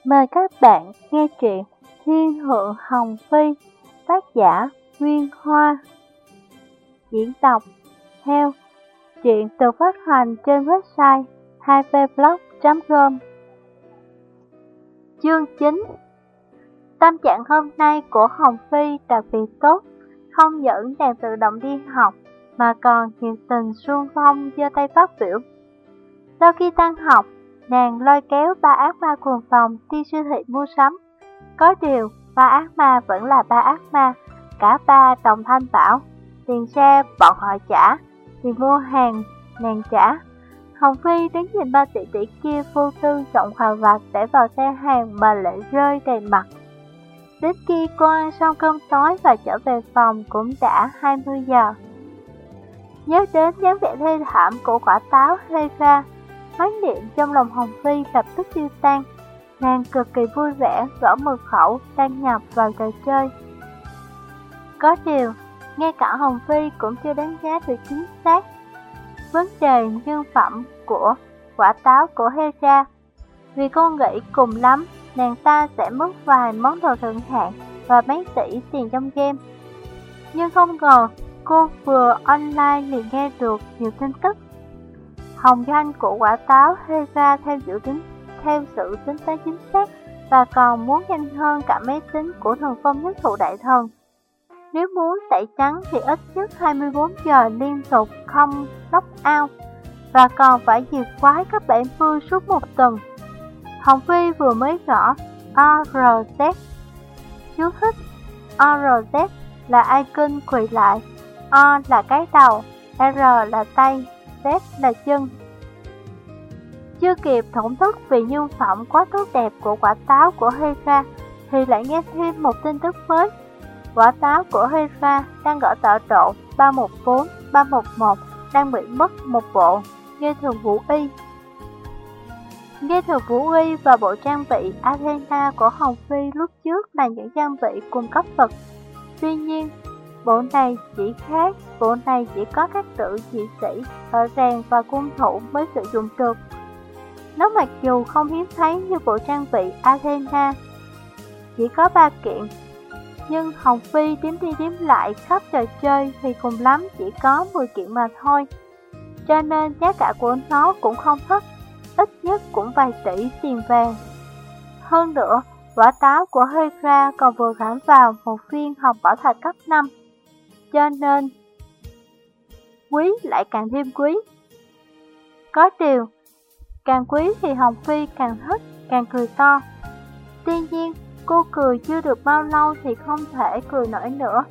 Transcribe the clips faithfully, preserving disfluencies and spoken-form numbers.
Mời các bạn nghe truyện Thiên Hượng Hồng Phi, tác giả Nguyên Hoa. Diễn đọc Heo. Truyện được phát hành trên website hai v blog chấm com. Chương chín. Tâm trạng hôm nay của Hồng Phi đặc biệt tốt, không những nàng tự động đi học mà còn nhiệt tình xung phong giơ tay phát biểu. Sau khi tan học, nàng lôi kéo ba ác ma cùng phòng đi siêu thị mua sắm. Có điều, ba ác ma vẫn là ba ác ma, cả ba đồng thanh bảo, tiền xe bọn họ trả, tiền mua hàng nàng trả. Hồng Phi đứng nhìn ba tỷ tỷ kia vô tư chọn quà vặt để vào xe hàng mà lệ rơi đầy mặt. Đến khi cô ăn xong cơm tối và trở về phòng cũng đã hai mươi giờ. Nhớ đến dáng vẻ thê thảm của quả táo Hê ra, hoán niệm trong lòng Hồng Phi lập tức tiêu tan. Nàng cực kỳ vui vẻ gõ mật khẩu đăng nhập vào trò chơi. Có điều, ngay cả Hồng Phi cũng chưa đánh giá được chính xác vấn đề nhân phẩm của quả táo của Hera, vì cô nghĩ cùng lắm nàng ta sẽ mất vài món đồ thượng hạng và mấy tỷ tiền trong game. Nhưng không ngờ cô vừa online liền nghe được nhiều tin tức. Hồng danh của quả táo Hera theo dự tính theo sự tính toán chính xác và còn muốn nhanh hơn cả máy tính của thần phong nhất thụ đại thần. Nếu muốn tẩy trắng thì ít nhất hai mươi bốn giờ liên tục không lock out và còn phải diệt quái cấp bảy mươi suốt một tuần. Hồng Phi vừa mới gõ o rờ zét. Chú thích: o rờ zét là icon quỳ lại, O là cái đầu, R là tay, Z là chân. Chưa kịp thổn thức vì nhân phẩm quá tốt đẹp của quả táo của Hera thì lại nghe thêm một tin tức mới. Quả táo của Hera đang ở tọa độ ba một bốn ba một một, đang bị mất một bộ nghe thường vũ y. Nghe thường vũ y và bộ trang bị Athena của Hồng Phi lúc trước là những trang bị cung cấp vật. Tuy nhiên, bộ này chỉ khác, bộ này chỉ có các tử dị sĩ, thợ rèn và cung thủ mới sử dụng được. Nó mặc dù không hiếm thấy như bộ trang bị Athena, chỉ có ba kiện, nhưng Hồng Phi đếm đi đếm lại khắp trò chơi thì cùng lắm chỉ có mười kiện mà thôi. Cho nên giá cả của nó cũng không thấp, ít nhất cũng vài tỷ tiền vàng. Hơn nữa, quả táo của Hera còn vừa gắn vào một viên hồng bảo thạch cấp năm, cho nên quý lại càng thêm quý. Có điều, càng quý thì Hồng Phi càng thích, càng cười to. Tuy nhiên, cô cười chưa được bao lâu thì không thể cười nổi nữa.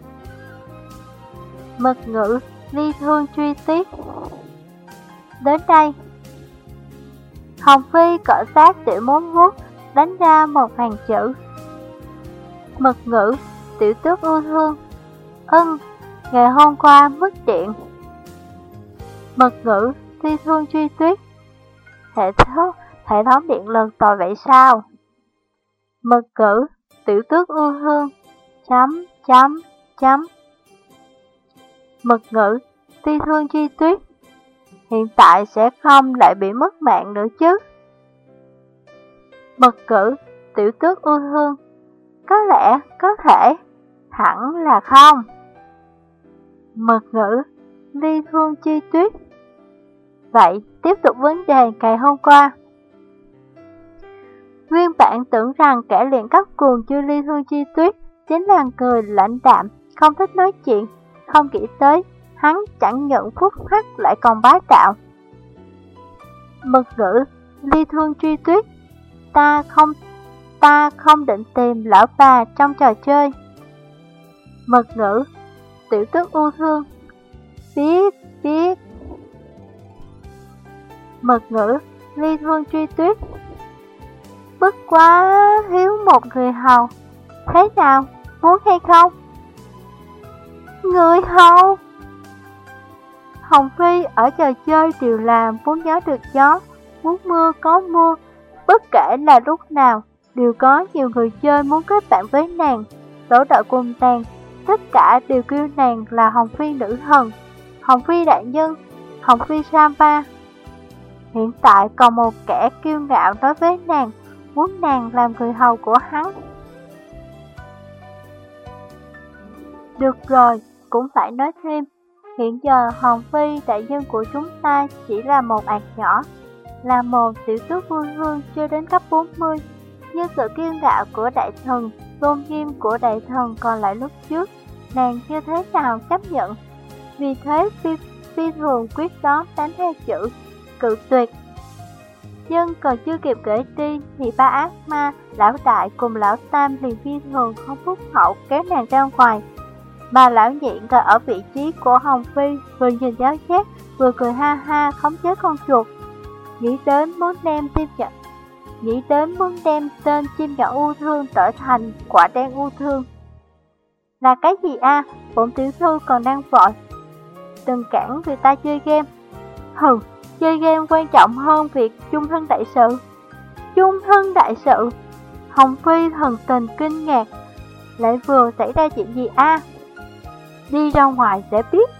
Mật ngữ ly thương truy tiết. Đến đây, Hồng Phi cỡ sát tiểu móng vuốt đánh ra một hàng chữ. Mật ngữ tiểu tước ưu thương. Ân, ngày hôm qua mất điện. Mật ngữ ly thương truy tuyết. Hệ thống, hệ thống điện lực tồi vậy sao? Mật ngữ tiểu tước ưu thương. Chấm, chấm, chấm. Mật ngữ ly thương truy tuyết. Hiện tại sẽ không lại bị mất mạng nữa chứ? Mật ngữ tiểu tước ưu thương. Có lẽ, có thể, hẳn là không. Mật ngữ ly thương chi tuyết. Vậy tiếp tục vấn đề ngày hôm qua. Nguyên bản tưởng rằng kẻ luyện cấp cuồng chưa ly thương chi tuyết chính là người lãnh đạm, không thích nói chuyện. Không nghĩ tới hắn chẳng nhận phút khắc lại còn bá đạo. Mật ngữ ly thương truy tuyết. Ta không Ta không định tìm lão bà trong trò chơi. Mật ngữ tiểu tước ưu thương. Biết, biết. Mật ngữ ly thương truy tuyết. Bất quá thiếu một người hầu. Thế nào, muốn hay không? Người hầu. Hồng Phi ở trò chơi đều làm muốn gió được gió, muốn mưa có mưa. Bất kể là lúc nào, đều có nhiều người chơi muốn kết bạn với nàng, tổ đội cùng nàng. Tất cả đều kêu nàng là Hồng Phi nữ thần, Hồng Phi đại nhân, Hồng Phi Samba. Hiện tại còn một kẻ kiêu ngạo nói với nàng muốn nàng làm người hầu của hắn. Được rồi, cũng phải nói thêm, hiện giờ Hồng Phi đại nhân của chúng ta chỉ là một ạt nhỏ, là một tiểu tước vương hương chưa đến cấp bốn mươi, nhưng sự kiêu ngạo của đại thần, tôn nghiêm của đại thần còn lại lúc trước, nàng chưa thế nào chấp nhận. Vì thế phi, phi thường quyết đoán đánh theo chữ cự tuyệt. Nhưng còn chưa kịp kể đi thì ba ác ma, lão đại cùng lão tam liền phi thường không phúc hậu kéo nàng ra ngoài. Bà lão nhị ngồi ở vị trí của Hồng Phi, vừa nhìn giáo giác, vừa cười ha ha khống chế con chuột. Nghĩ đến muốn đem tim nhỏ, nghĩ đến muốn đem tên chim nhỏ u thương trở thành quả đen u thương. Là cái gì a? À? Bổn tiểu thư còn đang vội. Đừng cản người ta chơi game. Hừ, chơi game quan trọng hơn việc chung thân đại sự. Chung thân đại sự? Hồng Phi thần tình kinh ngạc. Lại vừa xảy ra chuyện gì a? À? Đi ra ngoài để biết.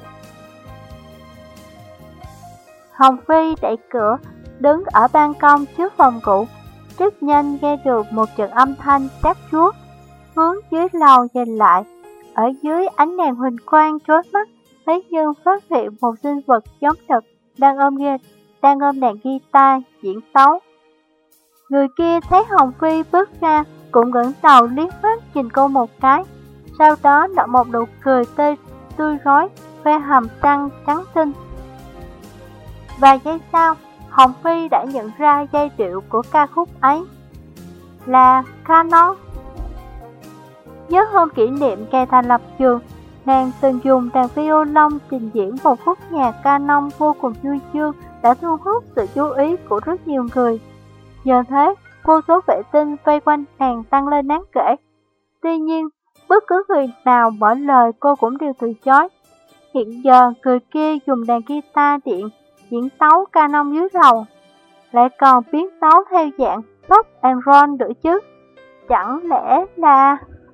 Hồng Phi đẩy cửa, đứng ở ban công trước phòng ngủ, rất nhanh nghe được một trận âm thanh chát chúa. Hướng dưới lầu nhìn lại, ở dưới ánh đèn huỳnh quang chói mắt, thấy nhưng phát hiện một sinh vật giống thật đang ôm ghe, đang ôm đàn guitar diễn tấu. Người kia thấy Hồng Phi bước ra, cũng ngẩng đầu liếc mắt nhìn cô một cái, sau đó nở một nụ cười tươi tươi rói, khoe hàm răng trắng tinh. Vài giây sau, Hồng Phi đã nhận ra giai điệu của ca khúc ấy là Canon. Nhớ hôm kỷ niệm ngày thành lập trường, nàng từng dùng đàn violon trình diễn một khúc nhạc Canon vô cùng vui chương đã thu hút sự chú ý của rất nhiều người. Nhờ thế, vô số vệ tinh vây quanh nàng tăng lên đáng kể. Tuy nhiên, bất cứ người nào mở lời cô cũng đều từ chối. Hiện giờ, người kia dùng đàn guitar điện diễn tấu Canon dưới lầu, lại còn biến tấu theo dạng rock and roll nữa chứ. Chẳng lẽ là...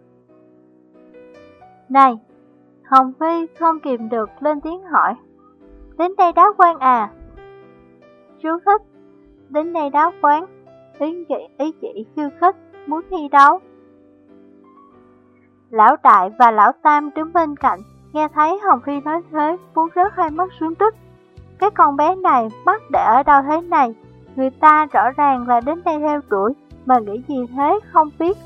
Này, Hồng Phi không kìm được lên tiếng hỏi. Đến đây đá quán à? Chú thích. Đến đây đá quán, ý chỉ, ý chỉ khiêu khích, muốn thi đấu. Lão đại và lão tam đứng bên cạnh, nghe thấy Hồng Phi nói thế, muốn rớt hai mắt xuống đất. Cái con bé này bắt để ở đâu thế này? Người ta rõ ràng là đến đây theo đuổi, mà nghĩ gì thế không biết.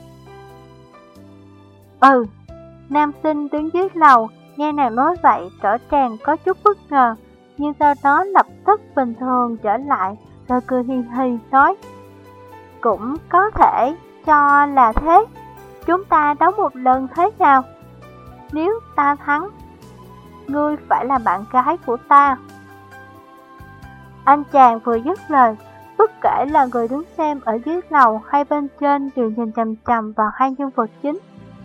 Ừ, nam sinh đứng dưới lầu, nghe nàng nói vậy rõ ràng có chút bất ngờ, nhưng sau đó lập tức bình thường trở lại, rồi cười hì hì nói. Cũng có thể cho là thế, chúng ta đấu một lần thế nào? Nếu ta thắng, ngươi phải là bạn gái của ta. Anh chàng vừa dứt lời, bất kể là người đứng xem ở dưới lầu hay bên trên đều nhìn chằm chằm vào hai nhân vật chính.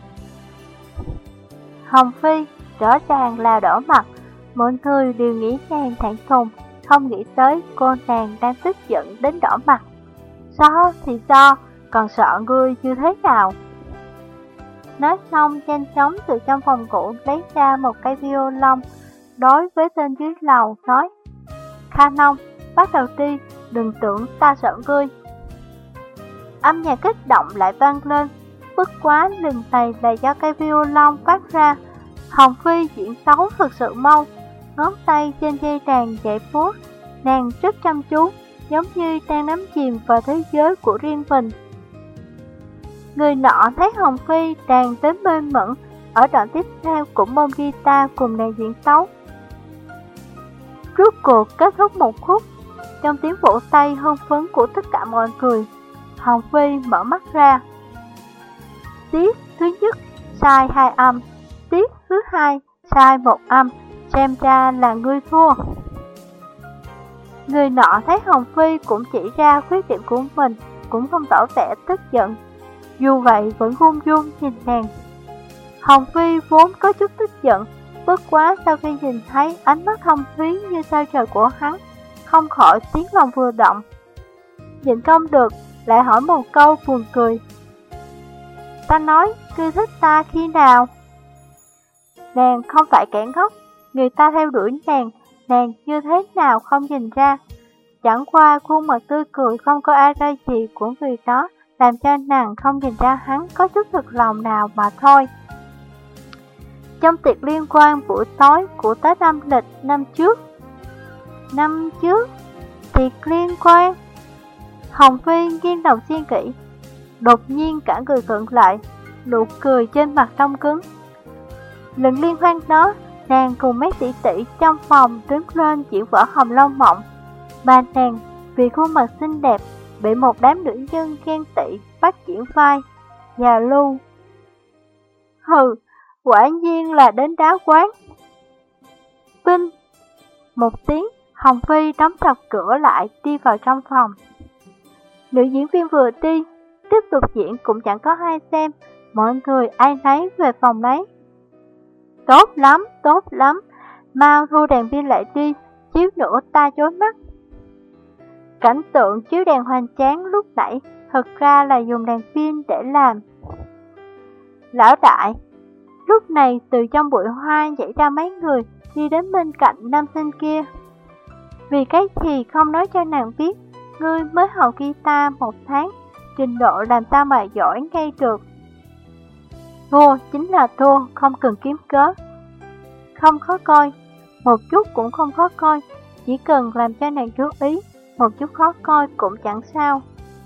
Hồng Phi rõ ràng là đỏ mặt, mọi người đều nghĩ nàng thẹn thùng, không nghĩ tới cô nàng đang tức giận đến đỏ mặt. So thì so, còn sợ ngươi như thế nào? Nói xong nhanh chóng từ trong phòng ngủ lấy ra một cây violon, đối với tên dưới lầu nói. Canon, bắt đầu đi, đừng tưởng ta sợ ngươi. Âm nhạc kích động lại vang lên, bất quá lần này là do cây violon phát ra. Hồng Phi diễn tấu thực sự mau, ngón tay trên dây đàn nhảy múa, nàng rất chăm chú, giống như đang đắm chìm vào thế giới của riêng mình. Người nọ thấy Hồng Phi đàn đến mê mẩn, ở đoạn tiếp theo cũng ôm guitar cùng nàng diễn tấu. Rốt cuộc kết thúc một khúc, trong tiếng vỗ tay hưng phấn của tất cả mọi người, Hồng Phi mở mắt ra. Tiết thứ nhất sai hai âm, tiết thứ hai sai một âm, xem ra là ngươi thua. Người nọ thấy Hồng Phi cũng chỉ ra khuyết điểm của mình, cũng không tỏ vẻ tức giận, dù vậy vẫn run run nhìn nàng. Hồng Phi vốn có chút tức giận, bất quá sau khi nhìn thấy ánh mắt thâm thúy như sao trời của hắn, không khỏi tiếng lòng vừa động. Nhìn không được, lại hỏi một câu buồn cười. Ta nói, ngươi thích ta khi nào? Nàng không phải kẻ ngốc, người ta theo đuổi nàng, nàng như thế nào không nhìn ra. Chẳng qua khuôn mặt tươi cười không có ai ra gì của người đó, làm cho nàng không nhìn ra hắn có chút thực lòng nào mà thôi. Trong tiệc liên quan buổi tối của Tết âm lịch năm trước, năm trước, tiệc liên quan, Hồng Phi nghiêng đầu suy nghĩ, đột nhiên cả người khựng lại, nụ cười trên mặt đông cứng. Lần liên hoan đó, nàng cùng mấy tỷ tỷ trong phòng đứng lên diễn vở Hồng Lâu Mộng, mà nàng vì khuôn mặt xinh đẹp bị một đám nữ nhân ghen tị bắt diễn vai nhà lưu. Hừ, quả nhiên là đến đá quán. Binh một tiếng, Hồng Phi đóng sập cửa lại đi vào trong phòng. Nữ diễn viên vừa đi, tiếp tục diễn cũng chẳng có ai xem, mọi người ai nấy về phòng lấy. Tốt lắm, tốt lắm, mau thu đèn pin lại đi, chiếu nữa ta chói mắt. Cảnh tượng chiếu đèn hoành tráng lúc nãy thực ra là dùng đèn pin để làm. Lão đại, lúc này từ trong bụi hoa nhảy ra mấy người đi đến bên cạnh nam sinh kia. Vì cái gì không nói cho nàng biết, ngươi mới học guitar một tháng, trình độ làm sao mà giỏi ngay được. Thua chính là thua, không cần kiếm cớ. Không khó coi, một chút cũng không khó coi, chỉ cần làm cho nàng chú ý, một chút khó coi cũng chẳng sao.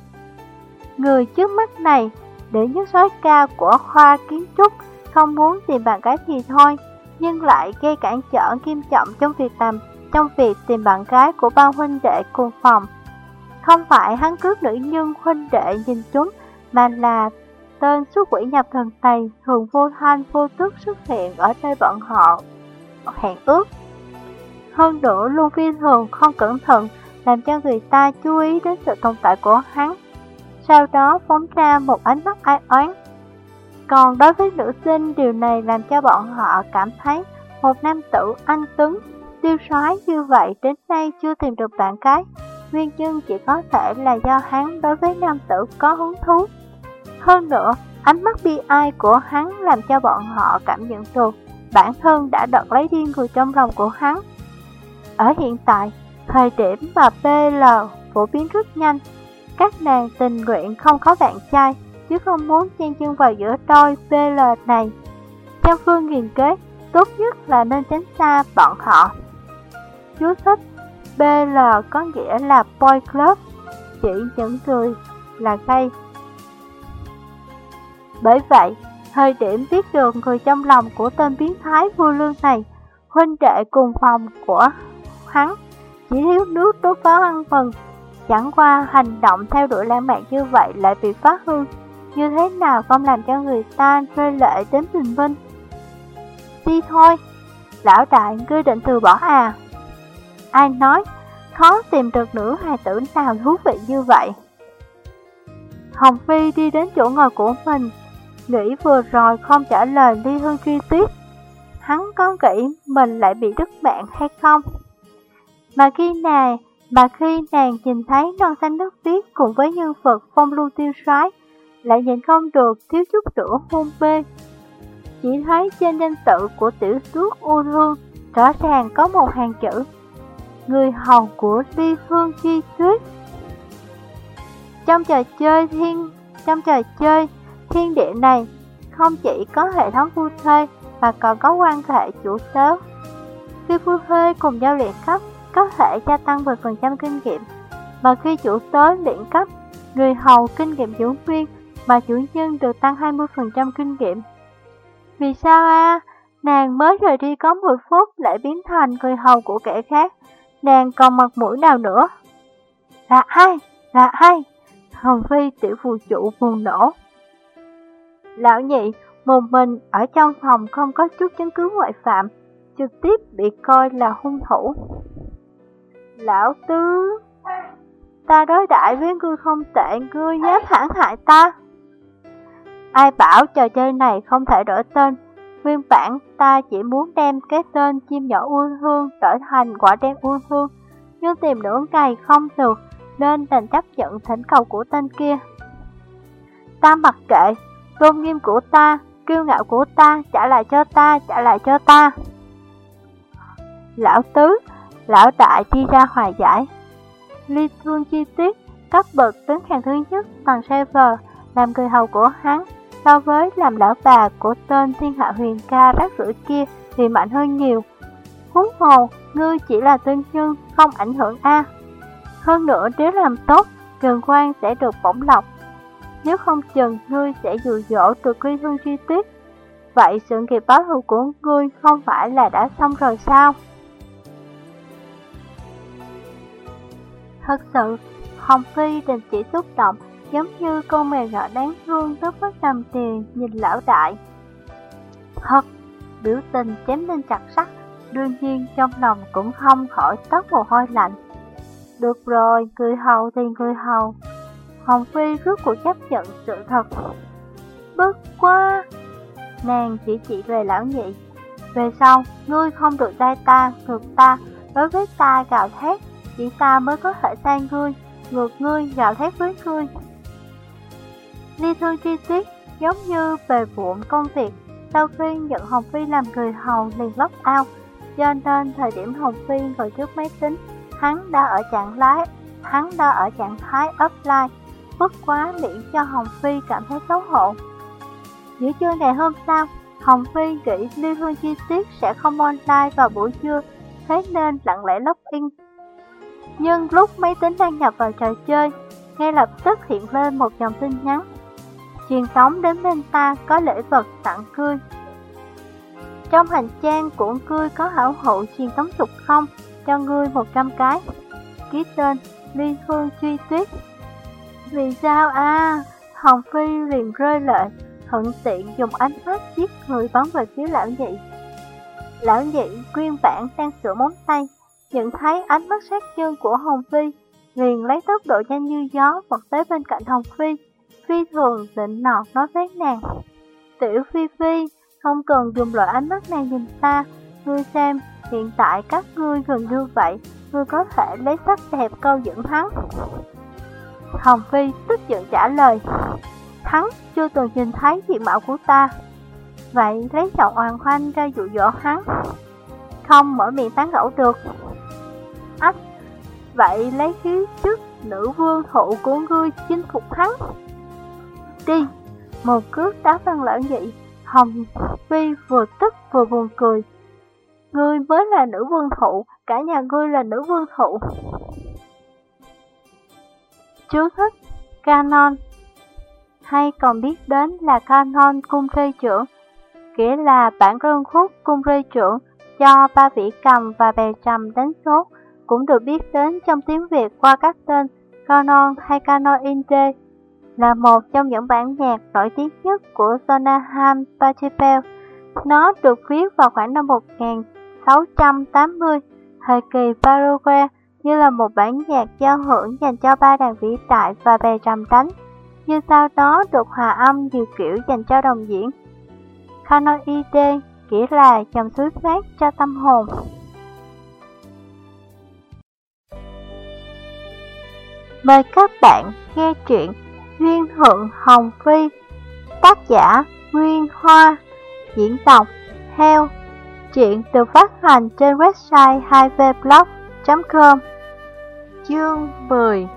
Người trước mắt này, để nhất soái cao của khoa kiến trúc, không muốn tìm bạn gái thì thôi, nhưng lại gây cản trở nghiêm trọng trong việc làm trong việc tìm bạn gái của bao huynh đệ cùng phòng. Không phải hắn cướp nữ nhân huynh đệ nhìn chúng, mà là tên xuất quỷ nhập thần này thường vô thanh vô tức xuất hiện ở nơi bọn họ hẹn ước. Hơn nữa luôn phi thường không cẩn thận, làm cho người ta chú ý đến sự tồn tại của hắn, sau đó phóng ra một ánh mắt ai oán. Còn đối với nữ sinh, điều này làm cho bọn họ cảm thấy một nam tử anh tuấn, tiêu sái như vậy đến nay chưa tìm được bạn gái. Nguyên nhân chỉ có thể là do hắn đối với nam tử có hứng thú. Hơn nữa, ánh mắt bi ai của hắn làm cho bọn họ cảm nhận được bản thân đã đoạt lấy đi người trong lòng của hắn. Ở hiện tại, thời điểm mà pê lờ phổ biến rất nhanh, các nàng tình nguyện không có bạn trai, chứ không muốn chen chân vào giữa đôi pê lờ này. Trong phương nghiền kế, tốt nhất là nên tránh xa bọn họ. Chú thích: pê lờ có nghĩa là Boy Club, chỉ những người là gay. Bởi vậy, thời điểm biết được người trong lòng của tên biến thái vô lương này, huynh đệ cùng phòng của hắn chỉ thiếu nước đối phó ăn mừng. Chẳng qua hành động theo đuổi lãng mạn như vậy lại bị phá hư, như thế nào không làm cho người ta rơi lệ đến bình minh. Đi thôi, lão đại, ngươi định từ bỏ à? Ai nói, khó tìm được nữ hài tử nào thú vị như vậy. Hồng Phi đi đến chỗ ngồi của mình, nghĩ vừa rồi không trả lời Ly Hương truy tiếp, hắn có nghĩ mình lại bị đứt mạng hay không? Mà khi nào Mà khi nàng nhìn thấy non xanh nước biếc cùng với nhân vật phong lưu tiêu sái, lại nhìn không được thiếu chút nữa hôn mê. Chỉ thấy trên danh tự của tiểu thuyết U Hương rõ ràng có một hàng chữ: người hầu của Ly Hương Chi Tuyết. Trong trò chơi thiên trong trò chơi thiên địa này, không chỉ có hệ thống phu thê mà còn có quan hệ chủ tớ. Khi phu thê cùng nhau luyện cấp, có thể gia tăng mười phần trăm kinh nghiệm, mà khi chủ tớ luyện cấp, người hầu kinh nghiệm giữ nguyên, mà chủ nhân được tăng hai mươi phần trăm kinh nghiệm. Vì sao a? À? Nàng mới rời đi có mười phút lại biến thành người hầu của kẻ khác, nàng còn mặt mũi nào nữa? Là ai? Là ai? Hồng Phi tiểu phù chủ buồn nổ. Lão nhị một mình ở trong phòng không có chút chứng cứ ngoại phạm, trực tiếp bị coi là hung thủ. Lão tứ, ta đối đãi với ngươi không tệ, ngươi dám hãm hại ta. Ai bảo trò chơi này không thể đổi tên? Nguyên bản ta chỉ muốn đem cái tên chim nhỏ U Hương đổi thành quả đen U Hương, nhưng tìm nửa ngày không được, nên đành chấp nhận thỉnh cầu của tên kia. Ta mặc kệ, tôn nghiêm của ta, kiêu ngạo của ta, trả lại cho ta, trả lại cho ta. Lão tứ, lão đại đi ra hòa giải. Ly Thương Chi Tiết, cấp bậc đứng hàng thứ nhất bằng Sever làm người hầu của hắn, so với làm lão bà của tên thiên hạ huyền ca rác rưởi kia thì mạnh hơn nhiều. Huống hồ, ngươi chỉ là tân nhân, không ảnh hưởng a. Hơn nữa nếu làm tốt, Trường Quan sẽ được bổng lộc. Nếu không chừng, ngươi sẽ dụ dỗ được Ly Thương Chi Tuyết. Vậy sự nghiệp báo thù của ngươi không phải là đã xong rồi sao? Thật sự, Hồng Phi đình chỉ xúc động, giống như con mèo nhỏ đáng thương nước mắt nằm tiền nhìn lão đại. Thật, biểu tình chém lên chặt sắt, đương nhiên trong lòng cũng không khỏi toát mồ hôi lạnh. Được rồi, người hầu thì người hầu. Hồng Phi rốt cuộc chấp nhận sự thật. Bất quá, nàng chỉ chỉ về lão nhị. Về sau, ngươi không được đai ta, ngược ta, đối với ta gào thét, chỉ ta mới có thể sai ngươi, ngược ngươi gào thét với ngươi. Ly Thương Chi Tuyết giống như bề bộn công việc, sau khi nhận Hồng Phi làm người hầu liền lóc ao, cho nên thời điểm Hồng Phi ngồi trước máy tính, hắn đã ở trạng lái, hắn đã ở trạng thái offline, bất quá miễn cho Hồng Phi cảm thấy xấu hổ. Giữa trưa ngày hôm sau, Hồng Phi nghĩ Ly Thương Chi Tuyết sẽ không online vào buổi trưa, thế nên lặng lẽ login. Nhưng lúc máy tính đăng nhập vào trò chơi, ngay lập tức hiện lên một dòng tin nhắn. Truyền tống đến bên ta có lễ vật tặng ngươi. Trong hành trang của ngươi có hảo hữu truyền tống trục không, cho ngươi một trăm cái. Ký tên Ly Thương Chi Tuyết. Vì sao à? Hồng Phi liền rơi lệ, thuận tiện dùng ánh mắt giết người bắn về phía lão nhị. Lão nhị nguyên bản đang sửa móng tay, nhận thấy ánh mắt sát nhân của Hồng Phi, liền lấy tốc độ nhanh như gió vọt tới bên cạnh Hồng Phi, phi thường định nọt nói với nàng. Tiểu Phi Phi, không cần dùng loại ánh mắt này nhìn ta, ngươi xem, hiện tại các ngươi gần như vậy, ngươi có thể lấy sắc đẹp câu dẫn hắn. Hồng Phi tức giận trả lời, hắn chưa từng nhìn thấy diện mạo của ta. Vậy lấy giọng oan khoanh ra dụ dỗ hắn. Không mở miệng tán gẫu được. Ách, vậy lấy khí chất nữ vương thụ của ngươi chinh phục hắn. Đi, một cước đá văng lão nhị. Hồng Phi vừa tức vừa buồn cười. Ngươi mới là nữ vương thụ, cả nhà ngươi là nữ vương thụ. Chú thích Canon, hay còn biết đến là Canon cung rê trưởng, nghĩa là bản đơn khúc cung rê trưởng cho ba vĩ cầm và bè trầm đánh số, cũng được biết đến trong tiếng Việt qua các tên Canon hay Canon in D, là một trong những bản nhạc nổi tiếng nhất của Jonathan Pachelbel. Nó được viết vào khoảng năm một nghìn sáu trăm tám mươi, thời kỳ Paraguay, như là một bản nhạc giao hưởng dành cho ba đàn vĩ đại và bè trầm đánh, nhưng sau đó được hòa âm nhiều kiểu dành cho đồng diễn. Canon i đê nghĩa là dòng suối mát cho tâm hồn. Mời các bạn nghe truyện Duyên Thượng Hồng Phi, tác giả Nguyên Hoa, diễn đọc Heo. Truyện được phát hành trên website hai v blog chấm com. Chương mười.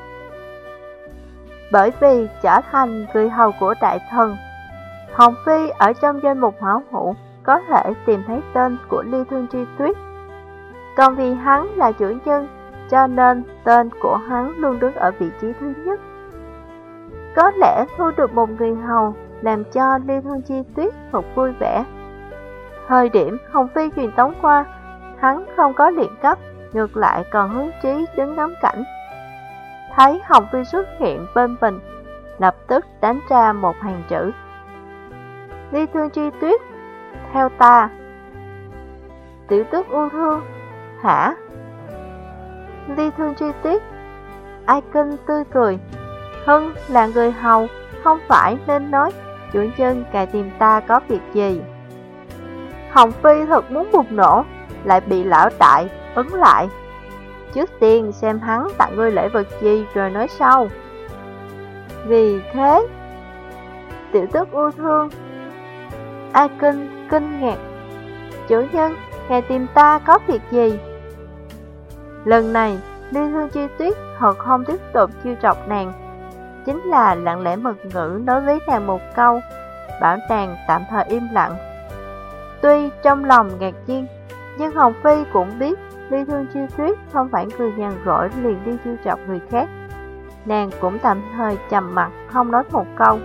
Bởi vì trở thành người hầu của đại thần, Hồng Phi ở trong danh mục hảo hữu có thể tìm thấy tên của Ly Thương Chi Tuyết. Còn vì hắn là chủ nhân, cho nên tên của hắn luôn đứng ở vị trí thứ nhất. Có lẽ thu được một người hầu làm cho Ly Thương Chi Tuyết thật vui vẻ. Thời điểm Hồng Phi truyền tống qua, hắn không có luyện cấp, ngược lại còn hứng chí đứng ngắm cảnh. Thấy Hồng Phi xuất hiện bên mình, lập tức đánh ra một hàng chữ: Ly Thương Chi Tuyết, theo ta. Tiểu tước ưu thương, hả? Ly Thương Chi Tuyết, ai kinh tươi cười. Hưng là người hầu, không phải nên nói chủ nhân cài tìm ta có việc gì. Hồng Phi thật muốn bùng nổ, lại bị lão đại ấn lại. Trước tiên xem hắn tặng ngươi lễ vật gì rồi nói sau. Vì thế, tiểu tước ưu thương, A Kinh kinh ngạc. Chủ nhân, ngài tìm ta có việc gì? Lần này, Ly Thương Chi Tuyết thật không tiếp tục chiêu chọc nàng, chính là lặng lẽ mật ngữ nói với nàng một câu, bảo nàng tạm thời im lặng. Tuy trong lòng ngạc nhiên, nhưng Hồng Phi cũng biết Ly Thương Chi Tuyết không phải người nhàn rỗi liền đi chiêu chọc người khác. Nàng cũng tạm thời trầm mặt không nói một câu.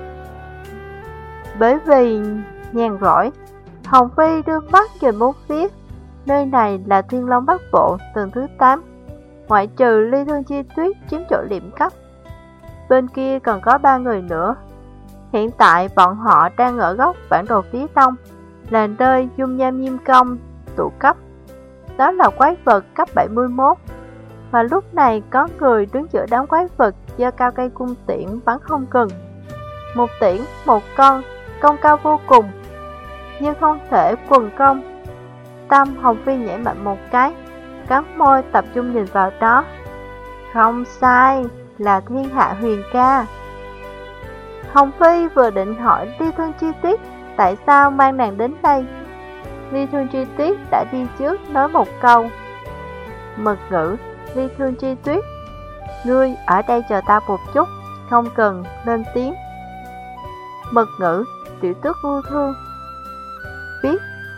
Bởi vì nhàn rỗi, Hồng Phi đưa mắt nhìn bốn phía. Nơi này là Thiên Long Bắc Bộ tầng thứ tám, ngoại trừ Ly Thương Chi Tuyết chiếm chỗ liệm cấp, bên kia còn có ba người nữa. Hiện tại bọn họ đang ở góc bản đồ phía đông, là nơi dung nham nhiêm công tụ cấp. Đó là quái vật cấp bảy mươi mốt. Và lúc này có người đứng giữa đám quái vật giơ cao cây cung tiễn bắn không ngừng. Một tiễn, một con, công cao vô cùng, nhưng không thể quần công. Tâm Hồng Phi nhảy mạnh một cái, cắn môi tập trung nhìn vào đó. Không sai, là Thiên Hạ Huyền Ca. Hồng Phi vừa định hỏi Ly Thương Chi Tuyết tại sao mang nàng đến đây. Ly Thương Chi Tuyết đã đi trước nói một câu. Mật ngữ, Ly Thương Chi Tuyết, ngươi ở đây chờ ta một chút, không cần lên tiếng. Mật ngữ, Tiểu Tước Ưu Thương. Biết.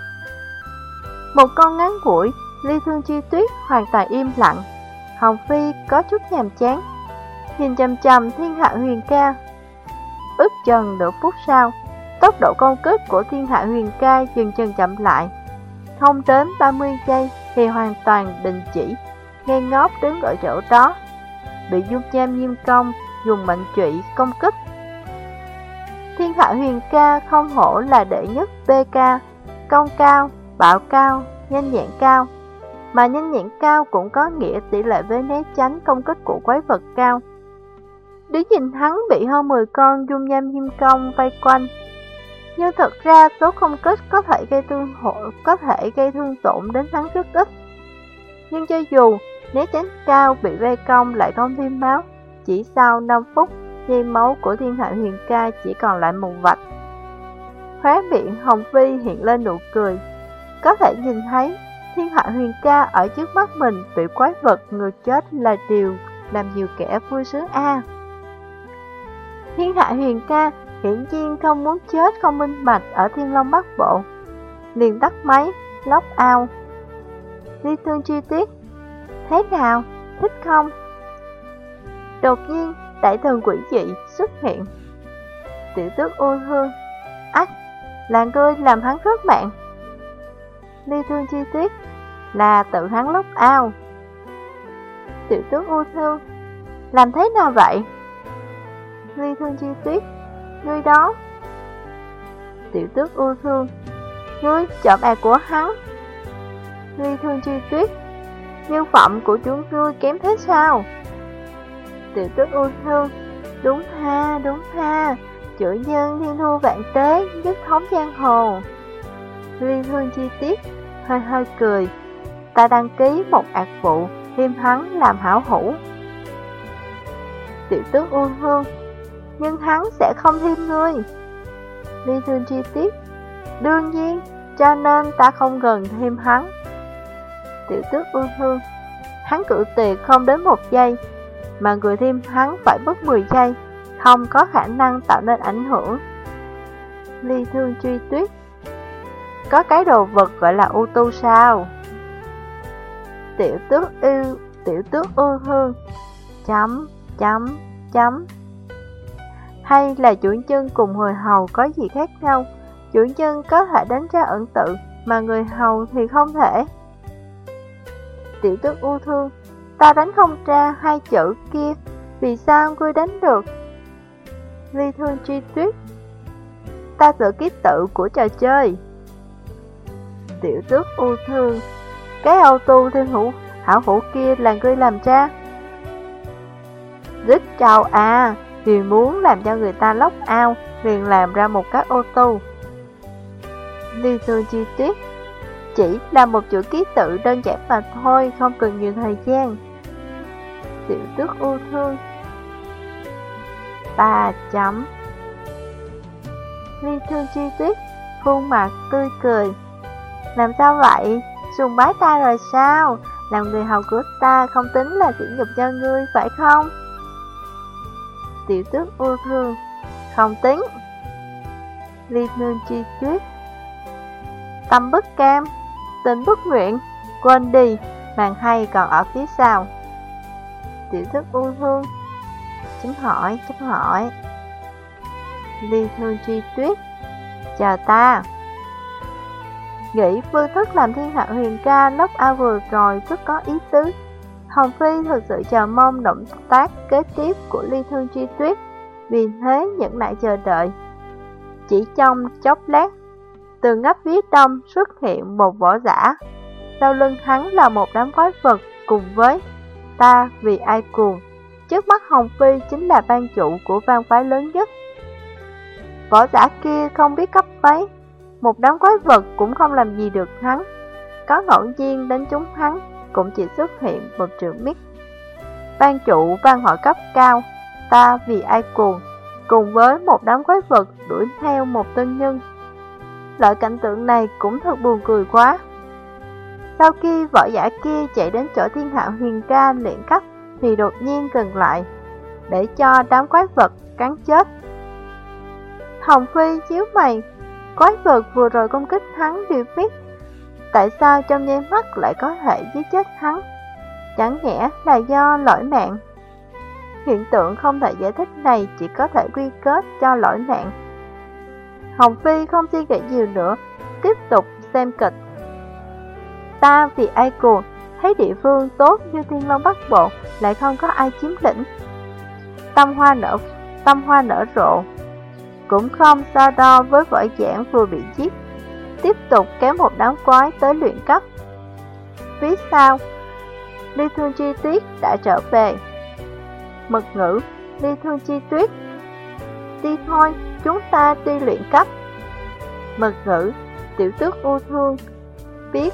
Một con ngắn ngủi, Ly Thương Chi Tuyết hoàn toàn im lặng. Hồng Phi có chút nhàm chán, nhìn chằm chằm Thiên Hạ Huyền Ca. Ước chừng nửa phút sau, tốc độ công kích của Thiên Hạ Huyền Ca dần dần chậm lại. Không đến ba mươi giây thì hoàn toàn đình chỉ, ngây ngốc đứng ở chỗ đó, bị dung nham nhiêm công dùng mệnh trụy công kích. Thiên Hạ Huyền Ca không hổ là đệ nhất bê ca, công cao, bạo cao, nhanh nhẹn cao, mà nhanh nhẹn cao cũng có nghĩa tỷ lệ với né tránh công kích của quái vật cao. Đứng nhìn hắn bị hơn mười con dung nham nhiêm công vây quanh, nhưng thật ra số công kích có thể gây thương hộ, có thể gây thương tổn đến hắn rất ít. Nhưng cho dù né tránh cao bị vây công lại không thêm máu, chỉ sau năm phút, dây máu của Thiên Hạ Huyền Ca chỉ còn lại một vạch. Khóe miệng Hồng Phi hiện lên nụ cười, có thể nhìn thấy Thiên Hạ Huyền Ca ở trước mắt mình bị quái vật người chết là điều làm nhiều kẻ vui sướng a. À. Thiên Hạ Huyền Ca hiển nhiên không muốn chết không minh bạch ở Thiên Long Bắc Bộ, liền tắt máy, lóc ao. Ly Thương Chi Tuyết, thế nào, thích không? Đột nhiên, đại thần quỷ dị xuất hiện. Tiểu Tước Ưu Thương, ách, là ngươi làm hắn rớt mạng. Ly Thương Chi Tuyết, là tự hắn lóc ao. Tiểu Tước Ưu Thương, làm thế nào vậy? Ly Thương Chi Tuyết, ngươi đó. Tiểu Tước Ưu Thương, ngươi trộm ạc của hắn. Ly Thương Chi Tuyết, nhân phẩm của chúng ngươi kém thế sao? Tiểu Tước Ưu Thương, đúng ha, đúng ha, chủ nhân thiên thu vạn tế, nhất thống giang hồ. Ly Thương Chi Tuyết hơi hơi cười, ta đăng ký một ạc vụ, thêm hắn làm hảo hữu. Tiểu Tước Ưu Thương, nhưng hắn sẽ không thêm ngươi. Ly Thương Chi Tuyết, đương nhiên, cho nên ta không cần thêm hắn. Tiểu Tước Ưu Thương, hắn cự tuyệt không đến một giây, mà người thêm hắn phải mất mười giây, không có khả năng tạo nên ảnh hưởng. Ly Thương Chi Tuyết, có cái đồ vật gọi là U Tu sao? Tiểu Tước Ưu, Tiểu Tước Ưu Thương, chấm, chấm, chấm. Hay là chủ nhân cùng người hầu có gì khác nhau? Chủ nhân có thể đánh ra ẩn tự, mà người hầu thì không thể. Tiểu Tước Ưu Thương, ta đánh không ra hai chữ kia, vì sao ngươi đánh được? Ly Thương Chi Tuyết, ta tự ký tự của trò chơi. Tiểu Tước Ưu Thương, cái auto thiên hữu hảo hữu kia là ngươi làm ra. Rất chào à, vì muốn làm cho người ta lóc ao, liền làm ra một cái ô tô. Ly Thương Chi Tuyết, chỉ là một chữ ký tự đơn giản mà thôi, không cần nhiều thời gian. Tiểu Tước Ưu Thương, ba chấm. Ly Thương Chi Tuyết, khuôn mặt tươi cười. Làm sao vậy? Sùng bái ta rồi sao? làm người hầu của ta không tính là sỉ nhục cho ngươi, phải không? Tiểu Tước U Thương: Không tính. Ly Thương Chi Tuyết: Tâm bất cam, tình bất nguyện, quên đi, màn hay còn ở phía sau. Tiểu Tước U Thương: Chấm hỏi, chấm hỏi. Ly Thương Chi Tuyết: Chờ ta. Nghĩ phương thức làm thiên hạ huyền ca lớp A vừa rồi rất có ý tứ. Hồng Phi thực sự chờ mong động tác kế tiếp của Ly Thương Chi Tuyết, vì thế nhẫn nại chờ đợi. Chỉ trong chốc lát, từ ngách phía đông xuất hiện một võ giả. Sau lưng hắn là một đám quái vật cùng với Ta Vì Ai Cuồng. Trước mắt Hồng Phi chính là ban chủ của bang phái lớn nhất. Võ giả kia không biết cấp mấy, một đám quái vật cũng không làm gì được hắn. Có ngẫu nhiên đánh trúng hắn cũng chỉ xuất hiện một trượng mít. Ban chủ ban hội cấp cao Ta Vì Ai Cuồng cùng với một đám quái vật đuổi theo một tân nhân. Loại cảnh tượng này cũng thật buồn cười quá. Sau khi võ giả kia chạy đến chỗ thiên hạ huyền ca luyện cấp thì đột nhiên dừng lại, để cho đám quái vật cắn chết. Hồng Phi chiếu mày, quái vật vừa rồi công kích hắn đều biết, tại sao trong nháy mắt lại có thể giết chết hắn? Chẳng nhẽ là do lỗi mạng? Hiện tượng không thể giải thích này chỉ có thể quy kết cho lỗi mạng. Hồng Phi không suy nghĩ nhiều nữa, tiếp tục xem kịch. Ta Vì Ai Cuồng thấy địa phương tốt như Thiên Long Bắc Bộ lại không có ai chiếm lĩnh. Tâm hoa nở, tâm hoa nở rộ, cũng không so đo với võ giảng vừa bị giết, tiếp tục kéo một đám quái tới luyện cấp. Phía sau, Ly Thương Chi Tuyết đã trở về. Mật ngữ: Ly Thương Chi Tuyết: Đi thôi, chúng ta đi luyện cấp. Mật ngữ: Tiểu Tước U Thương: Biết.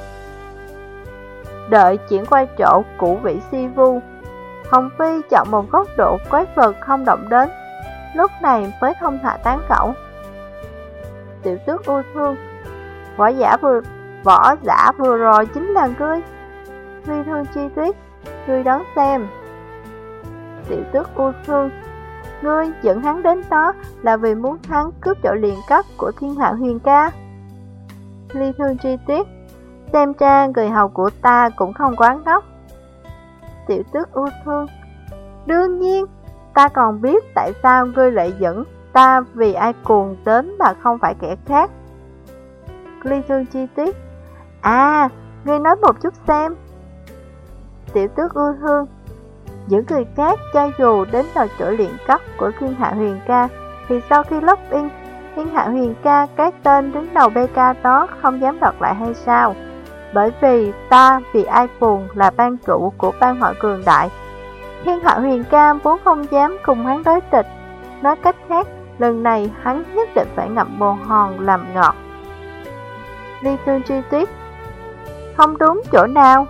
Đợi chuyển quay chỗ cũ vị si vu, Hồng Phi chọn một góc độ quái vật không động đến, lúc này mới thông thả tán gẫu. Tiểu Tước U Thương: Võ giả vừa võ giả vừa rồi chính là ngươi. Ly Thương Chi Tuyết: Ngươi đón xem. Tiểu Tước U Thương: Ngươi dẫn hắn đến đó là vì muốn hắn cướp chỗ luyện cấp của thiên hạ huyền ca. Ly Thương Chi Tuyết: Xem ra người hầu của ta cũng không quá ngốc. Tiểu Tước U Thương: Đương nhiên, ta còn biết tại sao ngươi lại dẫn Ta Vì Ai Cuồng đến mà không phải kẻ khác. Ly Thương Chi Tuyết: À, ngươi nói một chút xem. Tiểu Tước U Thương: Những người khác cho dù đến vào chỗ luyện cấp của thiên hạ huyền ca thì sau khi log in, thiên hạ huyền ca cái tên đứng đầu bê ca đó không dám đọc lại hay sao? Bởi vì Ta Vì Ai Cuồng là ban chủ của bang hội cường đại, thiên hạ huyền ca vốn không dám cùng hắn đối địch. Nói cách khác, lần này hắn nhất định phải ngậm bồ hòn làm ngọt. Ly Thương Chi Tuyết: Không đúng chỗ nào?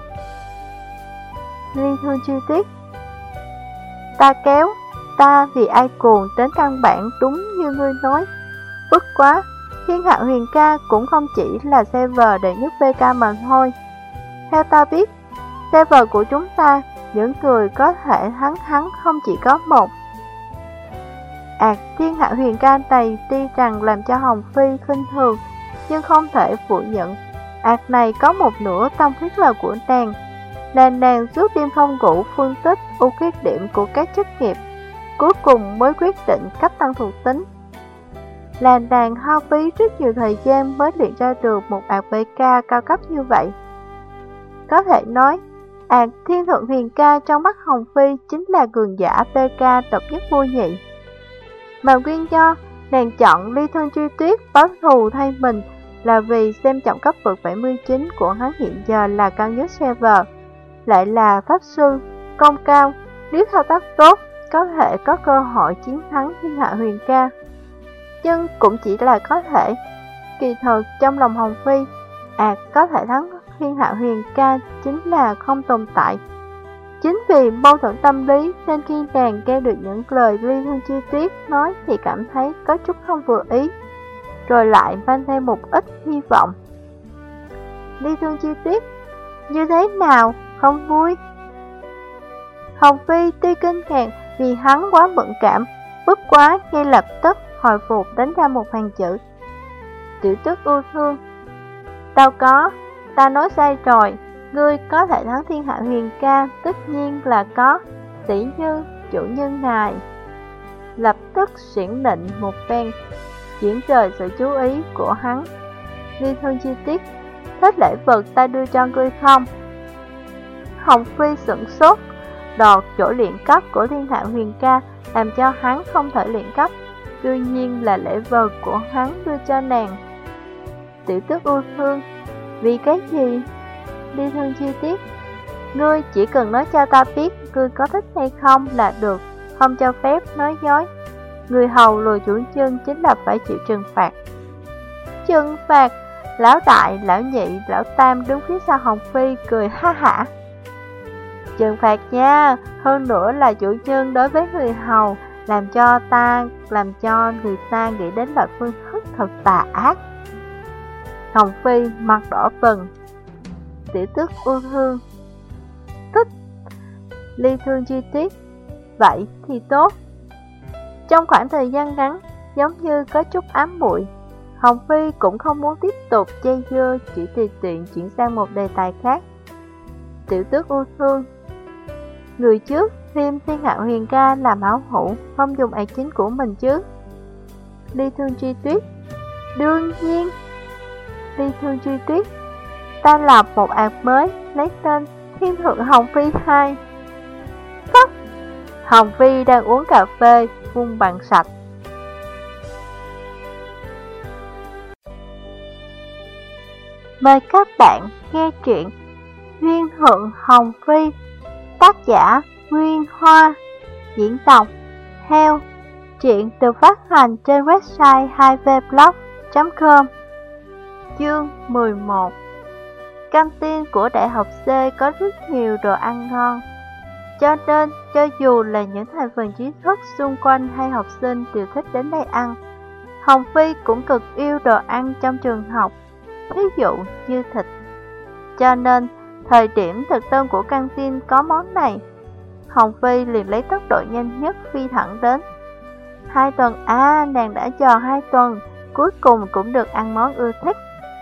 Ly Thương Chi Tuyết: Ta kéo Ta Vì Ai Cuồng đến căn bản đúng như ngươi nói. Bất quá, thiên hạ huyền ca cũng không chỉ là server đệ nhất bê ca mà thôi. Theo ta biết, server của chúng ta, những người có thể thắng hắn không chỉ có một. À, thiên hạ huyền ca này tuy rằng làm cho Hồng Phi khinh thường, nhưng không thể phủ nhận, ạc này có một nửa tâm huyết là của nàng. Nàng nàng suốt đêm không ngủ phân tích ưu khuyết điểm của các chức nghiệp, cuối cùng mới quyết định cách tăng thuộc tính. Là nàng hao phí rất nhiều thời gian mới luyện ra được một ạc bê ca cao cấp như vậy. Có thể nói, ạc thiên thượng huyền ca trong mắt Hồng Phi chính là cường giả bê ca độc nhất vô nhị. Mà nguyên do nàng chọn Ly Thương Chi Tuyết báo thù thay mình là vì xem trọng cấp bậc bảy mươi chín của hắn hiện giờ là cao nhất server, lại là pháp sư, công cao, nếu thao tác tốt có thể có cơ hội chiến thắng thiên hạ huyền ca. Nhưng cũng chỉ là có thể. Kỳ thực trong lòng Hồng Phi, ạc có thể thắng thiên hạ huyền ca chính là không tồn tại. Chính vì mâu thuẫn tâm lý nên khi nàng nghe được những lời Ly Thương Chi Tuyết nói thì cảm thấy có chút không vừa ý, rồi lại mang thêm một ít hy vọng. Ly Thương Chi Tuyết: Như thế nào, không vui. Hồng Phi tuy kinh ngạc vì hắn quá bận cảm, bất quá ngay lập tức hồi phục đánh ra một hàng chữ. Tiểu Tước ưu thương. Đâu có, ta nói sai rồi, ngươi có thể thắng thiên hạ huyền ca, tất nhiên là có, tỷ như chủ nhân ngài. Lập tức xiển nịnh một phen, chuyển rời sự chú ý của hắn. Ly Thương chi tiết, thích lễ vật ta đưa cho ngươi không? Hồng Phi sửng sốt, đọt chỗ luyện cấp của thiên hạ huyền ca làm cho hắn không thể luyện cấp, tuy nhiên là lễ vật của hắn đưa cho nàng. Tiểu Tước ưu thương, vì cái gì? Ly Thương chi tiết, ngươi chỉ cần nói cho ta biết ngươi có thích hay không là được, không cho phép nói dối. Người hầu lùi chủ chân chính là phải chịu trừng phạt. Trừng phạt? Lão đại, lão nhị, lão tam đứng phía sau Hồng Phi cười ha hả. Trừng phạt nha, hơn nữa là chủ nhân đối với người hầu, làm cho ta, làm cho người ta nghĩ đến loại phương thức thật tà ác. Hồng Phi mặt đỏ bừng. Tiểu Tước ưu thương, thích. Ly Thương chi tiết, vậy thì tốt. Trong khoảng thời gian ngắn, giống như có chút ám muội, Hồng Phi cũng không muốn tiếp tục dây dưa, chỉ tùy tiện chuyển sang một đề tài khác. Tiểu Tước ưu thương, người trước phim thiên hạ huyền ca làm áo hữu, không dùng ạc chính của mình chứ? Ly Thương chi tuyết, đương nhiên. Ly Thương chi tuyết, ta lập một ạc mới, lấy tên Thiên Thượng Hồng Phi hai. Phất! Hồng Phi đang uống cà phê, vung bằng sạch. Mời các bạn nghe truyện Thiên Thượng Hồng Phi, tác giả Nguyên Hoa, diễn đọc Heo. Truyện được phát hành trên website hai v blog chấm com. Chương mười một. Căng tin của Đại học C có rất nhiều đồ ăn ngon, cho nên cho dù là những thành phần trí thức xung quanh hay học sinh đều thích đến đây ăn. Hồng Phi cũng cực yêu đồ ăn trong trường học, ví dụ như thịt. Cho nên, thời điểm thực đơn của căng tin có món này, Hồng Phi liền lấy tốc độ nhanh nhất phi thẳng đến. Hai tuần à, nàng đã chờ hai tuần, cuối cùng cũng được ăn món ưa thích.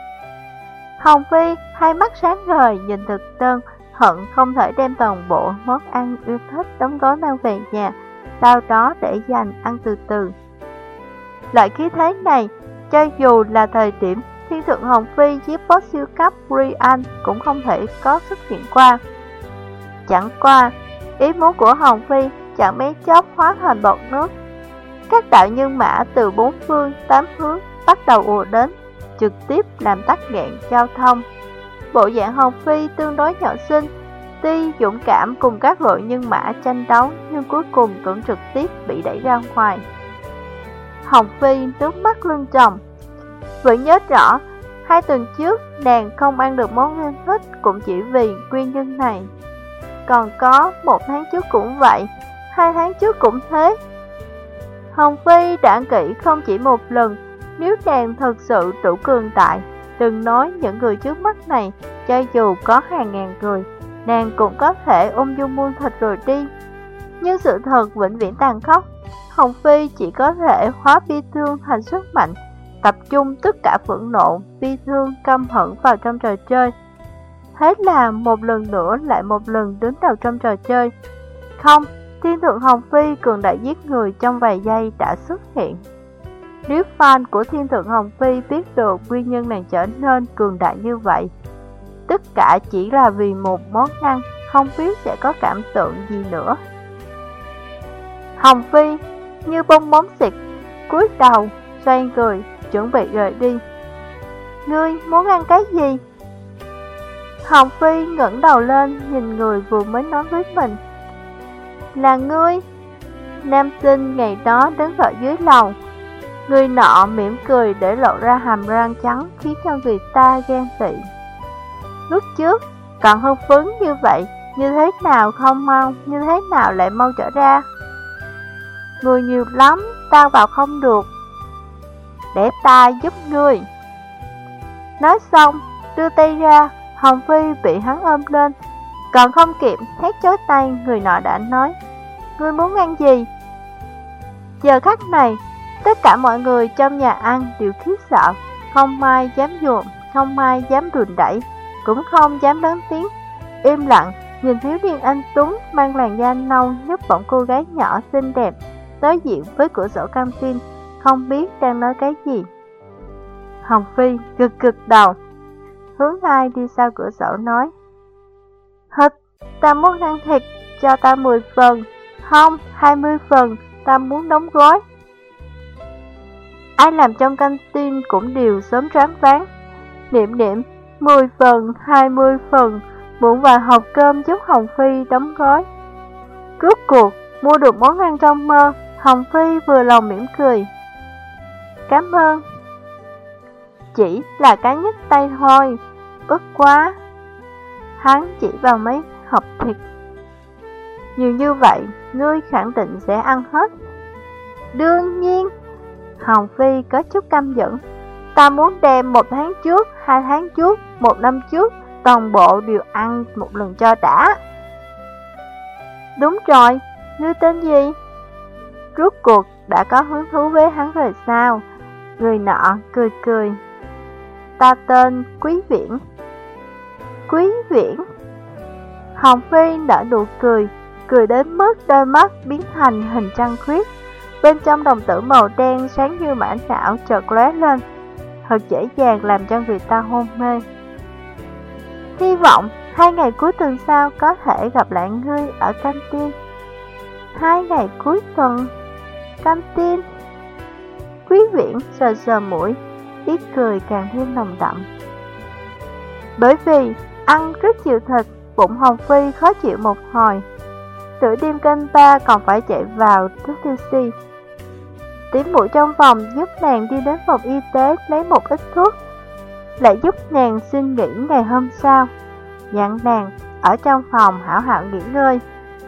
Hồng Phi hai mắt sáng ngời nhìn thực đơn, hận không thể đem toàn bộ món ăn yêu thích đóng gói mang về nhà, sau đó để dành ăn từ từ. Loại khí thế này, cho dù là thời điểm Thiên Thượng Hồng Phi giết boss siêu cấp Brian cũng không thể có xuất hiện qua. Chẳng qua, ý muốn của Hồng Phi chẳng mấy chốc hóa thành bọt nước. Các đạo nhân mã từ bốn phương tám hướng bắt đầu ùa đến, trực tiếp làm tắc nghẽn giao thông. Bộ dạng Hồng Phi tương đối nhỏ xinh, tuy dũng cảm cùng các đội nhân mã tranh đấu, nhưng cuối cùng cũng trực tiếp bị đẩy ra ngoài. Hồng Phi nước mắt lưng tròng. Vẫn nhớ rõ, hai tuần trước nàng không ăn được món yêu thích cũng chỉ vì nguyên nhân này. Còn có một tháng trước cũng vậy, hai tháng trước cũng thế. Hồng Phi đã nghĩ không chỉ một lần, nếu nàng thật sự đủ cường đại, đừng nói những người trước mắt này, cho dù có hàng ngàn người, nàng cũng có thể ung dung muôn thịt rồi đi. Nhưng sự thật vĩnh viễn tàn khốc, Hồng Phi chỉ có thể hóa bi thương thành sức mạnh, tập trung tất cả phẫn nộ, bi thương, căm hận vào trong trò chơi. Thế là một lần nữa lại một lần đứng đầu trong trò chơi. Không, Thiên Thượng Hồng Phi cường đại giết người trong vài giây đã xuất hiện. Nếu fan của Thiên Thượng Hồng Phi biết được nguyên nhân nàng trở nên cường đại như vậy, tất cả chỉ là vì một món ăn, không biết sẽ có cảm tưởng gì nữa. Hồng Phi như bong bóng xịt, cúi đầu, xoay người, chuẩn bị rời đi. Ngươi muốn ăn cái gì? Hồng Phi ngẩng đầu lên nhìn người vừa mới nói với mình. Là ngươi. Nam sinh ngày đó đứng ở dưới lầu. Người nọ mỉm cười để lộ ra hàm răng trắng khiến cho người ta ghen tị. Lúc trước còn hưng phấn như vậy, như thế nào không mau, như thế nào lại mau trở ra. Người nhiều lắm, ta vào không được. Để ta giúp ngươi. Nói xong, đưa tay ra, Hồng Phi bị hắn ôm lên. Còn không kịp thét chói tay, người nọ đã nói: "Ngươi muốn ăn gì?" Giờ khắc này, tất cả mọi người trong nhà ăn đều khiếp sợ, không ai dám dùm, không ai dám đùn đẩy, cũng không dám lớn tiếng, im lặng nhìn thiếu niên anh tuấn mang làn da nâu nhấp bổng cô gái nhỏ xinh đẹp đối diện với cửa sổ căng tin, không biết đang nói cái gì. Hồng Phi gật gật đầu, hướng ai đi sau cửa sổ nói: "Hịch, ta muốn ăn thịt, cho ta mười phần, không, hai mươi phần, ta muốn đóng gói." Ai làm trong căng tin cũng đều sớm choáng váng. Niệm niệm, mười phần, hai mươi phần, bụng vài hộp cơm giúp Hồng Phi đóng gói. Rốt cuộc, mua được món ăn trong mơ, Hồng Phi vừa lòng mỉm cười. "Cảm ơn. Chỉ là cái nhấc tay thôi, bất quá." Hắn chỉ vào mấy hộp thịt. "Nhiều như vậy, ngươi khẳng định sẽ ăn hết." "Đương nhiên." Hồng Phi có chút căm giận. "Ta muốn đem một tháng trước, hai tháng trước, một năm trước, toàn bộ đều ăn một lần cho đã." "Đúng rồi, ngươi tên gì?" Rốt cuộc đã có hứng thú với hắn rồi sao? Người nọ cười cười. "Ta tên Quý Viễn." "Quý Viễn?" Hồng Phi nở nụ cười, cười đến mức đôi mắt biến thành hình trăng khuyết. Bên trong đồng tử màu đen sáng như mã não chợt lóe lên, thật dễ dàng làm cho người ta hôn mê. "Hy vọng hai ngày cuối tuần sau có thể gặp lại ngươi ở căng tin." "Hai ngày cuối tuần? Căng tin?" Quý Viễn sờ sờ mũi, ý cười càng thêm nồng đậm. Bởi vì ăn rất nhiều thịt, bụng Hồng Phi khó chịu một hồi. Nửa đêm canh ba còn phải chạy vào thuốc tiêu si. Tím mũi trong phòng giúp nàng đi đến phòng y tế lấy một ít thuốc, lại giúp nàng xin nghỉ ngày hôm sau, dặn nàng ở trong phòng hảo hảo nghỉ ngơi.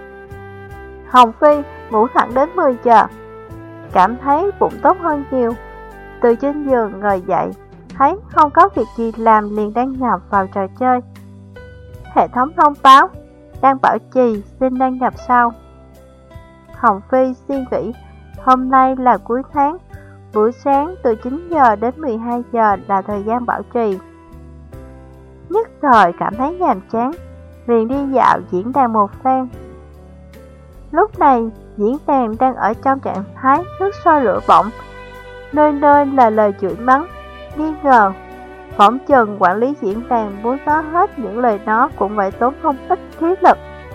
Hồng Phi ngủ thẳng đến mười giờ, cảm thấy bụng tốt hơn nhiều. Từ trên giường ngồi dậy, thấy không có việc gì làm liền đăng nhập vào trò chơi. Hệ thống thông báo đang bảo trì, xin đăng nhập sau. Hồng Phi suy nghĩ, hôm nay là cuối tháng, buổi sáng từ chín giờ đến mười hai giờ là thời gian bảo trì. Nhất thời cảm thấy nhàm chán, liền đi dạo diễn đàn một phen. Lúc này, diễn đàn đang ở trong trạng thái nước sôi lửa bỏng, nơi nơi là lời chửi mắng, nghi ngờ. Phỏng chừng quản lý diễn đàn muốn nói hết những lời đó cũng phải tốn không ít khí lực.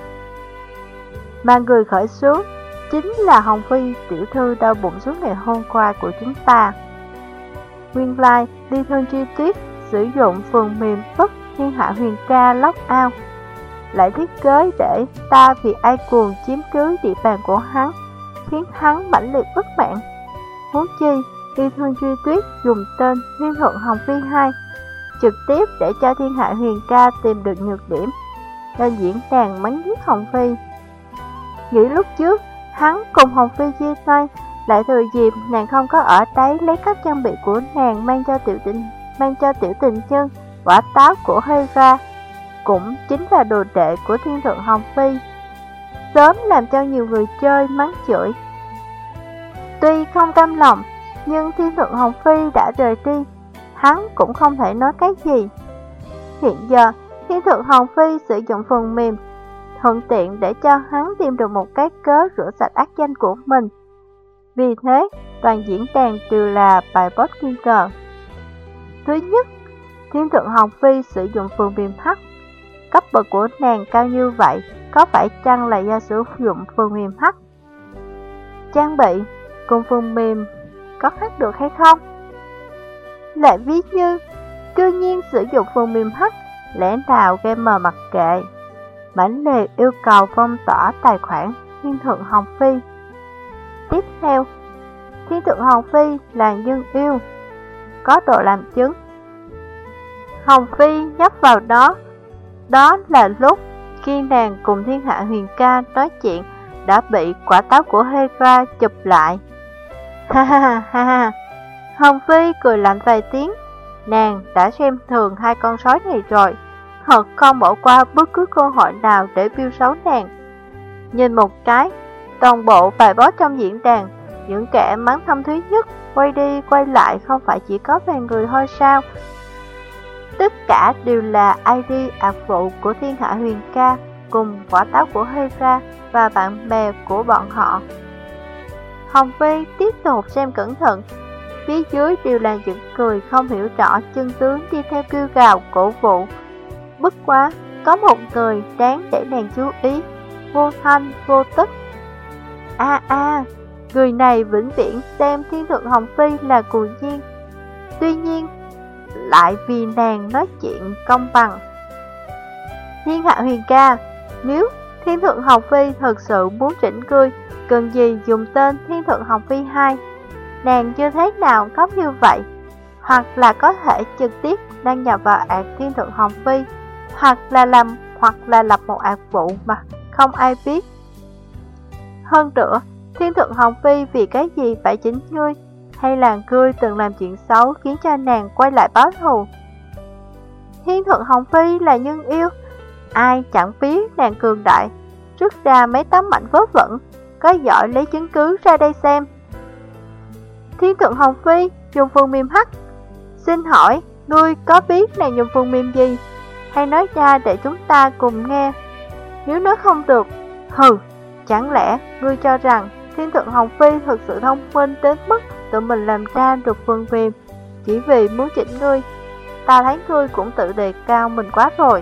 Mà người khởi xướng chính là Hồng Phi tiểu thư đau bụng suốt ngày hôm qua của chúng ta. Nguyên lai, Ly Thương Chi Tuyết sử dụng phần mềm Phất Thiên Hạ Huyền Ca Lockout, lại thiết kế để ta vì ai cuồng chiếm cứ địa bàn của hắn, khiến hắn mãnh liệt bất mãn. Huống chi, Ly Thương Chi Tuyết dùng tên Thiên Thuận Hồng Phi hai, trực tiếp để cho Thiên Hạ Huyền Ca tìm được nhược điểm, nên diễn đàn mắng giết Hồng Phi. Nghĩ lúc trước, hắn cùng Hồng Phi chia tay, lại thừa dịp nàng không có ở đấy lấy các trang bị của nàng mang cho tiểu tình mang cho tiểu tình nhân quả táo của Hera, cũng chính là đồ đệ của Thiên Thượng Hồng Phi, sớm làm cho nhiều người chơi mắng chửi. Tuy không cam lòng, nhưng Thiên Thượng Hồng Phi đã rời đi, hắn cũng không thể nói cái gì. Hiện giờ, Thiên Thượng Hồng Phi sử dụng phần mềm, thuận tiện để cho hắn tìm được một cái cớ rửa sạch ác danh của mình. Vì thế, toàn diễn đàn đều là bài post nghi ngờ. Thứ nhất, Thiên Thượng Hồng Phi sử dụng phần mềm hack. Cấp bậc của nàng cao như vậy, có phải chăng là do sử dụng phần mềm hack? Trang bị cùng phần mềm có hack được hay không? Lại ví như, cư nhiên sử dụng phần mềm hack, lẽ nào gamer mặc kệ, mãnh liệt yêu cầu phong tỏa tài khoản Thiên Thượng Hồng Phi. Tiếp theo, Thiên Thượng Hồng Phi là nhân yêu, có độ làm chứng. Hồng Phi nhấp vào đó, đó là lúc khi nàng cùng Thiên Hạ Huyền Ca nói chuyện đã bị quả táo của Hera chụp lại. Ha ha ha ha. Hồng Phi cười lạnh vài tiếng, nàng đã xem thường hai con sói này rồi, Thật không bỏ qua bất cứ cơ hội nào để biêu xấu nàng. Nhìn một cái, toàn bộ vài boss trong diễn đàn, những kẻ mắng thâm thúy nhất, quay đi quay lại không phải chỉ có vài người thôi sao? Tất cả đều là i đê ạc vụ của Thiên Hạ Huyền Ca cùng quả táo của Hera và bạn bè của bọn họ. Hồng Phi tiếp tục xem cẩn thận, phía dưới đều là những người không hiểu rõ chân tướng đi theo kêu gào cổ vũ. Bất quá, có một người đáng để nàng chú ý, vô thanh vô tức. A à, a, à, người này vĩnh viễn xem Thiên Thượng Hồng Phi là cù nhiên. Tuy nhiên, lại vì nàng nói chuyện công bằng. Thiên Hạ Huyền Ca, nếu Thiên Thượng Hồng Phi thật sự muốn chỉnh ngươi, cần gì dùng tên Thiên Thượng Hồng Phi hai? Nàng chưa thế nào có như vậy. Hoặc là có thể trực tiếp đăng nhập vào ạc Thiên Thượng Hồng Phi, hoặc là làm hoặc là lập một ạc vụ mà không ai biết. Hơn nữa, Thiên Thượng Hồng Phi vì cái gì phải chỉnh ngươi? Hay là ngươi từng làm chuyện xấu khiến cho nàng quay lại báo thù? Thiên Thượng Hồng Phi là nhân yêu, ai chẳng biết nàng cường đại, rút ra mấy tấm mảnh vớ vẩn, có giỏi lấy chứng cứ ra đây xem. Thiên Thượng Hồng Phi dùng phần mềm hack. Xin hỏi, ngươi có biết nàng dùng phần mềm gì? Hay nói ra để chúng ta cùng nghe. Nếu nói không được, hừ, chẳng lẽ ngươi cho rằng Thiên Thượng Hồng Phi thực sự thông minh đến mức tự mình làm ra được phần mềm chỉ vì muốn chỉnh ngươi? Ta thấy ngươi cũng tự đề cao mình quá rồi.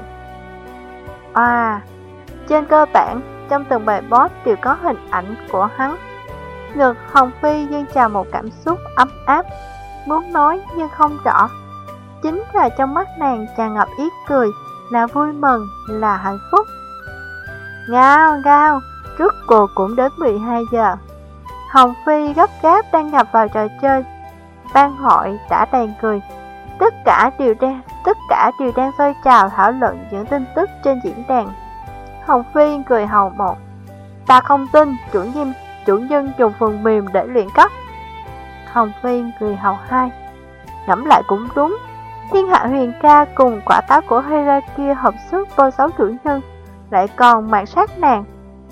À, trên cơ bản, trong từng bài boss đều có hình ảnh của hắn. Ngực Hồng Phi dâng trào một cảm xúc ấm áp, muốn nói nhưng không rõ. Chính là trong mắt nàng tràn ngập ý cười, là vui mừng, là hạnh phúc. Ngao ngao, rốt cuộc cũng đến mười hai giờ. Hồng Phi gấp gáp đang nhập vào trò chơi. Ban hội đã đầy người, tất cả đều đang tất cả đều đang sôi trào thảo luận những tin tức trên diễn đàn. Hồng Phi cười hầu một. Ta không tin chủ nhân chủ nhân dùng phần mềm để luyện cấp. Hồng Phi cười hầu hai. Ngẫm lại cũng đúng, Thiên Hạ Huyền Ca cùng quả táo của Hera kia hợp sức bôi xấu chủ nhân, lại còn mạt sát nàng.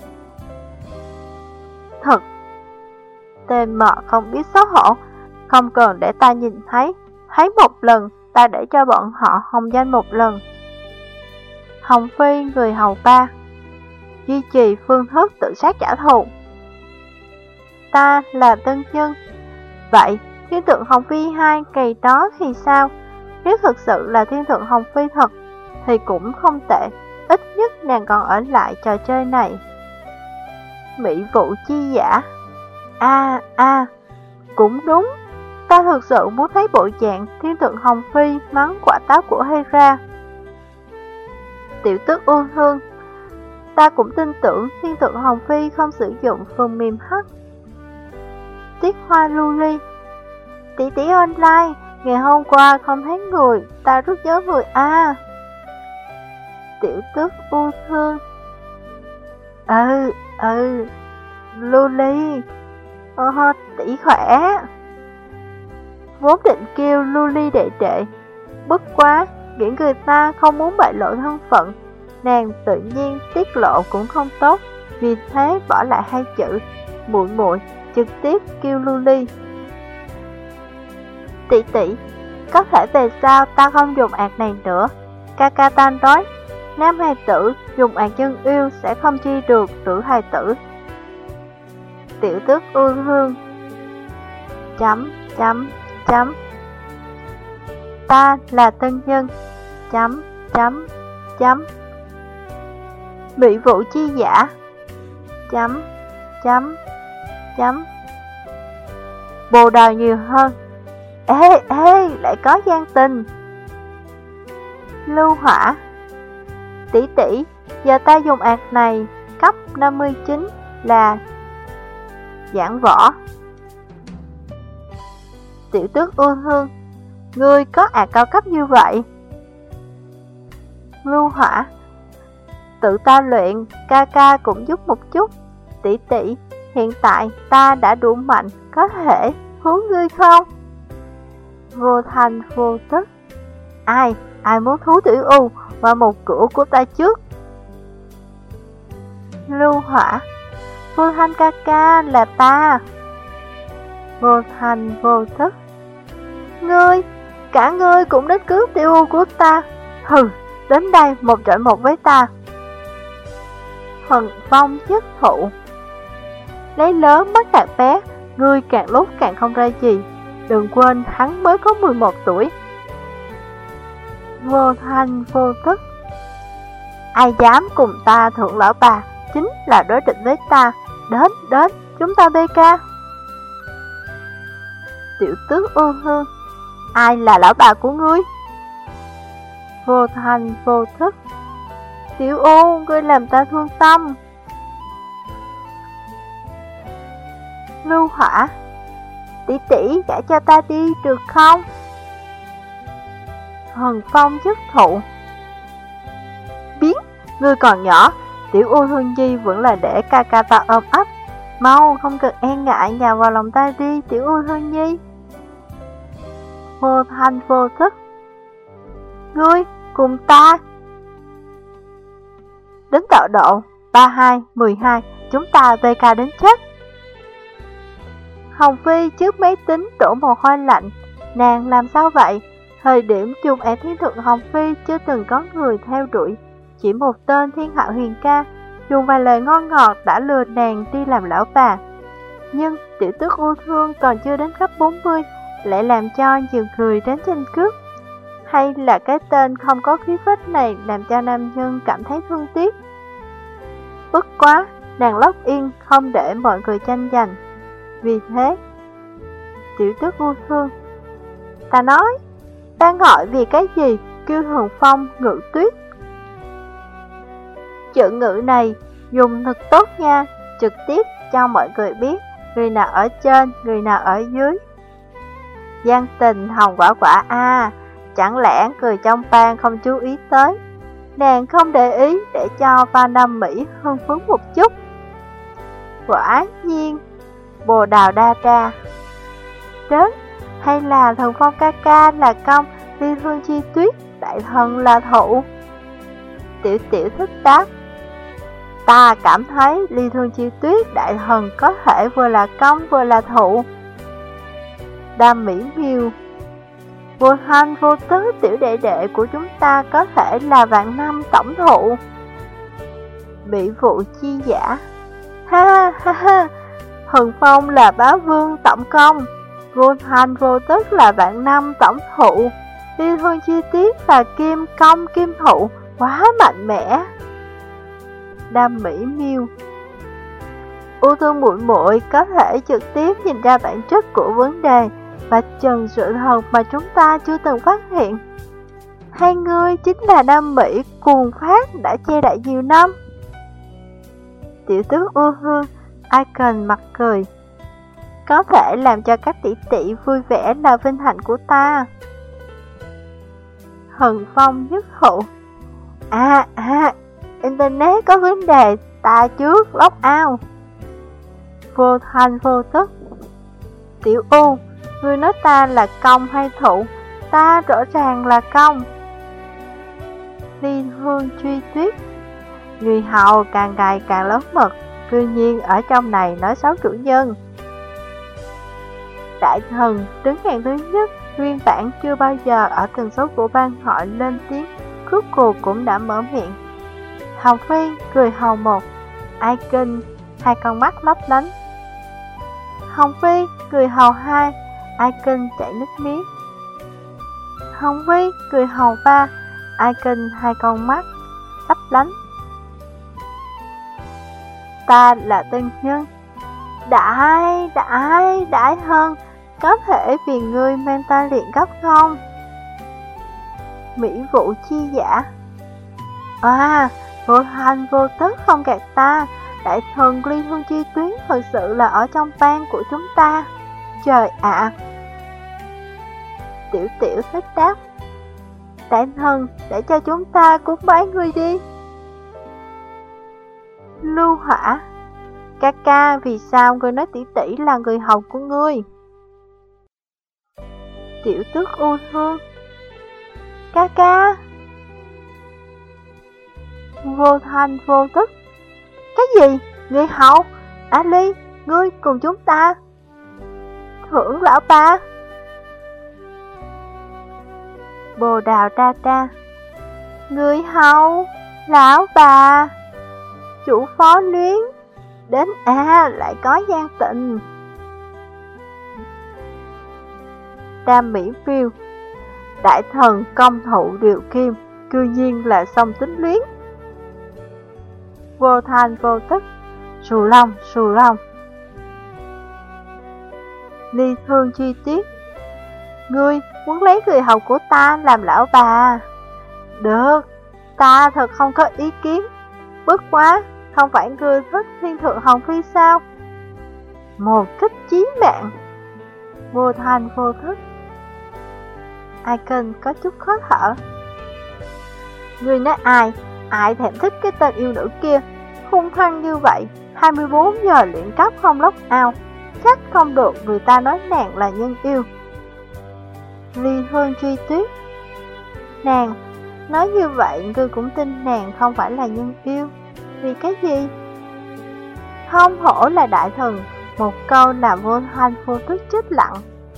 Thật, tên mọ không biết xấu hổ, không cần để ta nhìn thấy, thấy một lần, ta để cho bọn họ hồng danh một lần. Hồng Phi người hầu ba, duy trì phương thức tự sát trả thù. Ta là tân nhân, vậy Thiên Thượng Hồng Phi hai ngày đó thì sao? Nếu thực sự là Thiên Thượng Hồng Phi thật, thì cũng không tệ, ít nhất nàng còn ở lại trò chơi này. Mỹ vụ chi giả. À, à, cũng đúng, ta thực sự muốn thấy bộ dạng Thiên Thượng Hồng Phi mắng quả táo của Hera. Tiểu Tức Ôn Hương, ta cũng tin tưởng Thiên Thượng Hồng Phi không sử dụng phần mềm hack. Tiết Hoa Lưu Ly, tỷ tỷ online, ngày hôm qua không thấy người, ta rất nhớ người a. Tiểu Tức U Thương, ừ, ừ, Lưu Ly, ờ, tỷ khỏe. Vốn định kêu Lưu Ly đệ đệ, bất quá, nghĩ người ta không muốn bại lộ thân phận, nàng tự nhiên tiết lộ cũng không tốt, vì thế bỏ lại hai chữ muội muội, trực tiếp kêu Lưu Ly. Tỷ tỷ, có thể về sau ta không dùng ạc này nữa. Kaka ta nói, nam hài tử dùng ạc chân yêu sẽ không chi được nữ hài tử. Tiểu Tức Ương Hương, chấm, chấm, chấm. Ta là tân nhân, chấm, chấm, chấm. Mỹ vụ chi giả, chấm, chấm, chấm. Bồ đào nhiều hơn. Ê, ê, lại có gian tình. Lưu Hỏa, tỷ tỷ, giờ ta dùng ạc này, cấp năm mươi chín là giảng võ. Tiểu Tước Ương Hương, ngươi có ạc cao cấp như vậy? Lưu Hỏa, tự ta luyện, ca ca cũng giúp một chút. Tỷ tỷ, hiện tại ta đã đủ mạnh, có thể hướng ngươi không? Vô thành vô tức. Ai, ai muốn thú tiểu u, qua một cửa của ta trước. Lưu Hỏa: Vô Thanh ca ca, là ta. Vô Thanh vô thức: Ngươi, cả ngươi cũng đến cướp tiểu u của ta. Hừ, đến đây một trận một với ta. Hần Phong nhất thụ: Lấy lớn bắt nạt bé, ngươi càng lúc càng không ra gì. Đừng quên hắn mới có mười một tuổi. Vô Thanh vô thức: Ai dám cùng ta thượng lão bà, chính là đối địch với ta. Đến, đến, chúng ta bê ca. Tiểu Tước U Hương: Ai là lão bà của ngươi? Vô Thanh vô thức: Tiểu U, ngươi làm ta thương tâm. Lưu Hỏa: Tỷ tỷ gả cho ta đi được không? Hần Phong chức thụ: Biến, ngươi còn nhỏ, tiểu U Hương Nhi vẫn là để ca ca ta ôm ấp. Mau, không cần e ngại, nhào vào lòng ta đi, tiểu U Hương Nhi. Vô Thanh vô thức: Ngươi, cùng ta. Đến tọa độ ba hai, mười hai, chúng ta vê ca đến chết. Hồng Phi trước máy tính đổ mồ hôi lạnh. Nàng làm sao vậy? Thời điểm chung ẻ thiên thượng Hồng Phi chưa từng có người theo đuổi. Chỉ một tên thiên hạo huyền ca dùng vài lời ngon ngọt đã lừa nàng đi làm lão bà. Nhưng tiểu tước U Thương còn chưa đến cấp bốn mươi, lại làm cho nhiều người đến tranh cướp. Hay là cái tên không có khí phách này làm cho nam nhân cảm thấy thương tiếc? Bất quá, nàng lóc yên không để mọi người tranh giành. Vì thế, tiểu tước U Thương: Ta nói, đang gọi vì cái gì? Kêu Hồng Phong ngự tuyết. Chữ ngữ này dùng thật tốt nha, trực tiếp cho mọi người biết người nào ở trên, người nào ở dưới. Giang Tình Hồng Quả Quả a, chẳng lẽ người trong ban không chú ý tới? Nàng không để ý để cho fan Nam Mỹ hưng phấn một chút. Quả nhiên, Bồ Đào Đa Đa đến, hay là Thần Phong ca ca là công, Ly Thương Chi Tuyết đại thần là thụ? Tiểu Tiểu thích đáp: Ta cảm thấy Ly Thương Chi Tuyết đại thần có thể vừa là công vừa là thụ. Đam Mỹ Miêu: Vô Thanh vô tứ tiểu đệ đệ của chúng ta có thể là vạn năm tổng thụ. Bị vụ chi giả: Ha ha ha, Hần Phong là bá vương tổng công, Vô Thanh vô tức là vạn năm tổng thụ, Ly Thương Chi Tiết là kim công kim thụ, quá mạnh mẽ. Đam Mỹ Miêu: U Thương muội muội có thể trực tiếp nhìn ra bản chất của vấn đề và trần sự thật mà chúng ta chưa từng phát hiện. Hai người chính là Nam Mỹ cuồng phát đã che đậy nhiều năm. Tiểu tước U Hương Icon mặt cười: Có thể làm cho các tỷ tỷ vui vẻ là vinh hạnh của ta. Hần Phong nhất thụ: À à, Internet có vấn đề, ta trước log out. Vô Thanh vô tức: Tiểu U, ngươi nói ta là công hay thụ? Ta rõ ràng là công. Ly Hương Truy Tuyết: Người hầu càng ngày càng lớn mật, tuy nhiên ở trong này nói xấu chủ nhân. Đại thần đứng hàng thứ nhất, nguyên bản chưa bao giờ ở tần số của ban họ lên tiếng, cuối cùng cũng đã mở miệng. Hồng Phi cười hầu một, Icon hai con mắt lấp lánh. Hồng Phi cười hầu hai, Icon chảy nước miếng. Hồng Phi cười hầu ba, Icon hai con mắt lấp lánh. Ta là tân nhân. Đại, đại, đại hơn, có thể vì ngươi mang ta luyện gấp không? Mỹ vụ chi giả: À, Vô Thanh vô tức không gạt ta, đại thần Ly Thương Chi Tuyến thật sự là ở trong ban của chúng ta. Trời ạ! À. Tiểu Tiểu thích đáp: Đại thần, để cho chúng ta cúng bái ngươi đi. Lưu Hỏa: Ca ca, vì sao ngươi nói tỷ tỷ là người hầu của ngươi? Tiểu tước U Thương: Ca ca. vô thanh vô tức. Cái gì? Người hầu? Ali, ngươi cùng chúng ta. Thưởng lão ba. Bồ Đào tra tra. Người hầu, lão bà, chủ phó luyến, đến à lại có gian tình. Đam Mỹ Phiêu. Đại thần công thụ điều kim, cư nhiên là song tính luyến. Vô thanh vô tức. Sù lông, sù lông. Ly Thương chi tiết. Ngươi muốn lấy người hầu của ta làm lão bà? Được, ta thật không có ý kiến. Bất quá, không phải ngươi thích thiên thượng Hồng Phi sao? Một kích chí mạng. Vô thanh vô thức. Icon có chút khó thở. Ngươi nói ai? Ai thèm thích cái tên yêu nữ kia? Hung hăng như vậy, hai mươi bốn giờ luyện cấp không lóc ao, chắc không được người ta nói nàng là nhân yêu. Ly Hương truy tuyết. Nàng, nói như vậy ngươi cũng tin nàng không phải là nhân yêu. Vì cái gì? Không hổ là đại thần. Một câu làm vô thanh vô tức chết lặng.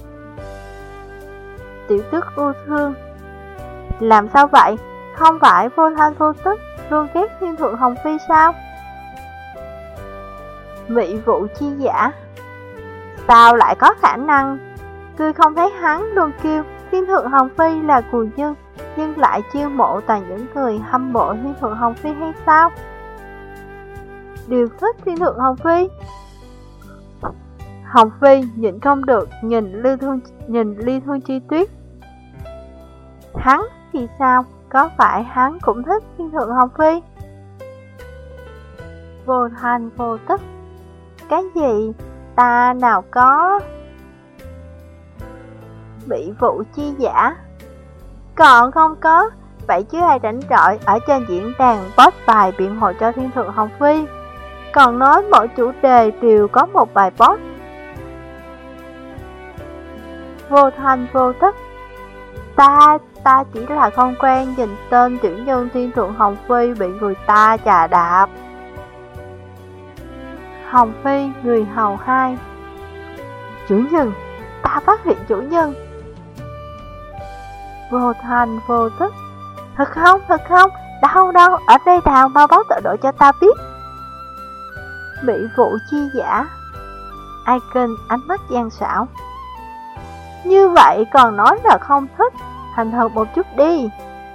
Tiểu tức ưu thương. Làm sao vậy? Không phải vô thanh vô tức luôn ghét thiên thượng Hồng Phi sao? Vị vụ chi giả. Sao lại có khả năng? Ngươi không thấy hắn luôn kêu thiên thượng Hồng Phi là cùi nhân, nhưng lại chiêu mộ toàn những người hâm mộ thiên thượng Hồng Phi hay sao? Điều thích thiên thượng Hồng Phi. Hồng Phi nhịn không được nhìn Ly Thương, nhìn Ly Thương chi tuyết. Hắn thì sao? Có phải hắn cũng thích thiên thượng Hồng Phi? Vô thanh vô tức. Cái gì? Ta nào có. Bị vụ chi giả. Còn không có. Vậy chứ ai rảnh rỗi ở trên diễn đàn post bài biện hộ cho thiên thượng Hồng Phi, còn nói mỗi chủ đề đều có một bài post. Vô thanh vô tức. Ta, ta chỉ là không quen nhìn tên tiểu nhân thiên thượng Hồng Phi bị người ta chà đạp. Hồng Phi, người hầu hai. Chủ nhân, ta phát hiện chủ nhân. Vô thanh vô tức. Thật không, thật không, đâu đâu, ở đây nào, mau báo tọa độ cho ta biết. Bị vụ chi giả. Icon ánh mắt gian xảo. Như vậy còn nói là không thích, thành thật một chút đi.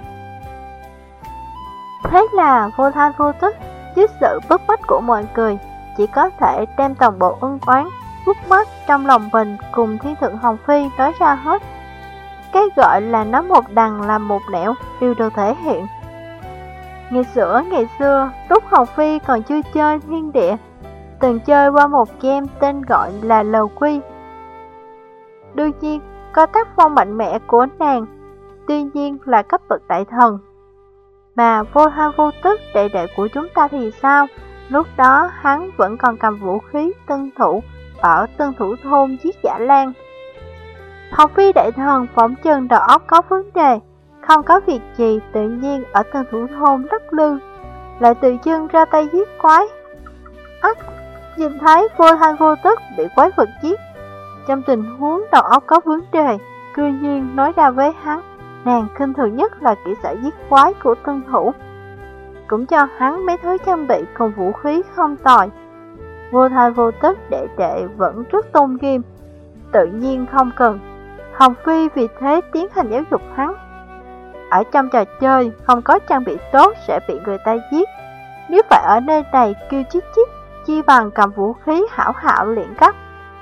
Thế là vô thanh vô tức, dưới sự bức bách của mọi người, chỉ có thể đem toàn bộ ân oán, bút mắt trong lòng mình cùng thiên thượng Hồng Phi nói ra hết. Cái gọi là nói một đằng làm một nẻo đều được thể hiện. Ngày xưa ngày xưa, lúc Hồng Phi còn chưa chơi thiên địa, từng chơi qua một game tên gọi là Lầu Quy. Đương nhiên, có tác phong mạnh mẽ của nàng, tuy nhiên là cấp bậc đại thần. Mà vô thanh vô tức đệ đệ của chúng ta thì sao? Lúc đó hắn vẫn còn cầm vũ khí tân thủ ở tân thủ thôn giết Giả Lan. Hồng Phi đại thần phỏng chừng đầu óc có vấn đề, không có việc gì tự nhiên ở tân thủ thôn lắc lư, lại tự dưng ra tay giết quái. Ách, nhìn thấy vô thanh vô tức bị quái vật giết, trong tình huống đầu óc có vấn đề, cư nhiên nói ra với hắn, nàng khinh thường nhất là kỹ xảo giết quái của tân thủ, cũng cho hắn mấy thứ trang bị cùng vũ khí không tồi. Vô thanh vô tức đệ đệ vẫn rất tôn nghiêm, tự nhiên không cần. Hồng Phi vì thế tiến hành giáo dục hắn. Ở trong trò chơi không có trang bị tốt sẽ bị người ta giết, nếu phải ở nơi này kêu chít chít, chi bằng cầm vũ khí hảo hảo luyện cấp.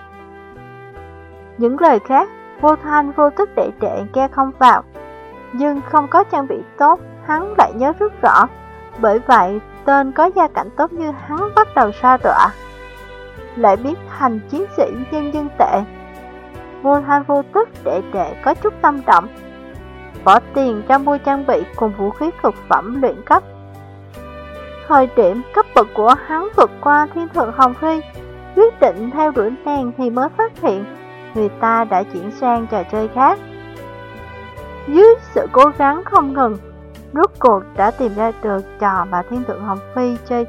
Những lời khác, vô thanh vô tức đệ đệ nghe không vào, nhưng không có trang bị tốt, hắn lại nhớ rất rõ. Bởi vậy, tên có gia cảnh tốt như hắn bắt đầu sa đọa, lại biến thành chiến sĩ nhân dân tệ. Vô thanh vô tức đệ đệ có chút tâm động, bỏ tiền ra mua trang bị cùng vũ khí cực phẩm luyện cấp. Thời điểm cấp bậc của hắn vượt qua thiên thượng Hồng Phi, quyết định theo đuổi nàng thì mới phát hiện người ta đã chuyển sang trò chơi khác. Dưới sự cố gắng không ngừng, rốt cuộc đã tìm ra được trò mà Thiên Thượng Hồng Phi chơi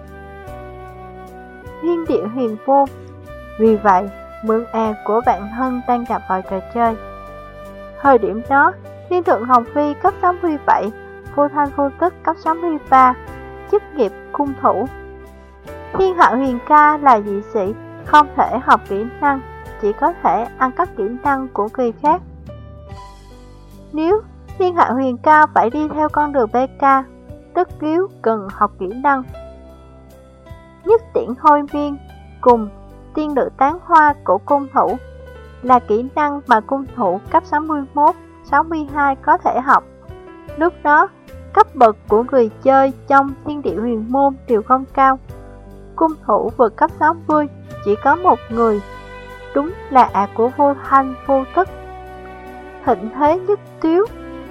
thiên địa huyền vô. Vì vậy, mượn ạc của bạn thân đang gặp vào trò chơi. Thời điểm đó, Thiên Thượng Hồng Phi cấp sáu mươi bảy, Vô Thanh Vô Tức cấp sáu mươi ba, chức nghiệp cung thủ. Thiên Hạo Huyền Ca là dị sĩ, không thể học kỹ năng, chỉ có thể ăn cắp kỹ năng của người khác. Nếu Thiên Hạo Huyền Ca phải đi theo con đường bê ca, tất yếu cần học kỹ năng. Nhất tiễn hôi miên cùng tiên nữ tán hoa của cung thủ là kỹ năng mà cung thủ cấp sáu mươi mốt, sáu mươi hai có thể học. Lúc đó, cấp bậc của người chơi trong thiên địa huyền môn đều không cao. Cung thủ vượt cấp sáu mươi chỉ có một người, đúng là ạc của Vô Thanh Vô Tức. Thịnh thế nhất tiếu.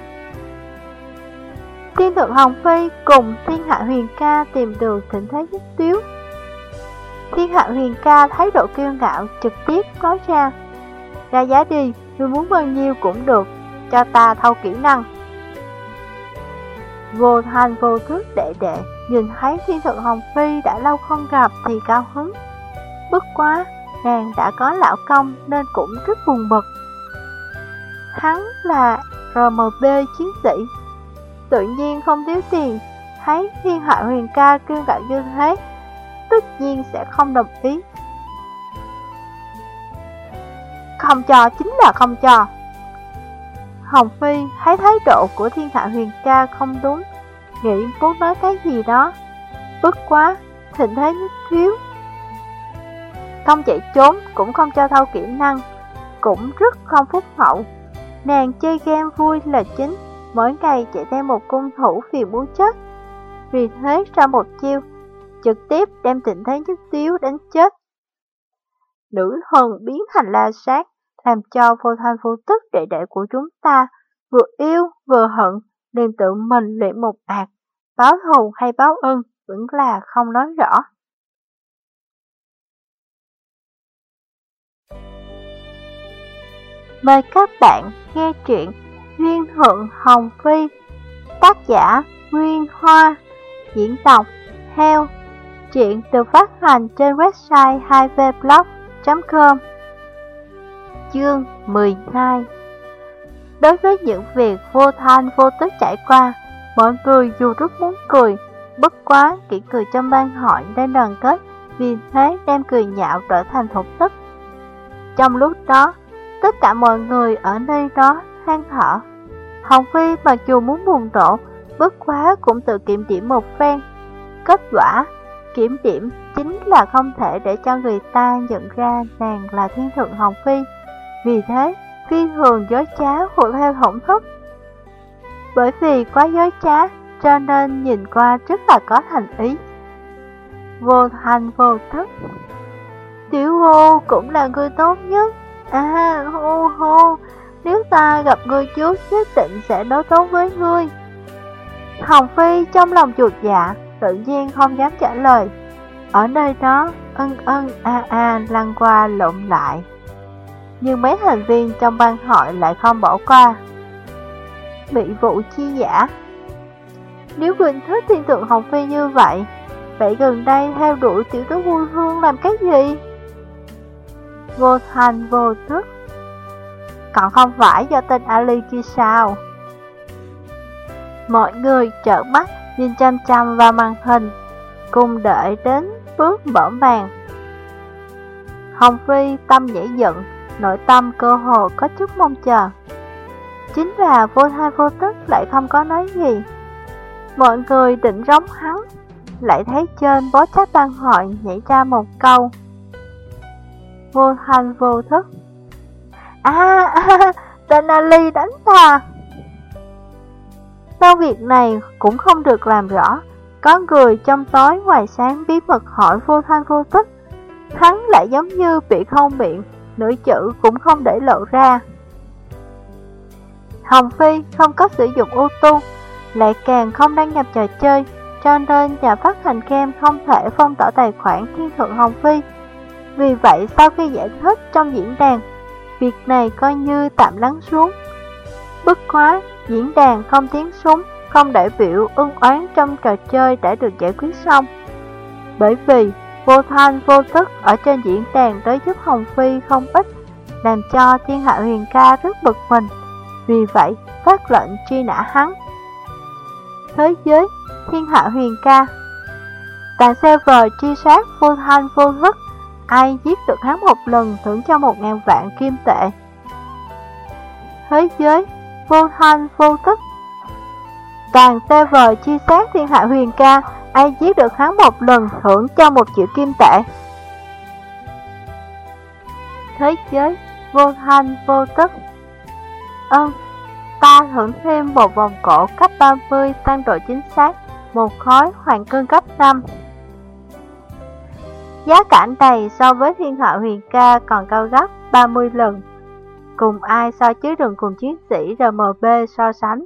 Thiên Thượng Hồng Phi cùng Thiên Hạ Huyền Ca tìm được thịnh thế nhất tiếu. Thiên Hạ Huyền Ca thái độ kiêu ngạo trực tiếp nói ra: ra giá đi, ngươi muốn bao nhiêu cũng được, cho ta thâu kỹ năng. Vô Thanh Vô Tức đệ đệ nhìn thấy Thiên Thượng Hồng Phi đã lâu không gặp thì cao hứng. Bất quá, nàng đã có lão công nên cũng rất buồn bực. Hắn là R M B chiến sĩ, tự nhiên không thiếu tiền, thấy Thiên Hạ Huyền Ca kiêu ngạo như thế, tất nhiên sẽ không đồng ý. Không cho chính là không cho. Hồng Phi thấy thái độ của Thiên Hạ Huyền Ca không đúng, nghĩ muốn nói cái gì đó. Bất quá, thịnh thế nhất thiếu. Không chạy trốn cũng không cho thâu kỹ năng, cũng rất không phúc hậu. Nàng chơi game vui là chính, mỗi ngày chạy theo một cung thủ phiền muốn chết. Vì thế ra một chiêu, trực tiếp đem thịnh thế nhất thiếu đánh chết. Nữ thần biến thành la sát, làm cho Vô Thanh Vô Tức đệ đệ của chúng ta vừa yêu vừa hận, liền tự mình luyện một ạc. Báo thù hay báo ân vẫn là không nói rõ. Mời các bạn nghe truyện Thiên Thượng Hồng Phi, tác giả Nguyên Hoa, diễn đọc Heo. Truyện được phát hành trên website hai v blog chấm com. Chương mười hai. Đối với những việc Vô Thanh Vô Tức trải qua, mọi người dù rất muốn cười, bất quá kỹ cười trong ban hội nên đoàn kết, vì thế đem cười nhạo trở thành thục tức. Trong lúc đó, tất cả mọi người ở nơi đó than thở. Hồng Phi mặc dù muốn buồn rộ, bất quá cũng tự kiểm điểm một phen. Kết quả, kiểm điểm chính là không thể để cho người ta nhận ra nàng là Thiên Thượng Hồng Phi. Vì thế, phi thường dối trá hộ theo thổn thức. Bởi vì quá dối trá, cho nên nhìn qua rất là có thành ý. Vô Thanh Vô Tức. Tiểu Vô cũng là người tốt nhất. À, hô hô, nếu ta gặp ngươi trước nhất định sẽ đối tốt với ngươi. Hồng Phi trong lòng chuột dạ, tự nhiên không dám trả lời. Ở nơi đó, ân ân a a lăn qua lộn lại. Nhưng mấy thành viên trong ban hội lại không bỏ qua. Bị vụ chi giả. Nếu Quỳnh thích Thiên Thượng Hồng Phi như vậy, vậy gần đây theo đuổi tiểu tứ vui hương làm cái gì? Vô Thanh Vô Tức. Còn không phải do tên Ali kia sao? Mọi người trợn mắt nhìn chăm chăm vào màn hình, cùng đợi đến bước mở màn. Hồng Phi tâm nhảy dựng, nội tâm cơ hồ có chút mong chờ. Chính là Vô Thanh Vô Tức lại không có nói gì. Mọi người định rống hắn, lại thấy trên bó chat ban hội nhảy ra một câu: Vô Thanh Vô Tức. À, à tên Ali đánh ta. Sau việc này cũng không được làm rõ. Có người trong tối ngoài sáng bí mật hỏi Vô Thanh Vô Tức, hắn lại giống như bị khâu miệng, nửa chữ cũng không để lộ ra. Hồng Phi không có sử dụng auto, lại càng không đăng nhập trò chơi, cho nên nhà phát hành game không thể phong tỏa tài khoản Thiên Thượng Hồng Phi. Vì vậy sau khi giải thích trong diễn đàn, việc này coi như tạm lắng xuống. Bất quá, diễn đàn không tiếng súng, không đại biểu ân oán trong trò chơi đã được giải quyết xong. Bởi vì vô thanh vô tức ở trên diễn đàn tới giúp Hồng Phi không ít, làm cho Thiên Hạ Huyền Ca rất bực mình, vì vậy phát lệnh truy nã hắn. Thế giới Thiên Hạ Huyền Ca, toàn server truy sát vô thanh vô tức, ai giết được hắn một lần thưởng cho một ngàn vạn kim tệ. Thế giới vô thanh vô tức, toàn server truy sát Thiên Hạ Huyền Ca, ai giết được hắn một lần thưởng cho một triệu kim tệ. Thế giới vô thanh vô tức, ơn ta thưởng thêm một vòng cổ cấp ba mươi tăng độ chính xác, một khối hoàng cương cấp năm. Giá cả này so với Thiên Hạ Huyền Ca còn cao gấp ba mươi lần. Cùng ai so chứ đừng cùng chiến sĩ R M B so sánh.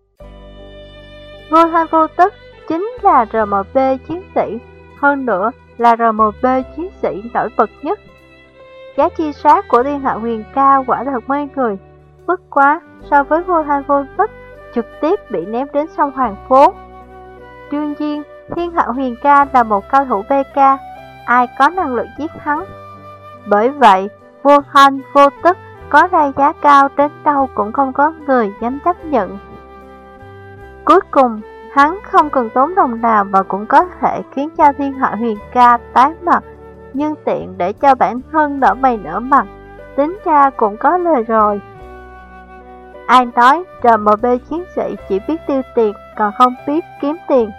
Vô thanh vô tức chính là R M B chiến sĩ, hơn nữa là R M B chiến sĩ nổi bật nhất. Giá chi sát của Thiên Hạ Huyền Ca quả thật mê người, bất quá so với vô thanh vô tức trực tiếp bị ném đến sông Hoàng Phố. Đương nhiên, Thiên Hạ Huyền Ca là một cao thủ B K, ai có năng lực giết hắn. Bởi vậy, vô thanh vô tức có ra giá cao đến đâu cũng không có người dám chấp nhận. Cuối cùng, hắn không cần tốn đồng nào mà cũng có thể khiến cho Thiên Hạ Huyền Ca tái mặt, nhưng tiện để cho bản thân nở mày nở mặt, tính ra cũng có lời rồi. Ai nói R M B chiến sĩ chỉ biết tiêu tiền còn không biết kiếm tiền.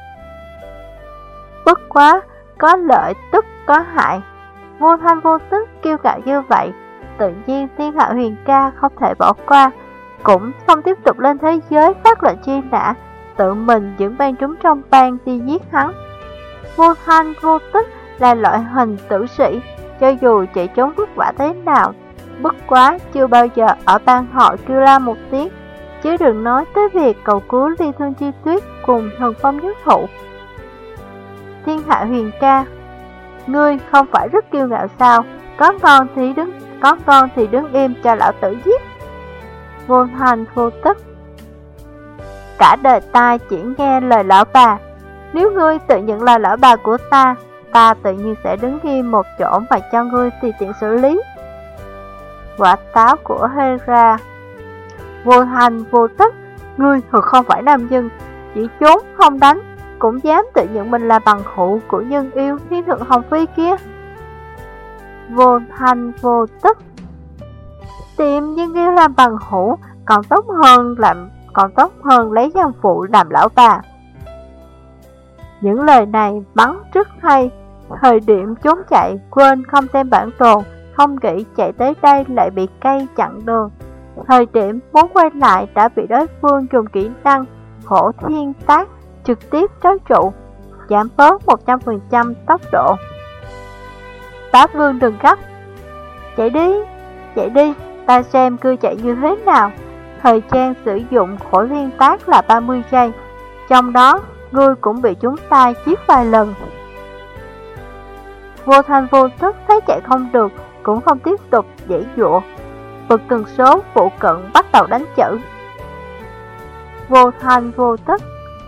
Bất quá, có lợi tức có hại. Vô thanh vô tức kiêu ngạo như vậy, tự nhiên Thiên Hạ Huyền Ca không thể bỏ qua, cũng không tiếp tục lên thế giới phát lệnh truy nã, tự mình dẫn bang chúng trong bang đi giết hắn. Vô thanh vô tức là loại hình tử sĩ, cho dù chạy trốn vất vả thế nào, bất quá chưa bao giờ ở bang họ kêu la một tiếng, chứ đừng nói tới việc cầu cứu Ly Thương Chi Tuyết cùng Thần Phong Nhất Thụ. Thiên Hạ Huyền Ca, ngươi không phải rất kiêu ngạo sao? Có ngon thì đứng, có ngon thì đứng im cho lão tử giết. Vô thanh vô tức, cả đời ta chỉ nghe lời lão bà. Nếu ngươi tự nhận là lão bà của ta, ta tự nhiên sẽ đứng im một chỗ và cho ngươi tùy tiện xử lý. Quả táo của Hera. Vô thanh vô tức, ngươi thật không phải nam nhân, chỉ trốn không đánh, cũng dám tự nhận mình là bằng hữu của nhân yêu Thiên Thượng Hồng Phi kia. Vô thanh vô tức, tìm nhân yêu làm bằng hữu còn tốt hơn làm còn tốt hơn lấy giam phụ làm lão bà. Những lời này bắn rất hay. Thời điểm trốn chạy quên không xem bản đồ, không nghĩ chạy tới đây lại bị cây chặn đường. Thời điểm muốn quay lại đã bị đối phương dùng kỹ năng Hổ Thiên Tác trực tiếp trói trụ, giảm bớt một trăm phần trăm tốc độ. Bá Vương đừng gấp, chạy đi, chạy đi, ta xem ngươi chạy như thế nào. Thời gian sử dụng Hổ Thiên Tác là ba mươi giây, trong đó ngươi cũng bị chúng ta giết vài lần. Vô thanh vô tức thấy chạy không được, cũng không tiếp tục giãy giụa, vượt tần số phụ cận bắt đầu đánh chữ. Vô thanh vô tức,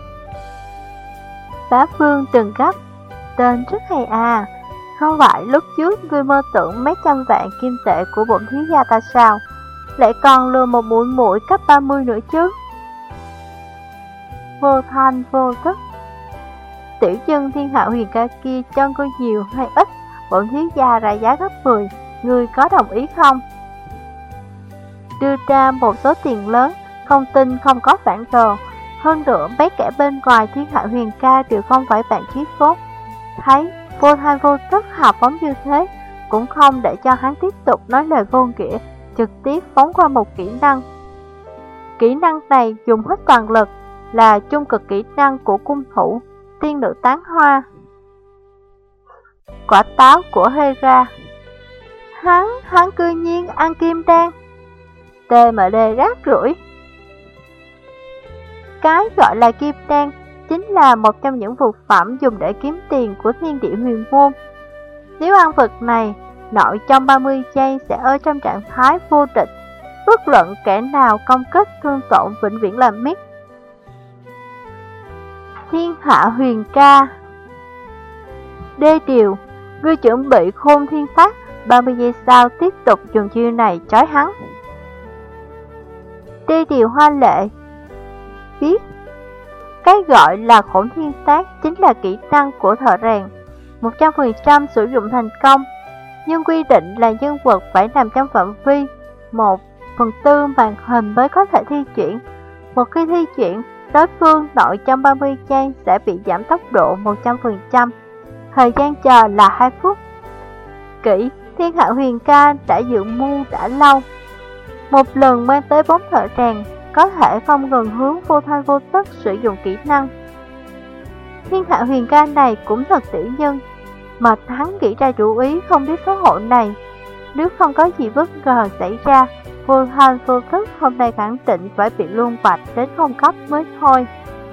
Bá Vương đừng gấp, tên rất hay à. Không phải lúc trước ngươi mơ tưởng mấy trăm vạn kim tệ của bổn thiếu gia ta sao, lại còn lừa một mũi mũi cấp ba mươi nữa chứ. Vô thanh vô tức, tiểu dân Thiên Hạ Huyền Ca kia cho ngươi nhiều hay ít, bổn thiếu gia ra giá gấp mười, ngươi có đồng ý không? Đưa ra một số tiền lớn, không tin không có bản đồ. Hơn nữa mấy kẻ bên ngoài Thiên Hạ Huyền Ca đều không phải bạn chí cốt. Thấy vô thanh vô tức hào phóng như thế, cũng không để cho hắn tiếp tục nói lời vô nghĩa, trực tiếp phóng qua một kỹ năng. Kỹ năng này dùng hết toàn lực, là trung cực kỹ năng của cung thủ Tiên Nữ Tán Hoa. Quả táo của Hera. Hắn, hắn cư nhiên ăn kim đan. tê em đê rác rưởi. Cái gọi là kim đan chính là một trong những vật phẩm dùng để kiếm tiền của Thiên Địa Huyền Môn. Nếu ăn vật này, nội trong ba mươi giây sẽ ở trong trạng thái vô địch, bất luận kẻ nào công kích thương tổn vĩnh viễn làm miết. Thiên Hạ Huyền Ca. Đê điều, ngươi chuẩn bị khôn thiên phát, ba mươi giây sau tiếp tục dùng chiêu này trói hắn. Đê điều Hoa Lệ. Biết, cái gọi là khổn thiên tác chính là kỹ năng của thợ rèn, một trăm phần trăm sử dụng thành công, nhưng quy định là nhân vật phải nằm trong phạm vi một phần tư màn hình mới có thể thi chuyển. Một khi thi chuyển, đối phương nội trong ba mươi giây sẽ bị giảm tốc độ một trăm phần trăm, thời gian chờ là hai phút. Kỹ Thiên Hạ Huyền Ca đã dự mưu đã lâu, một lần mang tới bốn thợ rèn có thể không ngừng hướng vô thanh vô tức sử dụng kỹ năng. Thiên Hạ Huyền Ca này cũng thật tiểu nhân, mà hắn nghĩ ra chủ ý không biết xấu hổ này. Nếu không có gì bất ngờ xảy ra, vô thanh vô tức hôm nay khẳng định phải bị luân bạch đến không cấp mới thôi.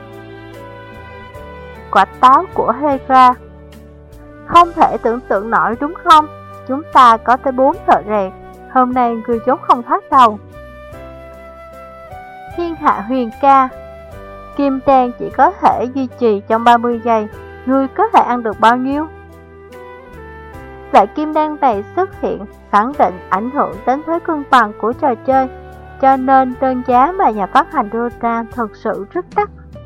Quả táo của Hera. Không thể tưởng tượng nổi đúng không? Chúng ta có tới bốn thợ rèn, hôm nay người trốn không thoát đầu. Thiên Hạ Huyền Ca. Kim đan chỉ có thể duy trì trong ba mươi giây, ngươi có thể ăn được bao nhiêu? Loại kim đan này xuất hiện khẳng định ảnh hưởng đến thế cân bằng của trò chơi, cho nên đơn giá mà nhà phát hành đưa ra thật sự rất đắt.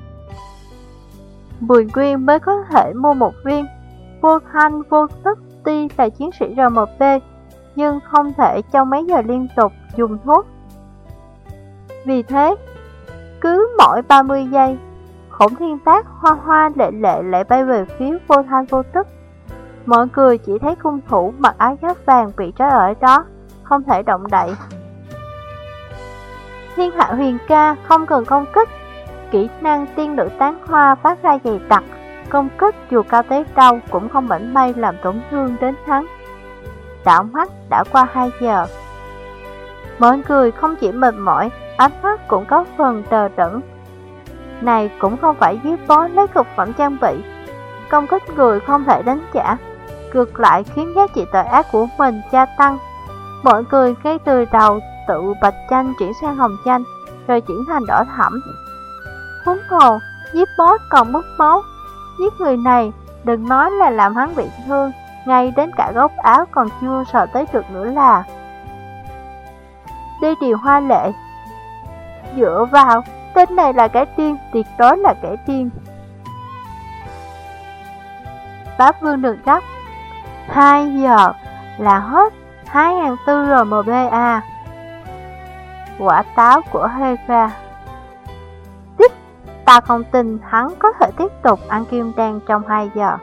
mười nguyên mới có thể mua một viên. Vô thanh vô tức tuy là chiến sĩ R M P, nhưng không thể trong mấy giờ liên tục dùng thuốc. Vì thế, cứ mỗi ba mươi giây, Khổng Thiên Tác hoa hoa lệ lệ lại bay về phía vô thanh vô tức. Mọi người chỉ thấy cung thủ mặc áo giáp vàng bị trói ở đó, không thể động đậy. Thiên Hạ Huyền Ca không cần công kích, kỹ năng tiên nữ tán hoa phát ra dày đặc, công kích dù cao tới đâu cũng không mảy may làm tổn thương đến hắn. Đảo mắt đã qua hai giờ. Mọi người không chỉ mệt mỏi, ánh mắt cũng có phần đờ đẫn. Này cũng không phải giết bó lấy cực phẩm trang bị, công kích người không thể đánh trả, ngược lại khiến giá trị tội ác của mình gia tăng. Mọi người ngay từ đầu tự bạch chanh chuyển sang hồng chanh, rồi chuyển thành đỏ thẫm. Huống hồ, giết boss còn mất máu, giết người này đừng nói là làm hắn bị thương, ngay đến cả góc áo còn chưa sờ tới được nữa là. Đê điều Hoa Lệ. Dựa vào, tên này là kẻ điên, tuyệt đối là kẻ điên. Bá Vương Đường Đất. Hai giờ là hết hai nghìn bốn trăm R M B A. Quả táo của Hera. Tích, ta không tin hắn có thể tiếp tục ăn kim đan trong hai giờ.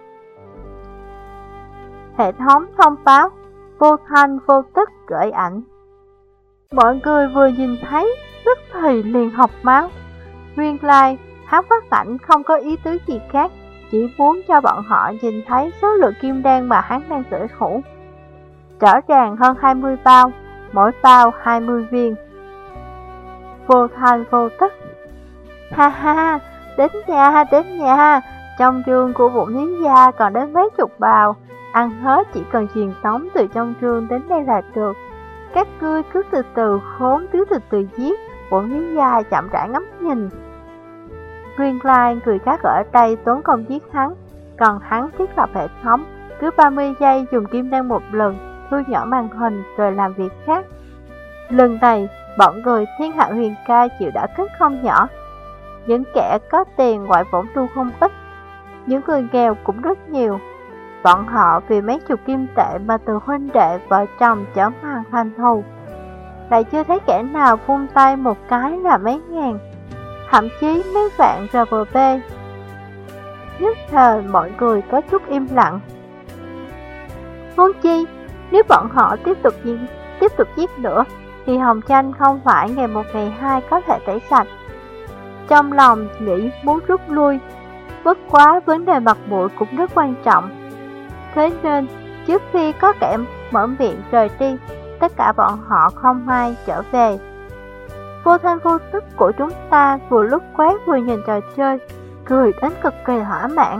Hệ thống thông báo, vô thanh vô tức gửi ảnh. Mọi người vừa nhìn thấy, tức thì liền học máu. Nguyên lai, hắn phát ảnh không có ý tứ gì khác, chỉ muốn cho bọn họ nhìn thấy số lượng kim đan mà hắn đang sở hữu. Rõ ràng hơn hai mươi bao, mỗi bao hai mươi viên. Vô thanh vô tức. Ha ha, đến nha, đến nha, trong rương của Vũ Thí Gia còn đến mấy chục bao, ăn hết chỉ cần truyền tống từ trong rương đến đây là được. Các ngươi cứ từ từ khốn, cứ từ từ giết, Vũ Thí Gia chậm rãi ngắm nhìn. Nguyên lai người khác ở đây tốn công giết hắn, còn hắn thiết lập hệ thống, cứ ba mươi giây dùng kim đan một lần, thu nhỏ màn hình rồi làm việc khác. Lần này, bọn người Thiên Hạ Huyền Ca chịu đã kích không nhỏ. Những kẻ có tiền ngoại vốn tu không ít, những người nghèo cũng rất nhiều. Bọn họ vì mấy chục kim tệ mà từ huynh đệ vợ chồng trở mặt thành thù. Lại chưa thấy kẻ nào vung tay một cái là mấy ngàn, thậm chí mấy vạn R M B. Nhất thời mọi người có chút im lặng. Huống chi, nếu bọn họ tiếp tục giết, tiếp tục giết nữa, thì hồng chanh không phải ngày một ngày hai có thể tẩy sạch. Trong lòng nghĩ muốn rút lui, bất quá vấn đề mặt mũi cũng rất quan trọng. Thế nên, trước khi có kẻ mở miệng rời đi, tất cả bọn họ không ai trở về. Vô thanh vô tức của chúng ta vừa lúc quét vừa nhìn trò chơi, cười đến cực kỳ thỏa mãn.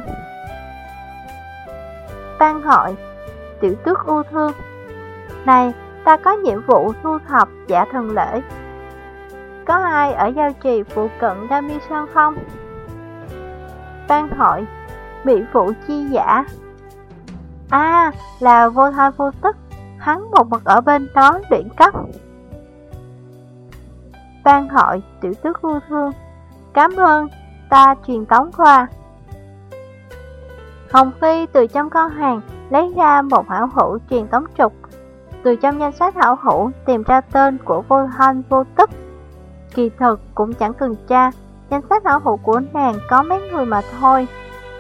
Ban hội, Tiểu Tước ưu thương. Này, ta có nhiệm vụ thu thập giả thần lễ. Có ai ở giao trì phụ cận Đa Mi Sơn không? ban hội, mỹ phụ chi giả. À, là vô thanh vô tức, hắn một mực ở bên đó luyện cấp. Ban hội, tiểu tước vô thương, cảm ơn, ta truyền tống qua. Hồng Phi từ trong con hàng lấy ra một hảo hữu truyền tống trục, từ trong danh sách hảo hữu tìm ra tên của vô thanh vô tức. Kỳ thực cũng chẳng cần tra, danh sách hảo hữu của nàng có mấy người mà thôi.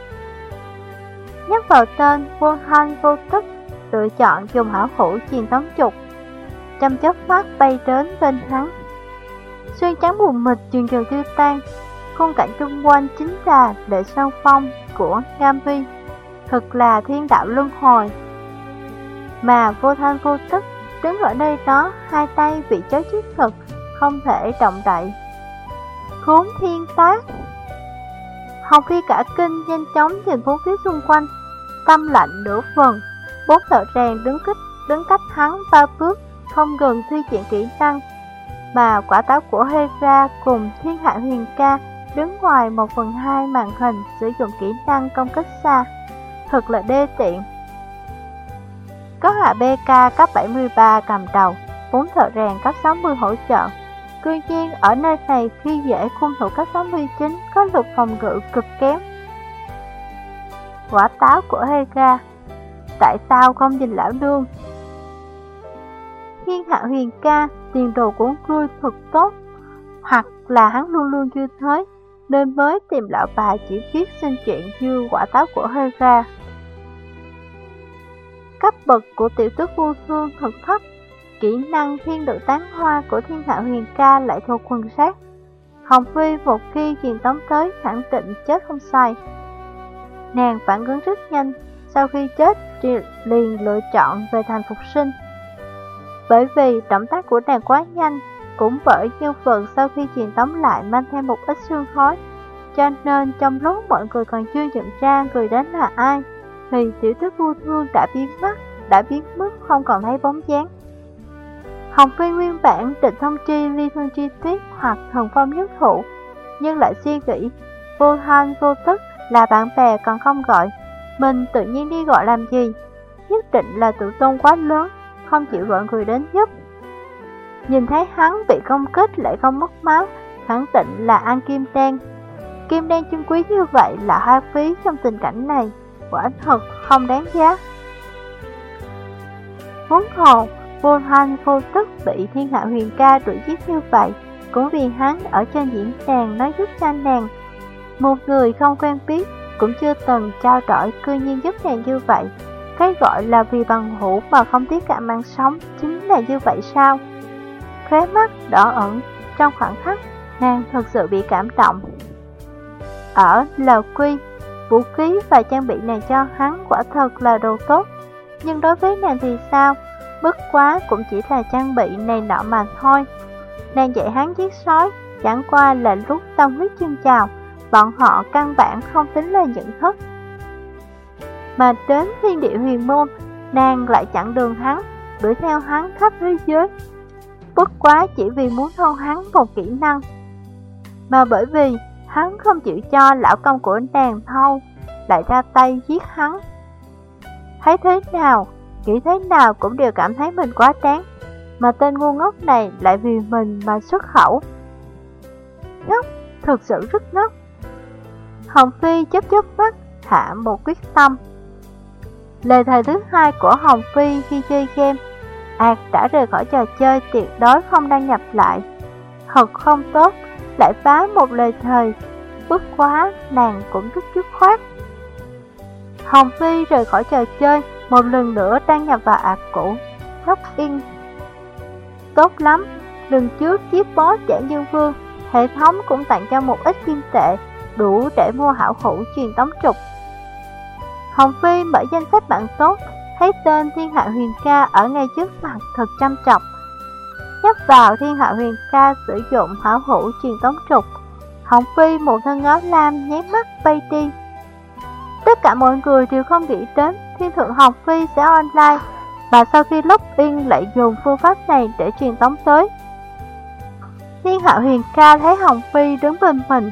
Nhắc vào tên vô thanh vô tức, lựa chọn dùng hảo hữu truyền tống trục, trong chớp mắt bay đến bên hắn. Xuyên trắng mù mịt dần dần tiêu tan, khung cảnh xung quanh chính là lệ sơn phong của Ngam Vi, thực là thiên đạo luân hồi. Mà vô thanh vô tức đứng ở nơi đó, hai tay bị trói trước ngực, không thể động đậy. Khốn thiên tác! Hồng Phi cả kinh nhanh chóng nhìn bốn phía xung quanh, tâm lạnh nửa phần. Bốn thợ rèn đứng cách đứng cách hắn ba bước, không ngừng thi triển kỹ năng. Mà quả táo của Hera cùng Thiên Hạ Huyền Ca đứng ngoài một phần hai màn hình sử dụng kỹ năng công kích xa, thật là đê tiện. Có hạ bê ca cấp bảy mươi ba cầm đầu, bốn thợ rèn cấp sáu mươi hỗ trợ. Tuy nhiên ở nơi này khi dễ cung thủ cấp sáu mươi chín có lực phòng ngự cực kém. Quả táo của Hera, tại sao không nhìn lão nương? Thiên Hạ Huyền Ca, tiền đồ của ngươi thật tốt, hoặc là hắn luôn luôn như thế, nên mới tìm lão bà chỉ biết xin chuyện như quả táo của Hera. Cấp bậc của tiểu tước vô thương thật thấp, kỹ năng thiên tự tán hoa của Thiên Hạ Huyền Ca lại thuộc quần sát. Hồng Phi một khi truyền tống tới khẳng định chết không sai. Nàng phản ứng rất nhanh, sau khi chết liền lựa chọn về thành phục sinh. Bởi vì động tác của nàng quá nhanh, cũng bởi nhân vật sau khi truyền tống lại mang theo một ít sương khói, cho nên trong lúc mọi người còn chưa nhận ra người đến là ai, thì tiểu tước vô thương đã biến mất, đã biến mất không còn thấy bóng dáng. Hồng Phi nguyên bản định thông tri ly thương chi tiết hoặc thần phong nhất thủ, nhưng lại suy nghĩ vô thanh vô tức là bạn bè còn không gọi, mình tự nhiên đi gọi làm gì? Nhất định là tự tôn quá lớn, không chịu gọi người đến giúp. Nhìn thấy hắn bị công kích lại không mất máu, khẳng định là ăn kim đen. Kim đen chân quý như vậy là hoa phí trong tình cảnh này, quả thật không đáng giá. Huống hồ, vô thanh vô tức bị Thiên Hạ Huyền Ca đuổi giết như vậy, cũng vì hắn ở trên diễn đàn nói giúp cho nàng. Một người không quen biết, cũng chưa từng trao đổi, cư nhiên giúp nàng như vậy. Cái gọi là vì bằng hữu mà không tiếc cả mạng sống, chính là như vậy sao? Khóe mắt đỏ ẩn, trong khoảng khắc, nàng thật sự bị cảm động. Ở Lào Quy, vũ khí và trang bị nàng cho hắn quả thật là đồ tốt, nhưng đối với nàng thì sao? Bất quá cũng chỉ là trang bị này nọ mà thôi. Nàng dạy hắn giết sói, chẳng qua là lúc tâm huyết chân trào, bọn họ căn bản không tính là nhận thức. Mà đến thiên địa huyền môn, nàng lại chặn đường hắn, đuổi theo hắn khắp thế giới. Bất quá chỉ vì muốn thâu hắn một kỹ năng, mà bởi vì hắn không chịu cho lão công của nàng thâu, lại ra tay giết hắn. Thấy thế nào, nghĩ thế nào cũng đều cảm thấy mình quá đáng, mà tên ngu ngốc này lại vì mình mà xuất khẩu. Ngốc, thực sự rất ngốc. Hồng Phi chớp chớp mắt, hạ một quyết tâm. Lời thề thứ hai của Hồng Phi khi chơi game, ạt đã rời khỏi trò chơi, tuyệt đối không đăng nhập lại. Thật không tốt, lại phá một lời thề. Bất quá, nàng cũng rất dứt khoát. Hồng Phi rời khỏi trò chơi, một lần nữa đăng nhập vào app cũ, login. Tốt lắm, lần trước chiếc boss giả nhân vương, hệ thống cũng tặng cho một ít kim tệ, đủ để mua hảo hữu truyền tống trục. Hồng Phi mở danh sách bạn tốt, thấy tên Thiên Hạ Huyền Ca ở ngay trước mặt thật chăm chọc. Nhấp vào Thiên Hạ Huyền Ca sử dụng hảo hữu truyền tống trục, Hồng Phi một thân áo lam nháy mắt bay đi. Tất cả mọi người đều không nghĩ đến Thiên Thượng Hồng Phi sẽ online, và sau khi login lại dùng phương pháp này để truyền tống tới. Thiên Hạ Huyền Ca thấy Hồng Phi đứng bên mình,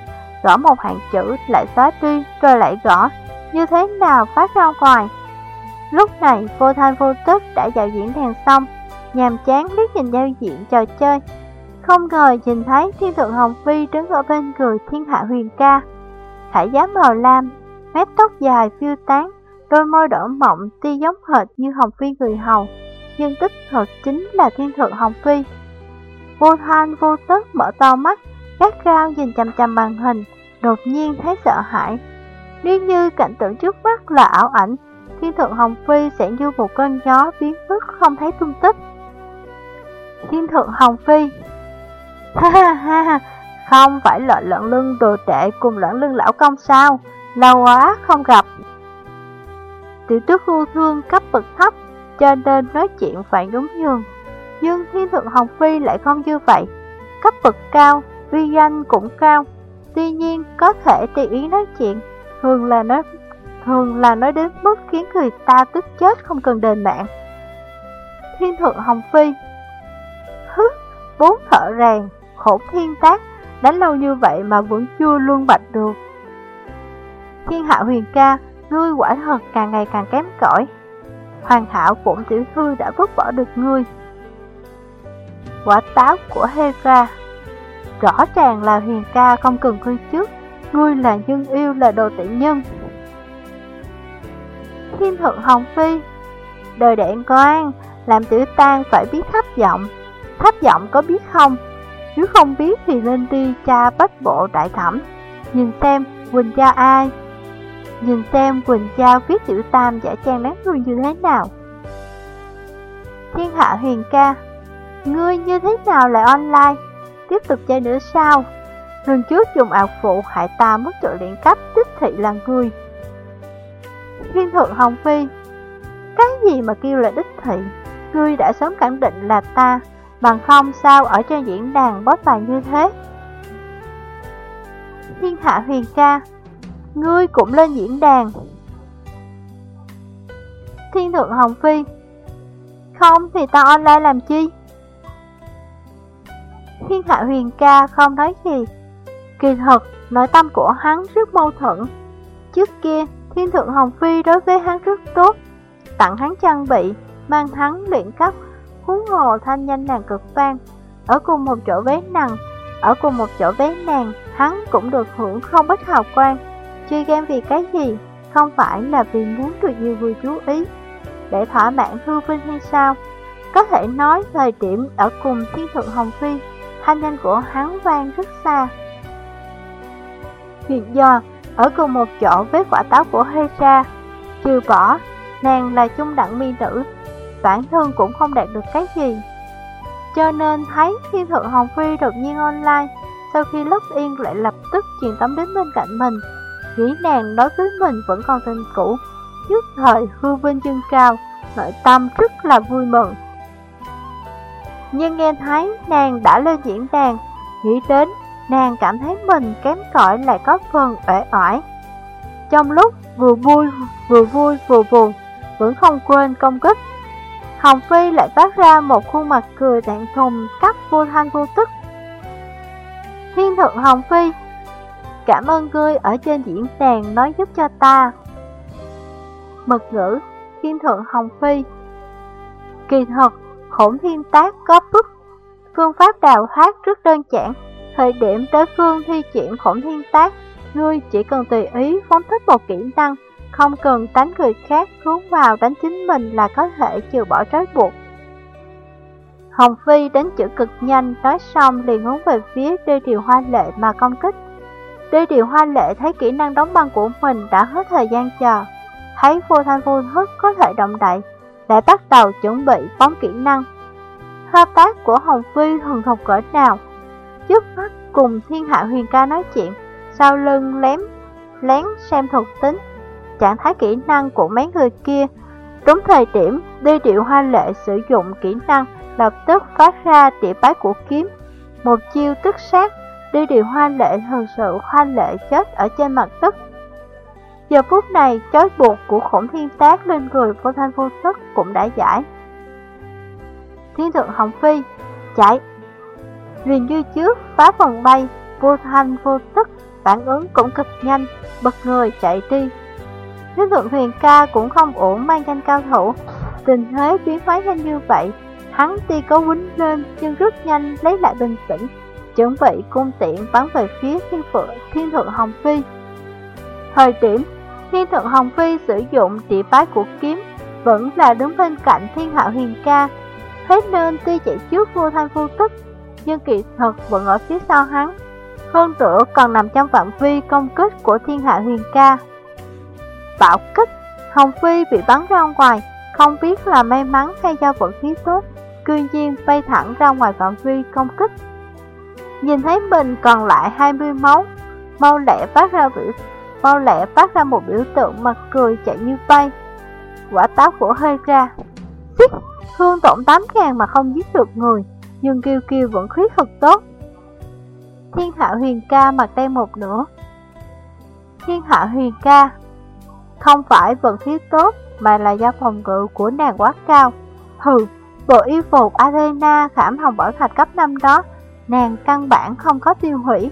gõ một hàng chữ lại xóa đi rồi lại gõ, như thế nào phát ra ngoài. Lúc này vô thanh vô tức đã dạo diễn đàn xong, nhàm chán liếc nhìn giao diện trò chơi. Không ngờ nhìn thấy Thiên Thượng Hồng Phi đứng ở bên người Thiên Hạ Huyền Ca. Khải giáp màu lam, mép tóc dài phiêu tán, đôi môi đỏ mọng tuy giống hệt như Hồng Phi người hầu, nhưng đích thực chính là Thiên Thượng Hồng Phi. Vô thanh vô tức mở to mắt, gắt gao nhìn chằm chằm màn hình, đột nhiên thấy sợ hãi. Nếu như cảnh tượng trước mắt là ảo ảnh, Thiên Thượng Hồng Phi sẽ như một cơn gió biến mất không thấy tung tích. Thiên Thượng Hồng Phi, ha ha ha, không phải loại lợn lưng đồ tệ cùng lợn lưng lão công sao, lâu quá không gặp. Tiểu tước vô thương cấp bậc thấp, cho nên nói chuyện phải nhún nhường. Nhưng Thiên Thượng Hồng Phi lại không như vậy, cấp bậc cao, uy danh cũng cao. Tuy nhiên có thể tùy ý nói chuyện, thường là nói thường là nói đến mức khiến người ta tức chết không cần đền mạng. Thiên Thượng Hồng Phi, hứ, bốn thợ rèn, khổ thiên tác, đánh lâu như vậy mà vẫn chưa luân bạch được. Thiên Hạ Huyền Ca, ngươi quả thật càng ngày càng kém cỏi. Hoàn hảo bổn tiểu thư đã vứt bỏ được ngươi. Quả táo của Hera, rõ ràng là Huyền Ca không cần ngươi trước, ngươi là nhân yêu, là đồ tiện nhân. Thiên Thượng Hồng Phi, đời đạn quan, làm tiểu tang phải biết thấp giọng. Thấp giọng có biết không? Nếu không biết thì nên đi tra bách bộ đại thẩm, nhìn xem Quỳnh Giao ai, nhìn xem Quỳnh Giao viết tiểu tam giả trang đáng thương như thế nào. Thiên Hạ Huyền Ca, ngươi như thế nào lại online? Tiếp tục chơi nữa sao? Lần trước dùng ảo phụ hại ta mất chỗ luyện cấp, đích thị là ngươi. Thiên Thượng Hồng Phi, cái gì mà kêu là đích thị? Ngươi đã sớm khẳng định là ta, bằng không sao ở trên diễn đàn bóp bài như thế. Thiên Hạ Huyền Ca, ngươi cũng lên diễn đàn. Thiên Thượng Hồng Phi, không thì ta online làm chi? Thiên Hạ Huyền Ca không nói gì. Kỳ thật, nội tâm của hắn rất mâu thuẫn. Trước kia, Thiên Thượng Hồng Phi đối với hắn rất tốt, tặng hắn trang bị, mang hắn luyện cấp, huống hồ thanh danh nàng cực vang. Ở cùng một chỗ với nàng, ở cùng một chỗ với nàng, hắn cũng được hưởng không ít hào quang. Chơi game vì cái gì? Không phải là vì muốn được nhiều người chú ý, để thỏa mãn hư vinh hay sao? Có thể nói thời điểm ở cùng Thiên Thượng Hồng Phi, thanh danh của hắn vang rất xa. Hiện giờ, ở cùng một chỗ với quả táo của Hera, trừ bỏ, nàng là trung đẳng mi nữ, bản thân cũng không đạt được cái gì. Cho nên thấy Thiên Thượng Hồng Phi đột nhiên online, sau khi login lại lập tức truyền tống đến bên cạnh mình, nghĩ nàng đối với mình vẫn còn tình cũ, nhất thời hư vinh dâng cao, nội tâm rất là vui mừng. Nhưng nghe thấy nàng đã lên diễn đàn, nghĩ đến nàng cảm thấy mình kém cỏi lại có phần uể oải. Trong lúc vừa vui vừa vui vừa buồn, vẫn không quên công kích. Hồng Phi lại phát ra một khuôn mặt cười tạng thùng cấp vô thanh vô tức. Thiên Thượng Hồng Phi, cảm ơn ngươi ở trên diễn đàn nói giúp cho ta. Mật ngữ Thiên Thượng Hồng Phi, kỳ thật Hỗn Thiên Tác có bức phương pháp đào thoát rất đơn giản. Thời điểm đối phương thi triển Hỗn Thiên Tác, ngươi chỉ cần tùy ý phóng thích một kỹ năng, không cần đánh người khác, hướng vào đánh chính mình là có thể trừ bỏ trói buộc. Hồng Phi đến chữ cực nhanh, nói xong liền hướng về phía Đê Điều Hoa Lệ mà công kích. Đê Điều Hoa Lệ thấy kỹ năng đóng băng của mình đã hết thời gian chờ, thấy vô thanh vô thức có thể động đậy, lại bắt đầu chuẩn bị phóng kỹ năng. Thao tác của Hồng Phi thuần thục cỡ nào, trước mắt cùng Thiên Hạ Huyền Ca nói chuyện, sau lưng lém lén xem thuộc tính, trạng thái kỹ năng của mấy người kia. Đúng thời điểm Đê Điệu Hoa Lệ sử dụng kỹ năng, lập tức phát ra tỉa bái của kiếm, một chiêu tức sát. Đê Điệu Hoa Lệ thật sự hoa lệ chết ở trên mặt đất. Giờ phút này, trói buộc của Hỗn Thiên Tác lên người vô thanh vô tức cũng đã giải. Thiên Thượng Hồng Phi, chạy! Liền như trước, phá vòng bay, vô thanh vô tức, phản ứng cũng cực nhanh, bật người chạy đi. Thiên Thượng Huyền Ca cũng không ổn mang danh cao thủ, tình thế biến hóa nhanh như vậy, hắn tuy có quýnh lên nhưng rất nhanh lấy lại bình tĩnh, chuẩn bị cung tiện bắn về phía Thiên Phượng Thiên Thượng Hồng Phi. Thời điểm Thiên Thượng Hồng Phi sử dụng địa phái của kiếm vẫn là đứng bên cạnh Thiên Hạo Huyền Ca, thế nên tuy chạy trước vô thanh vô tức, nhưng kỳ thực vẫn ở phía sau hắn, hơn nữa còn nằm trong phạm vi công kích của Thiên Hạo Huyền Ca. Bạo kích, Hồng Phi bị bắn ra ngoài, không biết là may mắn hay do vận khí tốt, cư nhiên bay thẳng ra ngoài phạm vi công kích. Nhìn thấy mình còn lại hai mươi máu, mau lẹ phát ra biểu mau lẹ phát ra một biểu tượng mặt cười chạy như bay. Quả táo của hơi ra, xích, thương tổn tám ngàn mà không giết được người, nhưng Kiêu Kiêu vẫn khí thật tốt. Thiên Hạo Huyền Ca mặt đen một nửa. Thiên Hạo Huyền Ca không phải vận khí tốt, mà là do phòng ngự của nàng quá cao. Hừ, bộ y phục Athena khảm hồng bảo thạch cấp năm đó, nàng căn bản không có tiêu hủy.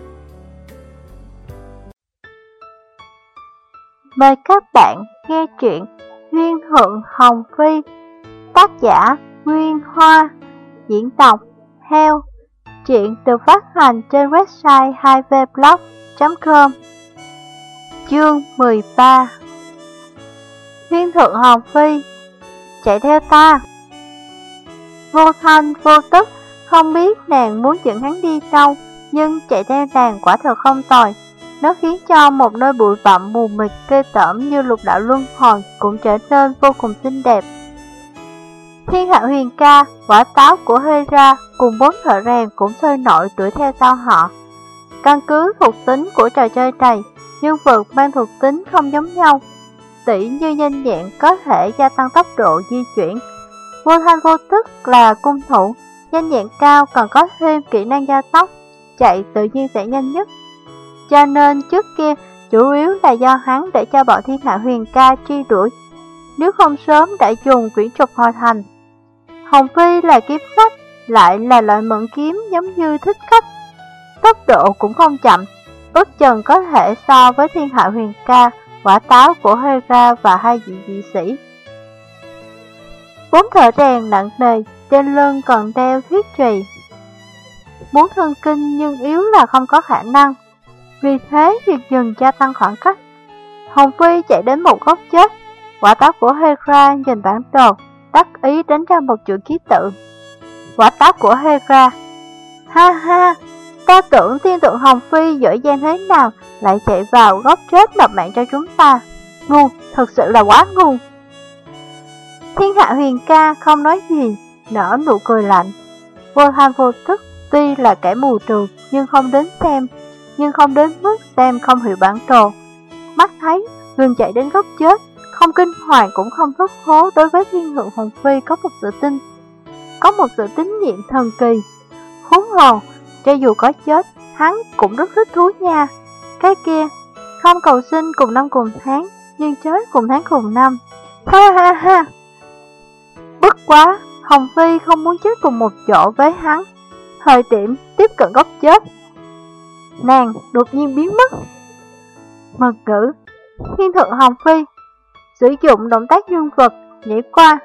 Mời các bạn nghe truyện Thiên Thượng Hồng Phi, tác giả Nguyên Hoa, diễn đọc Heo. Truyện được phát hành trên website hai v blog chấm com. Chương mười ba. Thiên Thượng Hồng Phi, chạy theo ta. Vô thanh vô tức, không biết nàng muốn dẫn hắn đi đâu, nhưng chạy theo nàng quả thật không tồi. Nó khiến cho một nơi bụi bặm mù mịt ghê tởm như lục đạo luân hồi cũng trở nên vô cùng xinh đẹp. Thiên Hạo Huyền Ca, quả táo của Hera cùng bốn thợ rèn cũng sôi nổi đuổi theo sau họ. Căn cứ thuộc tính của trò chơi này, nhân vật mang thuộc tính không giống nhau. Tỷ như nhanh nhẹn có thể gia tăng tốc độ di chuyển, vô thanh vô tức là cung thủ, nhanh nhẹn cao còn có thêm kỹ năng gia tốc, chạy tự nhiên sẽ nhanh nhất. Cho nên trước kia chủ yếu là do hắn để cho bọn Thiên Hạo Huyền Ca truy đuổi, nếu không sớm đã dùng quyển trục hồi thành. Hồng Phi là kiếm khách, lại là loại mượn kiếm giống như thích khách, tốc độ cũng không chậm, ước chừng có thể so với Thiên Hạo Huyền Ca, quả táo của Hera và hai vị dị sĩ. Bốn thợ rèn nặng nề, trên lưng còn đeo thiết trùy, muốn thân kinh nhưng yếu là không có khả năng, vì thế việc dừng gia tăng khoảng cách. Hồng Phi chạy đến một góc chết, quả táo của Hera nhìn bản đồ, đắc ý đánh ra một chữ ký tự. Quả táo của Hera, ha ha, ta tưởng Thiên Thượng Hồng Phi giỏi giang thế nào lại chạy vào góc chết nộp mạng cho chúng ta. Ngu, thật sự là quá ngu. Thiên Hạ Huyền Ca không nói gì, nở nụ cười lạnh. Vô thanh vô tức, tuy là kẻ mù trừ nhưng không đến xem, nhưng không đến mức xem không hiểu bản đồ. Mắt thấy ngừng chạy đến góc chết, không kinh hoàng cũng không thất thố, đối với Thiên Thượng Hồng Phi có một sự tin, có một sự tín nhiệm thần kỳ. Huống hồ, cho dù có chết, hắn cũng rất thích thú nha. Cái kia, không cầu sinh cùng năm cùng tháng, nhưng chết cùng tháng cùng năm. Ha ha ha. Bất quá, Hồng Phi không muốn chết cùng một chỗ với hắn. Thời điểm tiếp cận góc chết, nàng đột nhiên biến mất. Mật ngữ, Thiên Thượng Hồng Phi sử dụng động tác nhân vật nhảy qua.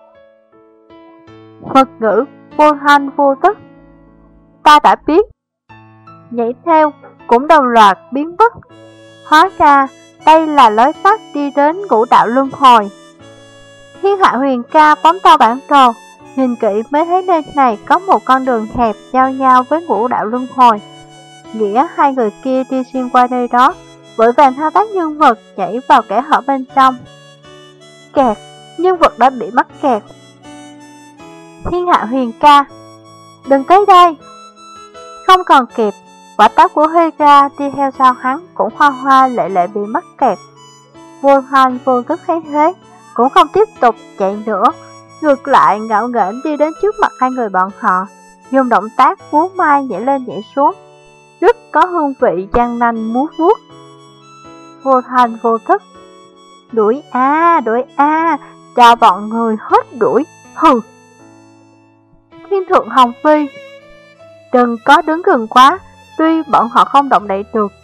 Mật ngữ, vô thanh vô tức, ta đã biết. Nhảy theo cũng đồng loạt biến mất. Hóa ra đây là lối tắt đi đến ngũ đạo luân hồi. Thiên Hạ Huyền Ca bấm to bản đồ, nhìn kỹ mới thấy nơi này có một con đường hẹp giao nhau với ngũ đạo luân hồi. Nghĩa hai người kia đi xuyên qua nơi đó, vội vàng thao tác nhân vật nhảy vào kẽ hở bên trong. Kẹt, nhân vật đã bị mắc kẹt. Thiên Hạ Huyền Ca, đừng tới đây. Không còn kịp, quả táo của Hera đi theo sau hắn cũng hoa hoa lệ lệ bị mắc kẹt. Vô thanh vô tức thấy thế, cũng không tiếp tục chạy nữa, ngược lại ngạo nghễ đi đến trước mặt hai người bọn họ, dùng động tác vuốt mai nhảy lên nhảy xuống, rất có hương vị răng nanh múa vuốt. Vô thanh vô thức, đuổi a đuổi a, cho bọn người hết đuổi, hừ. Thiên Thượng Hồng Phi, đừng có đứng gần quá, tuy bọn họ không động đậy được,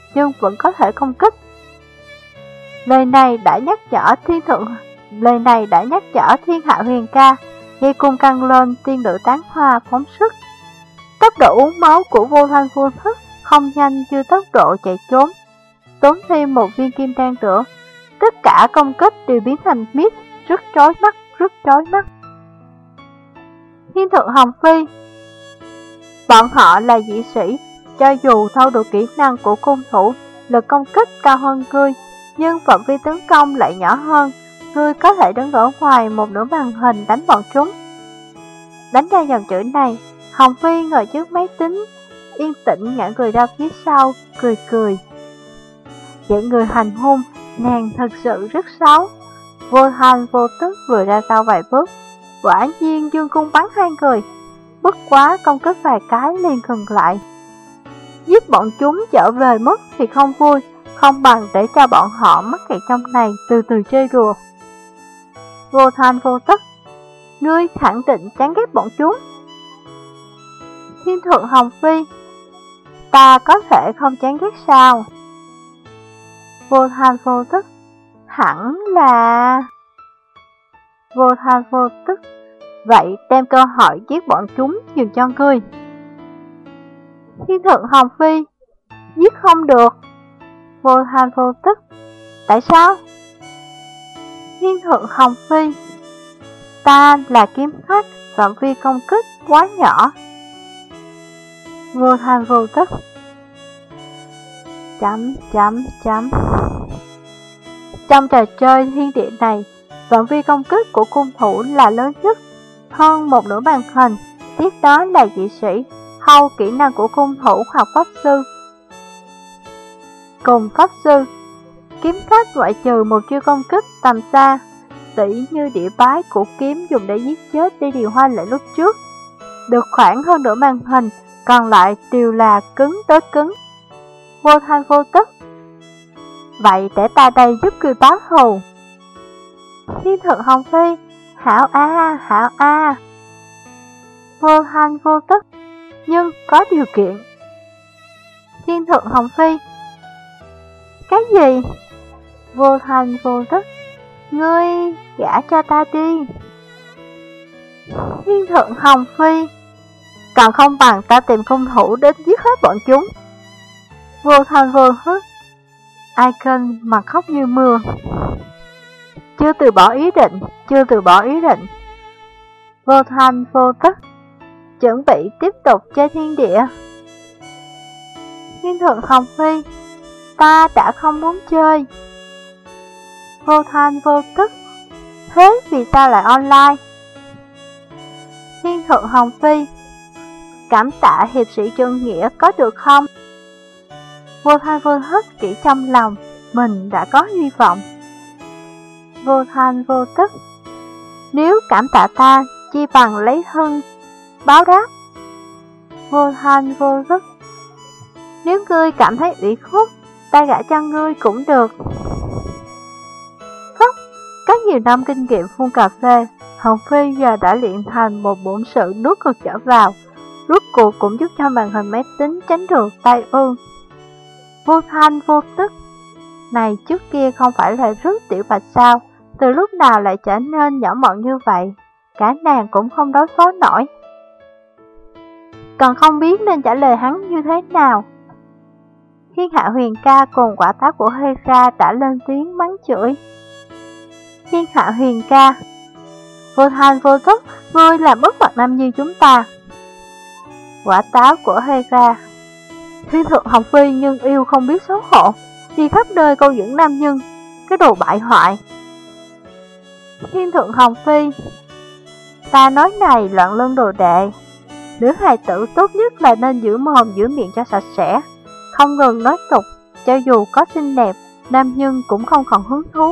nhưng vẫn có thể công kích. Lời này đã nhắc nhở thiên thượng Lời này đã nhắc nhở Thiên Hạ Huyền Ca, dây cung căng lên, tiên nữ tán hoa phóng sức. Tốc độ uống máu của vô thanh vô thức không nhanh như tốc độ chạy trốn. Tốn thêm một viên kim đan nữa, tất cả công kích đều biến thành miết, rất chói mắt, rất chói mắt. Thiên thượng Hồng Phi, bọn họ là dị sĩ, cho dù thâu được kỹ năng của cung thủ, lực công kích cao hơn ngươi, nhưng phạm vi tấn công lại nhỏ hơn. Ngươi có thể đứng ở ngoài một nửa màn hình đánh bọn chúng. Đánh ra dòng chữ này, Hồng Phi ngồi trước máy tính, yên tĩnh ngã người ra phía sau, cười cười. Vậy người hành hung, nàng thật sự rất xấu. Vô thanh vô tức vừa ra sau vài bước, quả nhiên dương cung bắn hai người. Bất quá công kích vài cái liền ngừng lại. Giết bọn chúng trở về mất thì không vui, không bằng để cho bọn họ mắc kẹt trong này từ từ chơi đùa. Vô thanh vô tức, ngươi khẳng định chán ghét bọn chúng. Thiên thượng Hồng Phi, ta có thể không chán ghét sao? Vô thanh vô tức, hẳn là... Vô thanh vô tức, vậy đem cơ hội giết bọn chúng dừng cho ngươi. Thiên thượng Hồng Phi, giết không được. Vô thanh vô tức, tại sao? Thiên thượng Hồng Phi, ta là kiếm khách, phạm vi công kích quá nhỏ. Vô thanh vô tức, chấm chấm chấm. Trong trò chơi thiên địa này, phạm vi công kích của cung thủ là lớn nhất, hơn một nửa màn hình, tiếp đó là dị sĩ, hầu kỹ năng của cung thủ hoặc pháp sư. Cùng pháp sư, kiếm khách ngoại trừ một chiêu công kích tầm xa, tỉ như địa bái của kiếm dùng để giết chết đi điều hoa lệ lúc trước, được khoảng hơn nửa màn hình, còn lại đều là cứng tới cứng. Vô thanh vô tức, vậy để ta đây giúp ngươi báo thù. Thiên thượng Hồng Phi, hảo a, hảo a. Vô thanh vô tức, nhưng có điều kiện. Thiên thượng Hồng Phi, cái gì? Vô thanh vô tức, ngươi gả cho ta đi. Thiên thượng Hồng Phi, còn không bằng ta tìm cung thủ đến giết hết bọn chúng. Vô thanh vô tức, Icon mặt khóc như mưa. Chưa từ bỏ ý định, chưa từ bỏ ý định. Vô thanh vô tức, chuẩn bị tiếp tục chơi thiên địa. Thiên thượng Hồng Phi, ta đã không muốn chơi. Vô thanh vô tức, thế vì sao lại online? Thiên thượng Hồng Phi, cảm tạ hiệp sĩ Trương Nghĩa có được không? Vô thanh vô tức kỹ trong lòng, mình đã có hy vọng. Vô thanh vô tức, nếu cảm tạ ta, chi bằng lấy thân báo đáp. Vô thanh vô tức, nếu ngươi cảm thấy ủy khuất, ta gả cho ngươi cũng được. Phốc, có nhiều năm kinh nghiệm phun cà phê, Hồng Phi giờ đã luyện thành một bổn sự nuốt ngược trở vào, rốt cuộc cũng giúp cho màn hình máy tính tránh được tai ương. Vô thanh vô tức, này trước kia không phải là rất tiểu bạch sao, từ lúc nào lại trở nên nhỏ mọn như vậy, cả nàng cũng không đối phó nổi. Còn không biết nên trả lời hắn như thế nào. Thiên Hạ Huyền Ca cùng quả táo của Hera đã lên tiếng mắng chửi. Thiên Hạ Huyền Ca, vô thanh vô tức, ngươi làm mất mặt nam nhi chúng ta. Quả táo của Hera, Thiên thượng Hồng Phi nhưng yêu không biết xấu hổ, đi khắp nơi câu dẫn nam nhân, cái đồ bại hoại. Thiên thượng Hồng Phi, ta nói này loạn lân đồ đệ, nữ hài tử tốt nhất là nên giữ mồm giữ miệng cho sạch sẽ, không ngừng nói tục, cho dù có xinh đẹp, nam nhân cũng không còn hứng thú.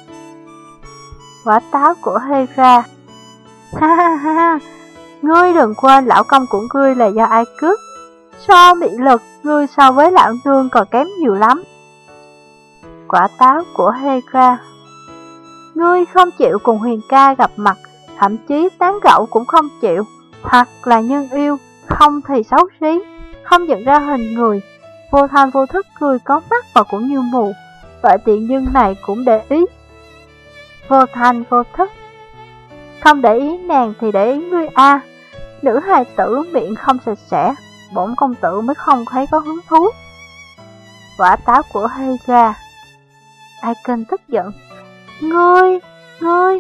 Quả táo của Hera, ha ha ha, ngươi đừng quên lão công của ngươi là do ai cướp, so mỹ lực, ngươi so với lão nương còn kém nhiều lắm. Quả táo của Hera, ngươi không chịu cùng Huyền Ca gặp mặt, thậm chí tán gẫu cũng không chịu, hoặc là nhân yêu, không thì xấu xí, không nhận ra hình người, Vô thanh vô thức cười có mắt và cũng như mù. Vậy tiện nhân này cũng để ý. Vô thanh vô thức. Không để ý nàng thì để ý ngươi a. Nữ hài tử miệng không sạch sẽ, bổn công tử mới không thấy có hứng thú. Quả táo của Hera. Icon tức giận. Ngươi, ngươi.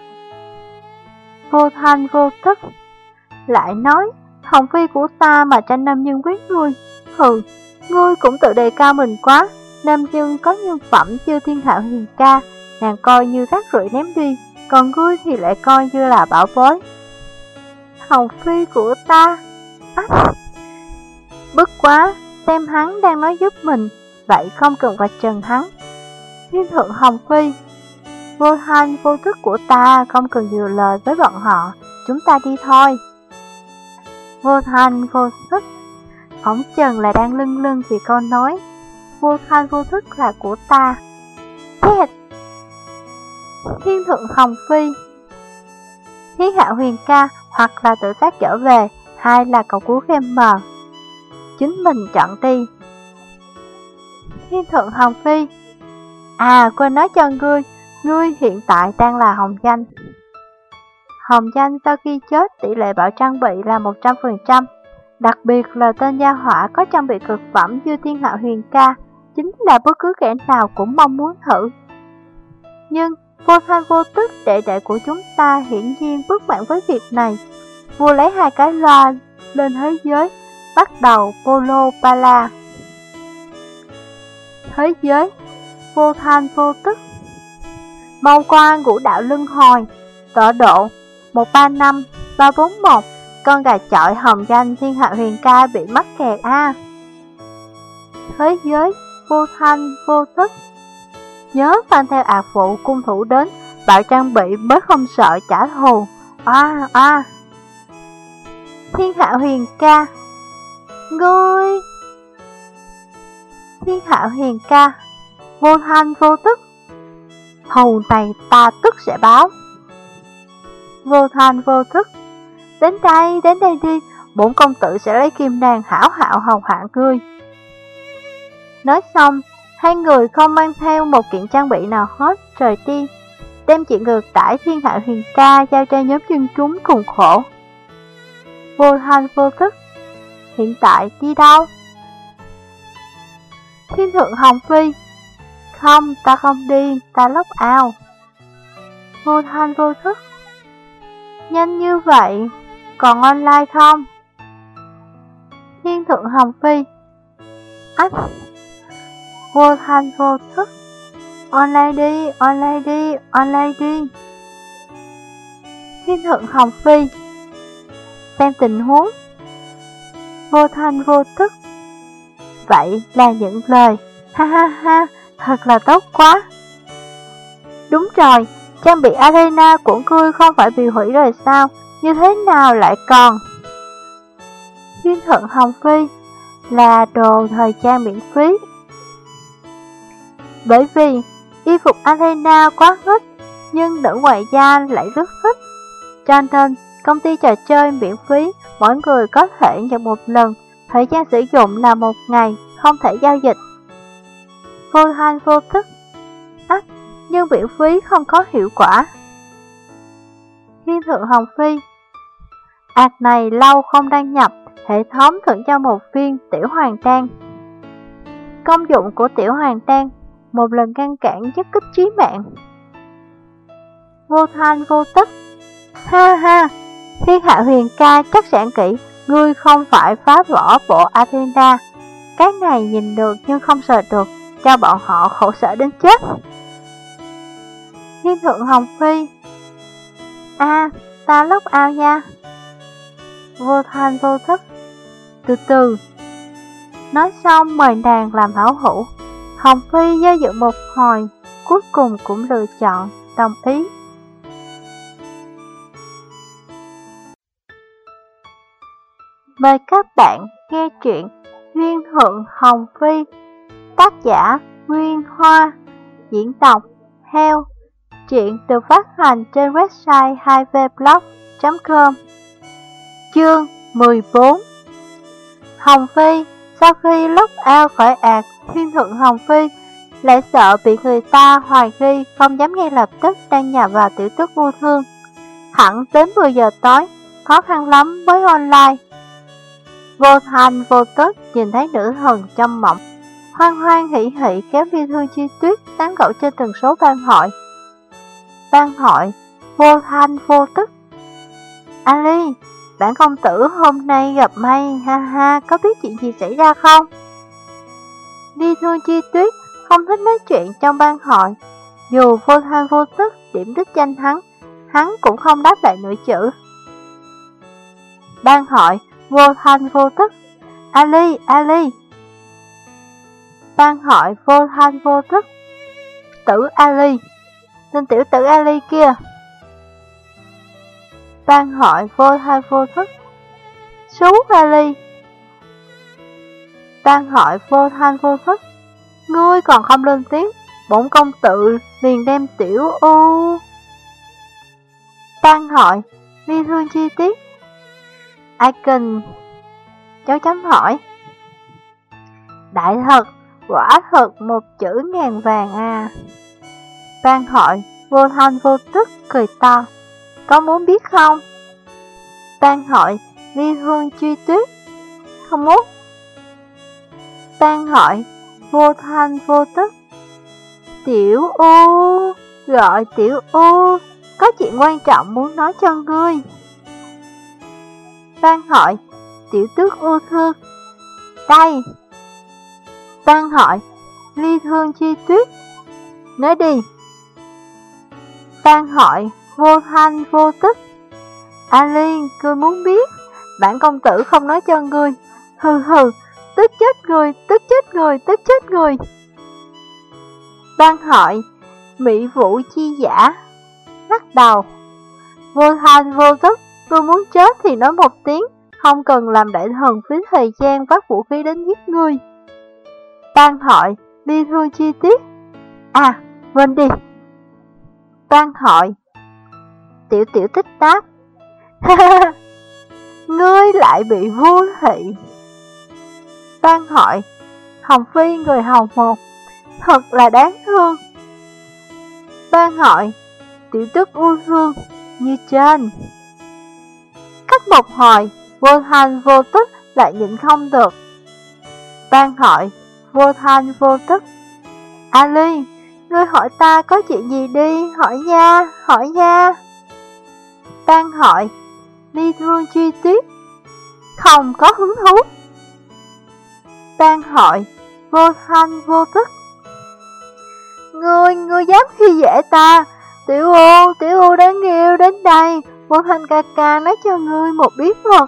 Vô thanh vô thức. Lại nói, Hồng Phi của ta mà tranh nam nhân với ngươi. Hừ, ngươi cũng tự đề cao mình quá. Nam nhân có nhân phẩm như thiên hạo hiền ca, nàng coi như rác rưởi ném đi, còn ngươi thì lại coi như là bảo bối. Hồng Phi của ta. Ách. Bất quá, xem hắn đang nói giúp mình, vậy không cần vạch trần hắn. Thiên thượng Hồng Phi. Vô thanh vô thức của ta, không cần nhiều lời với bọn họ, chúng ta đi thôi. Vô thanh vô thức. Phỏng chừng là đang lưng lưng vì câu nói vô thanh vô thức là của ta. Chết. Thiên thượng Hồng Phi. Thiên hạo huyền ca hoặc là tự sát trở về, hay là cầu cứu game mờ. Chính mình chọn đi. Thiên thượng Hồng Phi. À, quên nói cho ngươi, ngươi hiện tại đang là hồng danh. Hồng danh sau khi chết tỷ lệ bảo trang bị là một trăm phần trăm. Đặc biệt là tên gia hỏa có trang bị cực phẩm như thiên hạo huyền ca, chính là bất cứ kẻ nào cũng mong muốn thử. Nhưng vô thanh vô tức đệ đệ của chúng ta hiển nhiên bất mãn với việc này. Vua lấy hai cái loa lên thế giới, bắt đầu polo pala. Thế giới, vô thanh vô tức. Mau qua ngũ đạo luân hồi, tọa độ một ba năm ba bốn một. Con gà chọi hồng danh thiên hạ huyền ca bị mắc kẹt a. À. Thế giới, vô thanh vô tức. Nhớ mang theo ạc vụ cung thủ đến, bạo trang bị mới không sợ trả thù. À, à. Thiên hạ huyền ca. Ngươi. Thiên hạ huyền ca. Vô thanh vô tức. Thù này ta tức sẽ báo. Vô thanh vô thức. Đến đây, đến đây đi, bổn công tử sẽ lấy kim đàn hảo hảo hầu hạ ngươi. Nói xong, hai người không mang theo một kiện trang bị nào hết, rời đi, đem chuyện ngược đãi thiên hạ huyền ca giao cho nhóm dân chúng cùng khổ. Vô thanh vô thức. Hiện tại đi đâu? Thiên thượng Hồng Phi. Không, ta không đi, ta lóc ao. Vô thanh vô thức. Nhanh như vậy, còn online không? Thiên thượng Hồng Phi. Ách. Vô thanh vô thức. Online đi, online đi, online đi. Thiên thượng Hồng Phi. Xem tình huống. Vô thanh vô thức. Vậy là những lời. Ha ha ha, thật là tốt quá. Đúng rồi, trang bị arena của ngươi không phải bị hủy rồi sao? Như thế nào lại còn? Thiên thượng Hồng Phi. Là đồ thời trang miễn phí. Bởi vì y phục arena quá thích, nhưng nữ ngoại gia lại rất thích, cho nên công ty trò chơi miễn phí mỗi người có thể nhận một lần, thời gian sử dụng là một ngày, không thể giao dịch. Vô thanh vô thức. Ách, nhưng miễn phí không có hiệu quả. Thiên thượng Hồng Phi. Ảc này lâu không đăng nhập, hệ thống thưởng cho một viên tiểu hoàng đan. Công dụng của tiểu hoàng đan, một lần ngăn cản chất kích chí mạng. Vô thanh vô tức. Ha ha, thiên hạ huyền ca chắc sản kỹ, ngươi không phải phá vỡ bộ Athena. Cái này nhìn được nhưng không sờ được, cho bọn họ khổ sở đến chết. Thiên thượng Hồng Phi. À, ta lóc ao nha. Vô thanh vô thức. Từ từ. Nói xong mời nàng làm hảo hữu. Hồng Phi do dự một hồi, cuối cùng cũng lựa chọn đồng ý. Mời các bạn nghe truyện Thiên thượng Hồng Phi, tác giả Nguyên Hoa, diễn đọc Heo. Truyện được phát hành trên website hai v blog chấm com. Chương mười bốn. Hồng Phi, Sau khi lốc ao khỏi ạt, Thiên Thượng Hồng Phi lại sợ bị người ta hoài nghi, không dám ngay lập tức đăng nhập vào Tiểu Tước Yêu Thương. Thẳng đến mười giờ tối, khó khăn lắm mới online. Vô Thanh vô tức nhìn thấy nữ thần trong mộng, hoan hoan hỉ hỉ kéo Ly Thương Chi Tuyết tán gẫu trên tần số ban hội. Ban hội, Vô Thanh vô tức. Ali, bản công tử hôm nay gặp may, ha ha, có biết chuyện gì xảy ra không? Ly Thương Chi Tuyết không thích nói chuyện trong ban hội. Dù Vô Thanh vô tức điểm đích danh hắn, hắn cũng không đáp lại nửa chữ. Ban hội, Vô Thanh vô tức. Ali, Ali. Ban hội, Vô Thanh vô tức. Tử Ali, tên tiểu tử Ali kia. Ban hội, Vô Thanh vô tức. Sú Ali. Ban hội, Vô Thanh vô tức. Ngươi còn không lên tiếng, bổn công tử liền đem tiểu u. Ban hội, Ly Thương Chi Tiết. Icon dấu chấm hỏi. Đại thật, quả thật một chữ ngàn vàng à. Ban hội, Vô Thanh vô tức cười to. Có muốn biết không? Ban hội, Ly Thương Chi Tuyết. Không muốn. Ban hội, Vô Thanh vô tức. Tiểu U, gọi Tiểu U, có chuyện quan trọng muốn nói cho ngươi. Ban hội, Tiểu Tước Yêu Thương. Đây. Ban hội, Ly Thương Chi Tuyết. Nói đi. Ban hội, Vô Thanh vô tức. Ali, ngươi muốn biết, bản công tử không nói cho ngươi. Hừ hừ, tức chết người, tức chết người, tức chết người. Ban hội, Mỹ Vũ Chi Giả. Lắc đầu. Vô Thanh vô tức, ngươi muốn chết thì nói một tiếng, không cần làm đại thần phí thời gian vác vũ khí đến giết ngươi. Ban hội, Ly Thương Chi Tiết. À, quên đi. Ban hội, Tiểu Tiểu Tích đáp. Ngươi lại bị vô thị. Ban hội, Hồng Phi người hầu một. Thật là đáng thương. Ban hội, Tiểu Tước Yêu Thương như trên. Cách một hồi, Vô Thanh vô tức lại nhịn không được. Ban hội, Vô Thanh vô tức. Ali, ngươi hỏi ta có chuyện gì đi, hỏi nha, hỏi nha. Ban hội, Ly Thương Chi Tuyết. Không có hứng thú. Ban hội, Vô Thanh vô tức. Ngươi, ngươi dám khi dễ ta. Tiểu U, Tiểu U đáng yêu đến đây. Vô Thanh ca ca nói cho ngươi một bí mật.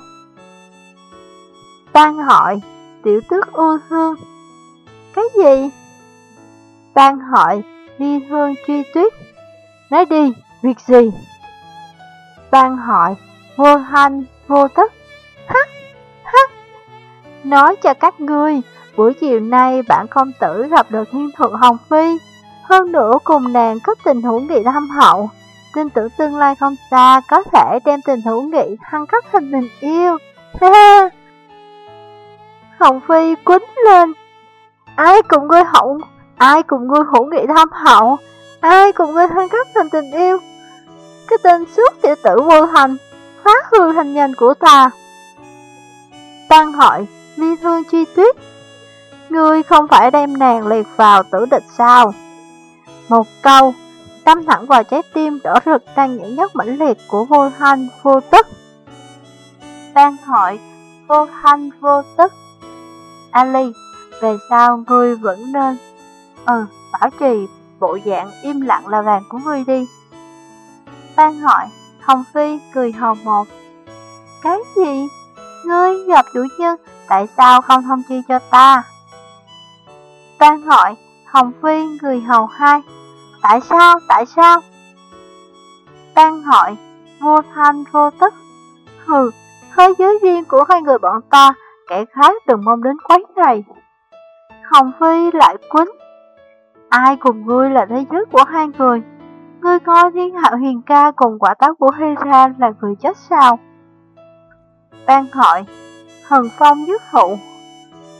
Ban hội, Tiểu Tước Yêu Thương. Cái gì? Ban hội, Ly Thương Chi Tuyết. Nói đi, việc gì? Ban hội, Vô Thanh vô tức. Hắc, hắc. Nói cho các ngươi, buổi chiều nay bản công tử gặp được Thiên Thượng Hồng Phi. Hơn nữa cùng nàng có tình hữu nghị thâm hậu. Tin tưởng tương lai không xa có thể đem tình hữu nghị thăng cấp thành tình yêu. Ha. Hồng Phi quýnh lên. Ai cùng ngươi hậu, ai cùng ngươi hữu nghị thâm hậu, ai cùng ngươi thăng cấp thành tình yêu. Cái tên suốt tiểu tử Vô Thành, phá hư thành danh của ta. Ban hội, Ly Thương Chi Tuyết. Ngươi không phải đem nàng liệt vào tử địch sao? Một câu đâm thẳng vào trái tim đỏ rực đang nhảy nhót mãnh liệt của Vô Thanh vô tức. Ban hội, Vô Thanh vô tức. Ali, về sau ngươi vẫn nên Ừ, bảo trì bộ dạng im lặng là vàng của ngươi đi. Ban hội, Hồng Phi cười hồng một. Cái gì? Ngươi gặp chủ nhân, tại sao không thông chi cho ta? Ban hội, Hồng Phi người hầu hai. Tại sao? Tại sao? Ban hội, Vô Thanh vô tức. Hừ, thế giới riêng của hai người bọn ta, kẻ khác đừng mong đến quấy rầy. Hồng Phi lại quýnh. Ai cùng ngươi là thế giới của hai người? Ngươi coi Thiên Hạo Hiền ca cùng quả táo của Hera là người chết sao? Ban hội, Hần Phong Dứt Thụ.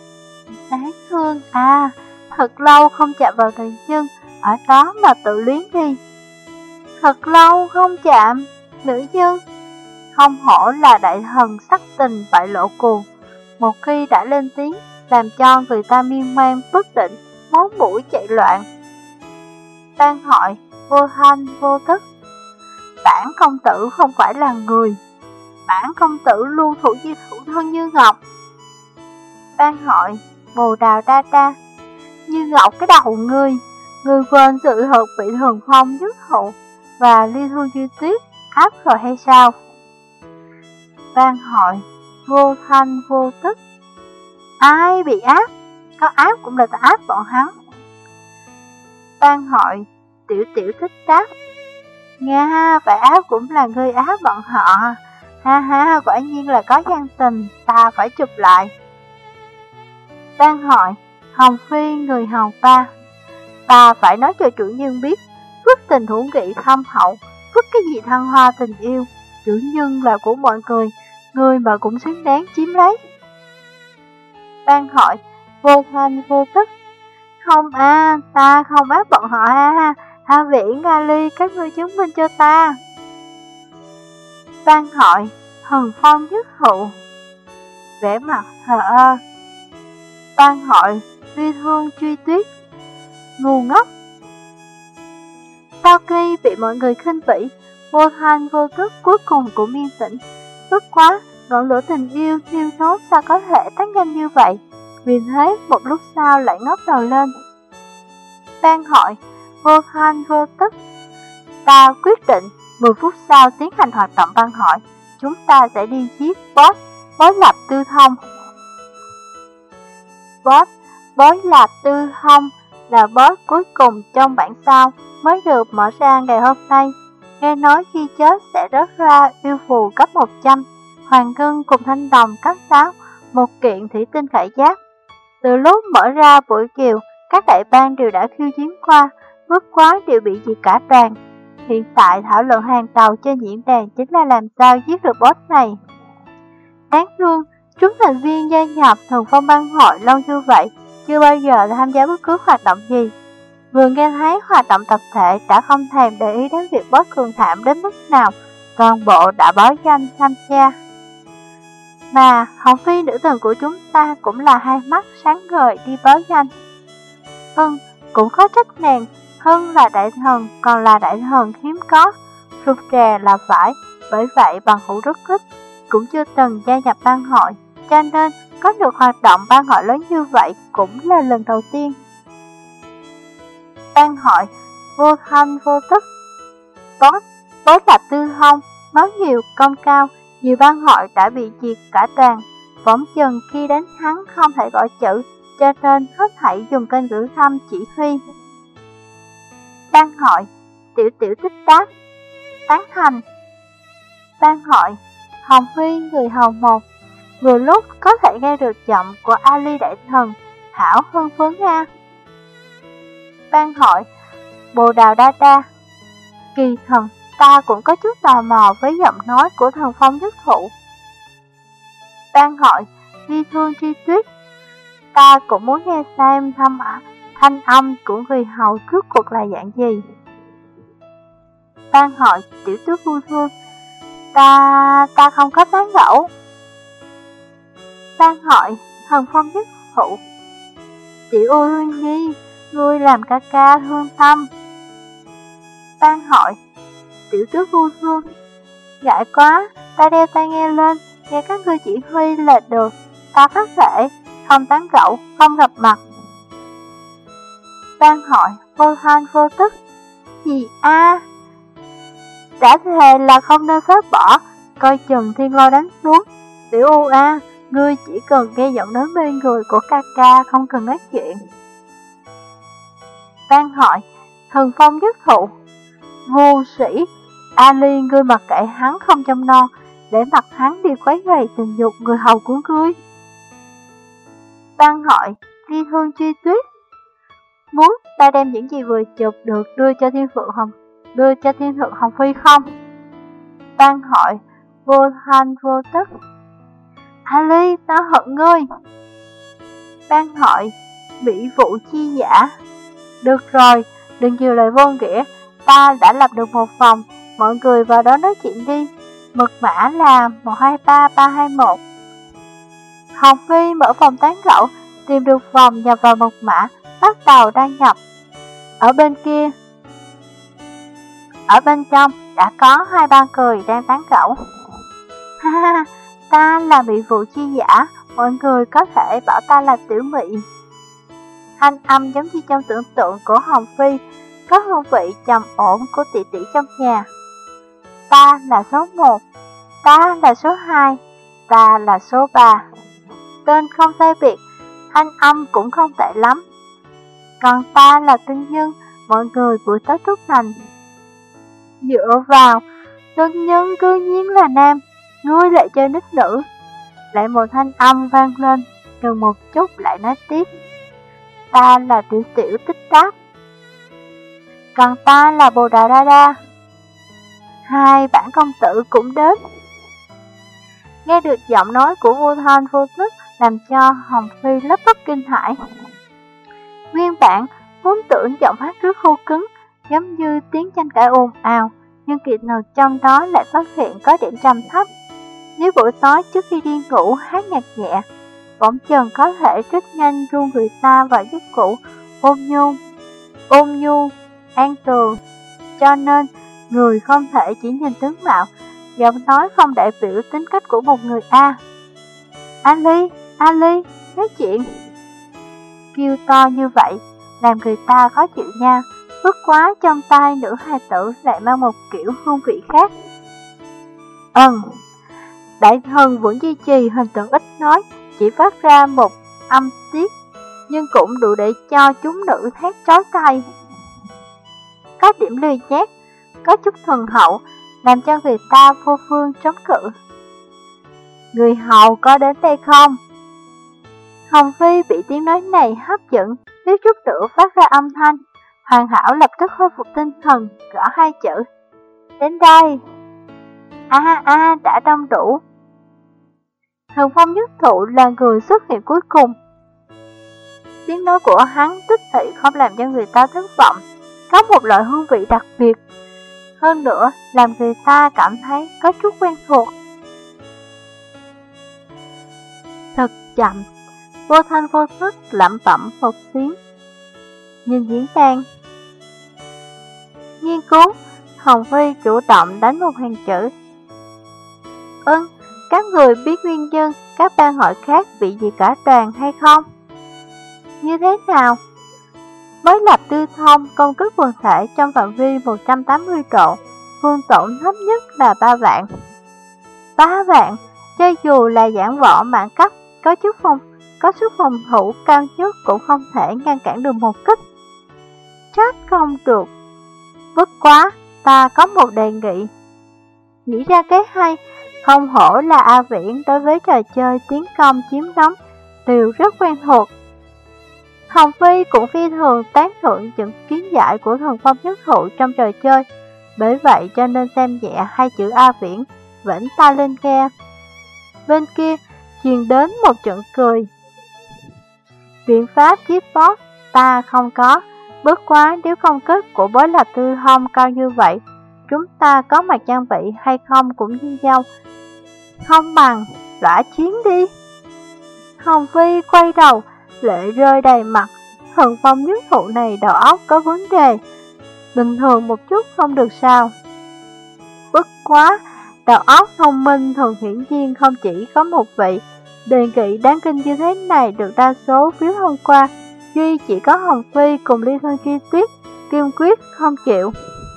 Đáng thương à, thật lâu không chạm vào tự nhân, ở đó mà tự luyến đi. Thật lâu không chạm, nữ nhân. Không hổ là đại thần sắc tình bại lộ cuồng, một khi đã lên tiếng, làm cho người ta miên man bất định, máu mũi chạy loạn. Đang hỏi, vô thanh vô tức. Bản công tử không phải là người, bản công tử lưu thủ như thủ thân Như Ngọc. Đang hỏi, Bồ Đào Đa Đa. Như Ngọc cái đầu ngươi, ngươi quên sự thật bị Thần Phong nhất hụ và Ly Thương Duy Tuyết áp rồi hay sao? Đang hỏi, vô thanh vô tức. Ai bị áp? Có áp cũng là ta áp bọn hắn. Đang hỏi, tiểu tiểu thích đáp. Nga, phải áp cũng là ngươi áp bọn họ. Ha ha, quả nhiên là có gian tình, ta phải chụp lại. Đang hỏi, Hồng Phi người hầu ta. Ta phải nói cho chủ nhân biết, phước tình thủ nghị thâm hậu, phước cái gì thăng hoa tình yêu. Chủ nhân là của mọi người, người mà cũng xứng đáng chiếm lấy. Đang hỏi, vô thanh vô tức. Không à, ta không áp bọn họ ha. Hạ Viễn, Ali, các ngươi chứng minh cho ta. Đang hỏi, Thần Phong nhất hụ. Vẻ mặt thờ ơ. Đang hỏi, Ly Thương Truy Tuyết. Ngu ngốc. Sau khi bị mọi người khinh bỉ, vô thanh vô tức cuối cùng cũng yên tĩnh. Tức quá, ngọn lửa tình yêu thiêu đốt sao có thể tắt nhanh như vậy. Vì thế, một lúc sau lại ngóc đầu lên. Đang hỏi, vô thanh vô tức. Ta quyết định mười phút sau tiến hành hoạt động băng hỏi. Chúng ta sẽ đi giết boss, bối lập tư thông. Boss, bối lập tư thông là boss cuối cùng trong bản sao mới được mở ra ngày hôm nay. Nghe nói khi chết sẽ rớt ra yêu phù cấp một trăm, hoàng ngân cùng thanh đồng cấp sáu, một kiện thủy tinh khải giáp. Từ lúc mở ra buổi chiều, các đại bang đều đã khiêu chiến qua, bất quá đều bị diệt cả đoàn. Hiện tại thảo luận hàng đầu trên diễn đàn chính là làm sao giết được boss này. Đáng thương, chúng thành viên gia nhập Thần Phong bang hội lâu như vậy, chưa bao giờ tham gia bất cứ hoạt động gì. Vừa nghe thấy hoạt động tập thể đã không thèm để ý đến việc boss cường thảm đến mức nào, toàn bộ đã báo danh tham gia. Mà Hồng Phi nữ thần của chúng ta cũng là hai mắt sáng ngời đi báo danh. Hưng cũng có trách nàng, Hưng là đại thần, còn là đại thần hiếm có, rụt rè là phải, bởi vậy bằng hữu rất thích, cũng chưa từng gia nhập bang hội, cho nên có được hoạt động bang hội lớn như vậy cũng là lần đầu tiên. Bang hội vô thanh vô tức. Boss, bối lập tư thông, máu nhiều công cao, nhiều bang hội đã bị diệt cả đoàn. Phỏng chừng khi đến hắn không thể gọi chữ, cho nên hết thảy dùng kênh gửi thăm chỉ huy. Bang hội, tiểu tiểu thích đáp, tán thành. Bang hội, Hồng Phi người hầu một, vừa lúc có thể nghe được giọng của Ali đại thần, hảo hưng phấn nga. Bang hội, Bồ Đào Đa Đa. Kỳ thần, ta cũng có chút tò mò với giọng nói của Thần Phong nhất thụ. Bang hội, Ly Thương Truy Tuyết. Ta cũng muốn nghe xem thâm ạ, thanh âm của người hầu trước cuộc là dạng gì. Bang hội, Tiểu Tước Vu Thương. Ta, ta không có tán gẫu. Bang hội, Thần Phong nhất thụ. Tiểu U Hương Nhi, ngươi làm ca ca thương tâm. Bang hội, Tiểu Tước Vu Thương. Ngại quá, ta đeo tai nghe lên, nghe các ngươi chỉ huy là được. Ta có thể không tán gẫu, không gặp mặt. Bang hội, vô thanh vô tức. Gì a? À? Đã thề là không nên phá bỏ, coi chừng thiên lôi đánh xuống. Tiểu U a, ngươi chỉ cần nghe giọng nói mê người của ca ca, không cần nói chuyện. Bang hội, Thần Phong nhất thụ. Vô sĩ, Ali, ngươi mặc kệ hắn không chăm non, để mặc hắn đi quấy rầy tình dục người hầu của ngươi. Bang hội, Ly Thương Truy Tuyết. Muốn ta đem những gì vừa chụp được đưa cho Thiên Phượng Hồng, đưa cho Thiên Thượng Hồng Phi không? Bang hội, vô thanh vô tức. Ali, ta hận ngươi. ban hỏi bị vụ chi giả. Được rồi, đừng nhiều lời vô nghĩa, ta đã lập được một phòng, mọi người vào đó nói chuyện đi. Mật mã là một hai ba ba hai một. Hồng Phi mở phòng tán gẫu, tìm được phòng, nhập vào mật mã, bắt đầu đăng nhập. Ở bên kia, ở bên trong đã có hai ba người đang tán gẫu. Ha ha, ta là bị vụ chi giả, mọi người có thể bảo ta là Tiểu Mị. Thanh âm giống như trong tưởng tượng của Hồng Phi, có hương vị trầm ổn của tỷ tỷ trong nhà. Ta là số một, ta là số hai, ta là số ba. Tên không sai biệt, thanh âm cũng không tệ lắm. Còn ta là Tân Nhân, mọi người buổi tối tốt lành. Dựa vào, Tân Nhân cư nhiên là nam, ngươi lại chơi nít nữ. Lại một thanh âm vang lên, gần một chút lại nói tiếp. Ta là Tiểu Tiểu Tích Đáp. Còn ta là Bồ Đà Đa Đa. Hai bản công tử cũng đến. Nghe được giọng nói của vô thanh vô tức làm cho Hồng Phi lấp bắp kinh hãi. Nguyên bản vốn tưởng giọng hát rất khô cứng, giống như tiếng tranh cãi ồn ào, nhưng kỳ nào trong đó lại phát hiện có điểm trầm thấp. Nếu buổi tối trước khi đi ngủ hát nhạc nhẹ, bỗng chừng có thể rất nhanh ru người ta vào giấc ngủ ôn nhu, ôn nhu, an tường. Cho nên người không thể chỉ nhìn tướng mạo, giọng nói không đại biểu tính cách của một người a. Ali, Ali, nói chuyện. Kêu to như vậy, làm người ta khó chịu nha. Bất quá trong tay nữ hài tử lại mang một kiểu hương vị khác. Ừm, đại thần vẫn duy trì hình tượng ít nói, chỉ phát ra một âm tiết, nhưng cũng đủ để cho chúng nữ thét trói tay. Có điểm lười nhác, có chút thuần hậu, làm cho người ta vô phương chống cự. Người hầu có đến đây không? Hồng Phi bị tiếng nói này hấp dẫn, thiếu chút nữa phát ra âm thanh. Hoàn Hảo lập tức khôi phục tinh thần, gõ hai chữ. Đến đây. A à, a à, đã đông đủ. Thần Phong Nhất Thụ là người xuất hiện cuối cùng. Tiếng nói của hắn tức thị không làm cho người ta thất vọng, có một loại hương vị đặc biệt. Hơn nữa, làm người ta cảm thấy có chút quen thuộc. Thật chậm, vô thanh vô tức lẩm bẩm một tiếng. Nhìn diễn đàn. Nghiên cứu, Hồng Phi chủ động đánh một hàng chữ. Ừm, các người biết nguyên nhân các ban hội khác bị gì cả đoàn hay không? Như thế nào? Mới lập tư thông công kích quần thể trong phạm vi một trăm tám mươi độ, phương tổn thấp nhất là ba vạn. ba vạn, cho dù là giảng võ mạng cấp, có chút phòng, có sức phòng thủ cao nhất cũng không thể ngăn cản được một kích. Trách không được. Bất quá, ta có một đề nghị. Nghĩ ra cái hay, không hổ là A Viễn đối với trò chơi tiến công chiếm đóng đều rất quen thuộc. Hồng Phi cũng phi thường tán thưởng những kiến giải của Thần Phong Nhất Thụ trong trò chơi, bởi vậy cho nên xem nhẹ hai chữ A Viễn, vĩnh ta lên nghe. Bên kia, truyền đến một trận cười. Biện pháp chiếc boss ta không có, bất quá nếu công kích của bối lập tư thông cao như vậy, chúng ta có mặt trang bị hay không cũng như nhau. Không bằng, lõa chiến đi. Hồng Phi quay đầu, lệ rơi đầy mặt. Thần Phong Nhất Thụ này đầu óc có vấn đề, bình thường một chút không được sao. Bất quá, đầu óc thông minh thường hiển nhiên không chỉ có một vị. Đề nghị đáng kinh như thế này được đa số phiếu thông qua, duy chỉ có Hồng Phi cùng Ly Thân Chi Tuyết kiên quyết không chịu.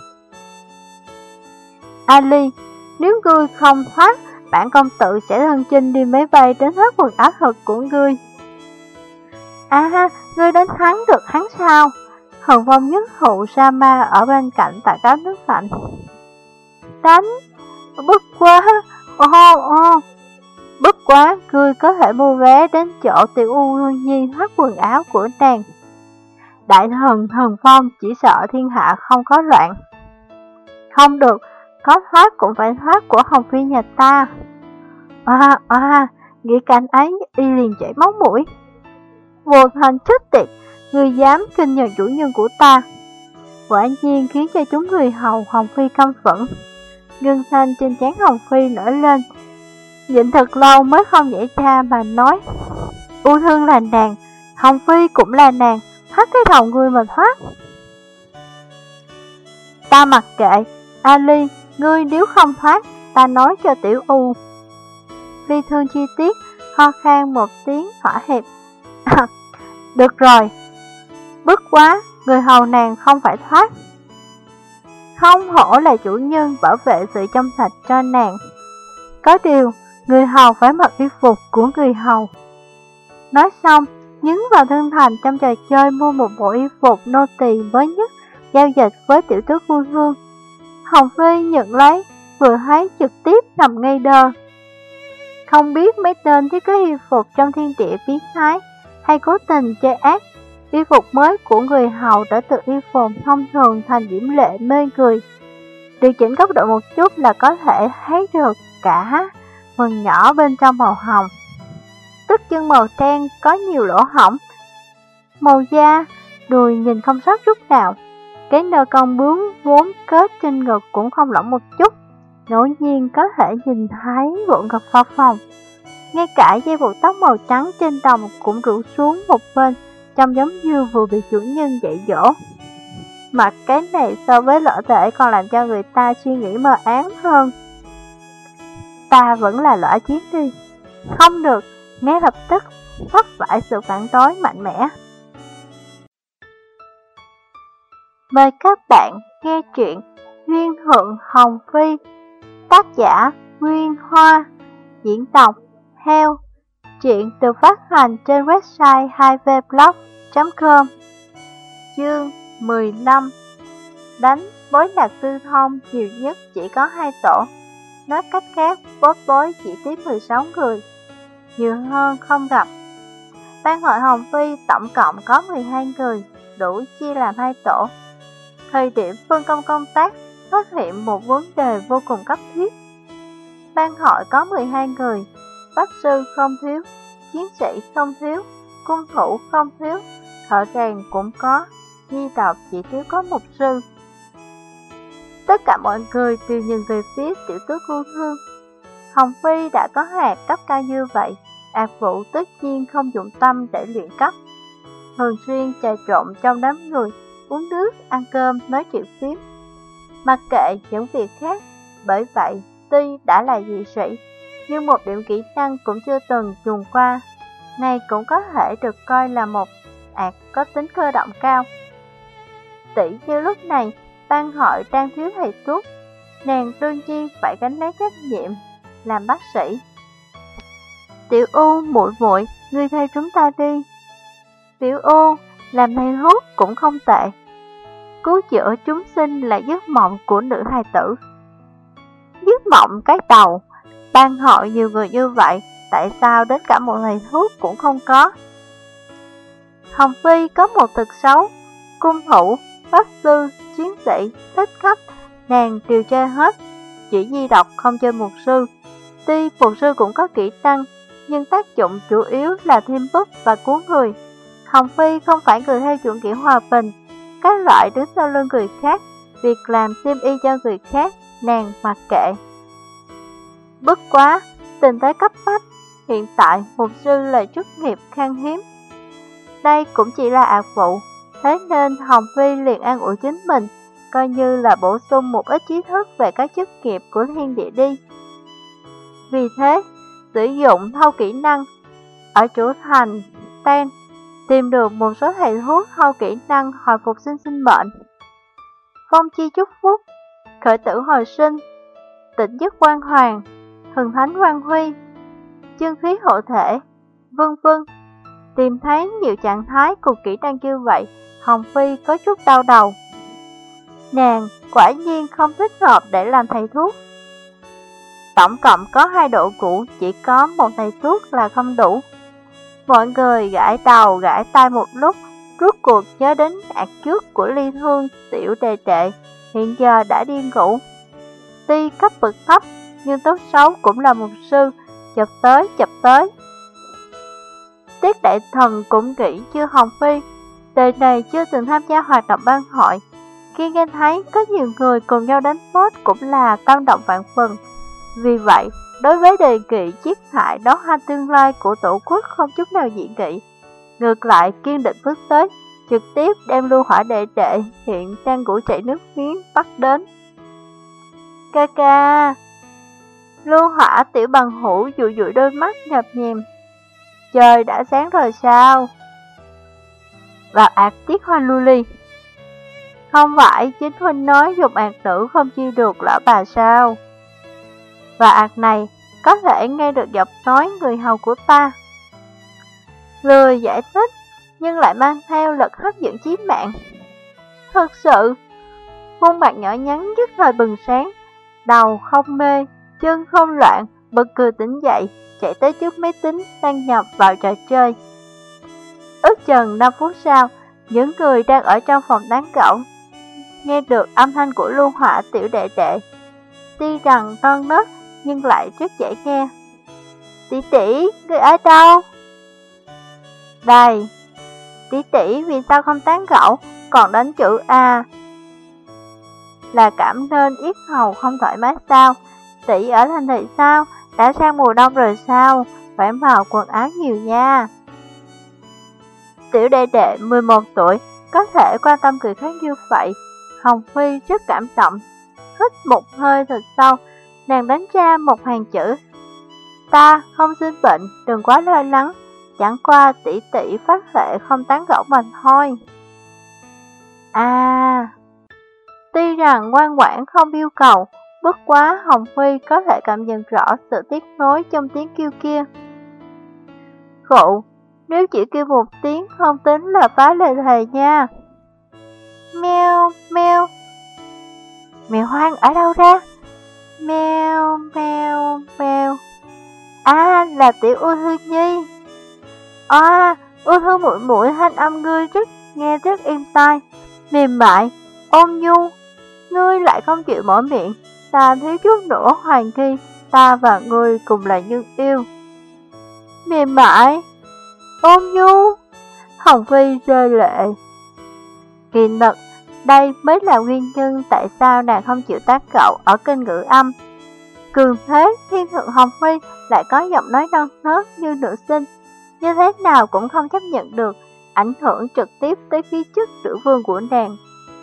Ali, nếu ngươi không thoát, bản công tử sẽ thân chinh đi máy bay đến thoát quần áo thật của ngươi. À ha, ngươi đánh thắng được hắn sao? Thần Phong Nhất Thụ sa ma ở bên cạnh tại cáo nước lạnh. Đánh, bất quá, ô ô, bất quá, ngươi có thể mua vé đến chỗ Tiểu U Hương Nhi thoát quần áo của nàng. Đại thần Thần Phong chỉ sợ thiên hạ không có loạn. Không được, có thoát cũng phải thoát của Hồng Phi nhà ta. À, à, nghĩ cảnh ấy, y liền chảy máu mũi. Vô thành chết tiệt, ngươi dám kinh nhờ chủ nhân của ta. Quả nhiên khiến cho chúng người hầu Hồng Phi căm phẫn. Gân xanh trên trán Hồng Phi nổi lên, nhịn thật lâu mới không nhảy ra mà nói: U Thương là nàng, Hồng Phi cũng là nàng, thoát cái đầu ngươi mà thoát. Ta mặc kệ, Ali, ngươi nếu không thoát, ta nói cho Tiểu U. Ly Thương chi tiết, ho khan một tiếng thỏa hiệp. Được rồi, bất quá, người hầu nàng không phải thoát. Không hổ là chủ nhân bảo vệ sự trong sạch cho nàng. Có điều, người hầu phải mặc y phục của người hầu. Nói xong, nhấn vào Thương Thành trong trò chơi mua một bộ y phục nô tỳ mới nhất, giao dịch với tiểu tước vui hương. Hồng Phi nhận lấy, vừa thấy trực tiếp nằm ngay đơ. Không biết mấy tên thiết kế y phục trong thiên địa biến thái hay cố tình chơi ác, y phục mới của người hầu đã từ y phục thông thường thành diễm lệ mê người. Điều chỉnh góc độ một chút là có thể thấy được cả phần nhỏ bên trong màu hồng. Tức chân màu đen có nhiều lỗ hổng. Màu da, đùi nhìn không sót chút nào. Cái nơ cong bướm vốn kết trên ngực cũng không lỏng một chút. Ngẫu nhiên có thể nhìn thấy bộ ngực phập phồng. Ngay cả dây buộc tóc màu trắng trên đồng cũng rủ xuống một bên, trông giống như vừa bị chủ nhân dạy dỗ. Mà cái này so với lõa thể còn làm cho người ta suy nghĩ mờ ám hơn. Ta vẫn là lõa chiến đi. Không được, ngay lập tức vấp phải sự phản đối mạnh mẽ. Mời các bạn nghe chuyện Duyên Thượng Hồng Phi, tác giả Nguyên Hoa, diễn đọc Heo. Chuyện được phát hành trên website hai v blog chấm com. Chương mười lăm. Đánh bối lạc tư thông nhiều nhất chỉ có hai tổ. Nói cách khác, bóp bối chỉ tiếp mười sáu người, nhiều hơn không gặp. Ban hội Hồng Phi tổng cộng có mười hai người, đủ chia làm hai tổ. Thời điểm phân công công tác, phát hiện một vấn đề vô cùng cấp thiết. Ban hội có mười hai người, pháp sư không thiếu, chiến sĩ không thiếu, cung thủ không thiếu, thợ rèn cũng có, di tộc chỉ thiếu có mục sư. Tất cả mọi người đều nhìn về phía tiểu tước Vô Hương. Hồng Phi đã có hạt cấp cao như vậy, ạc vụ tất nhiên không dụng tâm để luyện cấp. Thường xuyên trà trộn trong đám người, uống nước, ăn cơm, nói chuyện phiếm. Mặc kệ những việc khác, bởi vậy tuy đã là dị sĩ, nhưng một điểm kỹ năng cũng chưa từng dùng qua. Này cũng có thể được coi là một ạc có tính cơ động cao. Tỷ như lúc này, ban hội đang thiếu thầy thuốc, nàng đương nhiên phải gánh lấy trách nhiệm làm bác sĩ. Tiểu U muội muội, ngươi theo chúng ta đi. Tiểu U làm thầy thuốc cũng không tệ. Cứu chữa chúng sinh là giấc mộng của nữ hài tử. Giấc mộng cái đầu, ban hội nhiều người như vậy, tại sao đến cả một thầy thuốc cũng không có? Hồng Phi có một tật xấu, cung thủ, pháp sư, chiến sĩ, thích khách, nàng đều chơi hết, chỉ di độc không chơi mục sư. Tuy mục sư cũng có kỹ năng, nhưng tác dụng chủ yếu là thêm bút và cuốn người. Hồng Phi không phải người theo chuẩn kiểu hòa bình, các loại đứng sau lưng người khác, việc làm xiêm y cho người khác, nàng mặc kệ. Bất quá, tình thế cấp bách, hiện tại mục sư là chức nghiệp khan hiếm. Đây cũng chỉ là ạc vụ, thế nên Hồng Phi liền an ủi chính mình, coi như là bổ sung một ít trí thức về các chức nghiệp của thiên địa đi. Vì thế, sử dụng thâu kỹ năng, ở chủ thành Ten, tìm được một số thầy thuốc thâu kỹ năng hồi phục sinh sinh mệnh. Phong chi chúc phúc, khởi tử hồi sinh, tỉnh giấc quan hoàng, thần thánh quang huy, chân khí hộ thể, vân vân. Tìm thấy nhiều trạng thái cùng kỹ năng như vậy, Hồng Phi có chút đau đầu. Nàng quả nhiên không thích hợp để làm thầy thuốc. Tổng cộng có hai độ cũ, chỉ có một thầy thuốc là không đủ. Mọi người gãi đầu gãi tai một lúc, rốt cuộc nhớ đến ạc trước của Ly Thương tiểu đề trệ, hiện giờ đã đi ngủ. Tuy cấp bậc thấp, nhưng tốt xấu cũng là mục sư, chập tới chập tới. Tiết đại thần cũng nghĩ chưa Hồng Phi, đời này chưa từng tham gia hoạt động ban hội. Khi nghe thấy có nhiều người cùng nhau đánh phốt cũng là tâm động vạn phần. Vì vậy, đối với đề nghị giết hại đấu hoa tương lai của tổ quốc không chút nào dị nghị. Ngược lại kiên định bước tới, trực tiếp đem Lưu Hỏa đệ đệ hiện đang ngủ chảy nước miếng bắt đến. Ca ca. Lưu Hỏa tiểu bằng hữu dụi dụi đôi mắt nhập nhèm. Trời đã sáng rồi sao? Vào ạt tiết hoa lưu ly. Không phải chính huynh nói dùng ạt nữ không chiêu được lão bà sao? Và ạt này có thể nghe được giọng nói người hầu của ta. Lười giải thích nhưng lại mang theo lực hấp dẫn chí mạng. Thực sự, khuôn mặt nhỏ nhắn nhất thời bừng sáng, đầu không mê, chân không loạn, bật cười tỉnh dậy, chạy tới trước máy tính đăng nhập vào trò chơi. Ước chừng năm phút sau, những người đang ở trong phòng tán gẫu nghe được âm thanh của Lưu Hỏa tiểu đệ đệ. Tuy rằng non nớt nhưng lại rất dễ nghe. Tỷ tỷ, ngươi ở đâu? Đây. Tỷ tỷ vì sao không tán gẫu, còn đánh chữ A? Là cảm nên yết hầu không thoải mái sao? Tỷ ở thành thị sao? Đã sang mùa đông rồi sao? Phải vào quần áo nhiều nha. Tiểu đệ đệ mười một tuổi có thể quan tâm người khác như vậy. Hồng Phi rất cảm động. Hít một hơi thật sâu, nàng đánh ra một hàng chữ. Ta không sinh bệnh, đừng quá lo lắng. Chẳng qua tỷ tỷ phát hệ không tán gẫu mình thôi. À, tuy rằng ngoan ngoãn không yêu cầu, bất quá Hồng Phi có thể cảm nhận rõ sự tiếc nối trong tiếng kêu kia. Khụ, nếu chỉ kêu một tiếng không tính là phá lệ thề nha. Meo, meo. Mèo hoang ở đâu ra? Meo, meo, meo. À, là tiểu U Thư Nhi. À, U Thư muội muội thanh âm ngươi rất nghe rất êm tai, mềm mại, ôn nhu. Ngươi lại không chịu mở miệng, ta thiếu chút nữa hoài nghi ta và ngươi cùng là nhân yêu. Mềm mại, ôn nhu. Hồng Phi rơi lệ. Kỳ thực, đây mới là nguyên nhân tại sao nàng không chịu tác cậu ở kênh ngữ âm. Cường thế, thiên thượng Hồng Phi lại có giọng nói non nớt như nữ sinh, như thế nào cũng không chấp nhận được, ảnh hưởng trực tiếp tới khí chất nữ vương của nàng.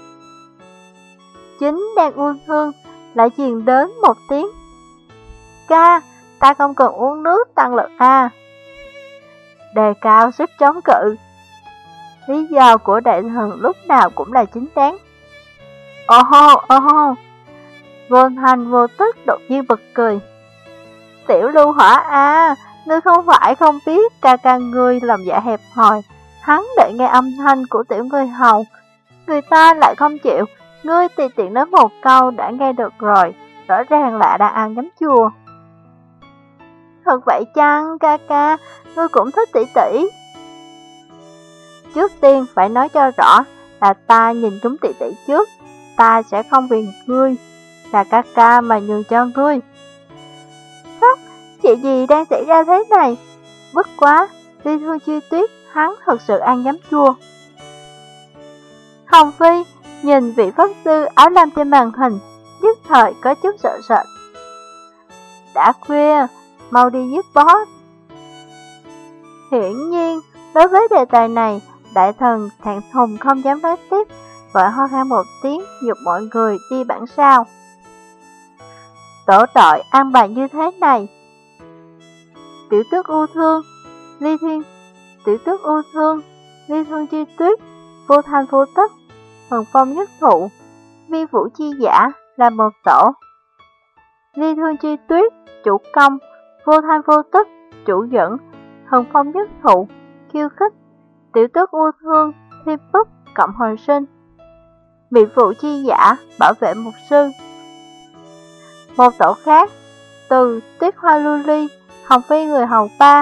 Chính đang uống hương, lại truyền đến một tiếng. Ca, ta không cần uống nước tăng lực a. Đề cao sức chống cự. Lý do của đại thần lúc nào cũng là chính đáng. Ô hô, ô hô. Vô thành vô tức đột nhiên bật cười. Tiểu Lưu Hỏa a, ngươi không phải không biết ca ca ngươi làm dạ hẹp hòi. Hắn đợi nghe âm thanh của tiểu ngươi hầu. Người ta lại không chịu. Ngươi tùy tiện nói một câu đã nghe được rồi. Rõ ràng là đang ăn giấm chua. Thật vậy chăng ca ca, ngươi cũng thích tỷ tỷ. Trước tiên phải nói cho rõ là ta nhìn trúng tỷ tỷ trước. Ta sẽ không vì ngươi là ca ca mà nhường cho ngươi. Phóc, chuyện gì đang xảy ra thế này? Bất quá, Ly Thương Chi Tuyết hắn thật sự ăn giấm chua. Hồng Phi nhìn vị pháp sư áo lam trên màn hình, nhất thời có chút sợ sệt. Đã khuya, mau đi giết boss. Hiển nhiên, đối với đề tài này, đại thần thẹn thùng không dám nói tiếp, vội ho khan một tiếng dục mọi người đi bản sao. Tổ đội an bài như thế này. Tiểu tước U Thương, Ly Thiên, Tiểu tước U Thương, Ly Thương Chi Tuyết, Vô Thanh Vô Tức, Hồng Phong Nhất Thụ, Vi Vũ Chi Giả là một tổ. Ly Thương Chi Tuyết, chủ công, Vô Thanh Vô Tức, chủ dẫn, Hồng Phong Nhất Thụ, khiêu khích, Tiểu tước U Thương, Thiêm Bức, cộng hồi sinh, Mỹ Phụ Chi Giả, bảo vệ mục sư. Một tổ khác, từ Tuyết Hoa Lưu Ly, Hồng Phi người hầu ba.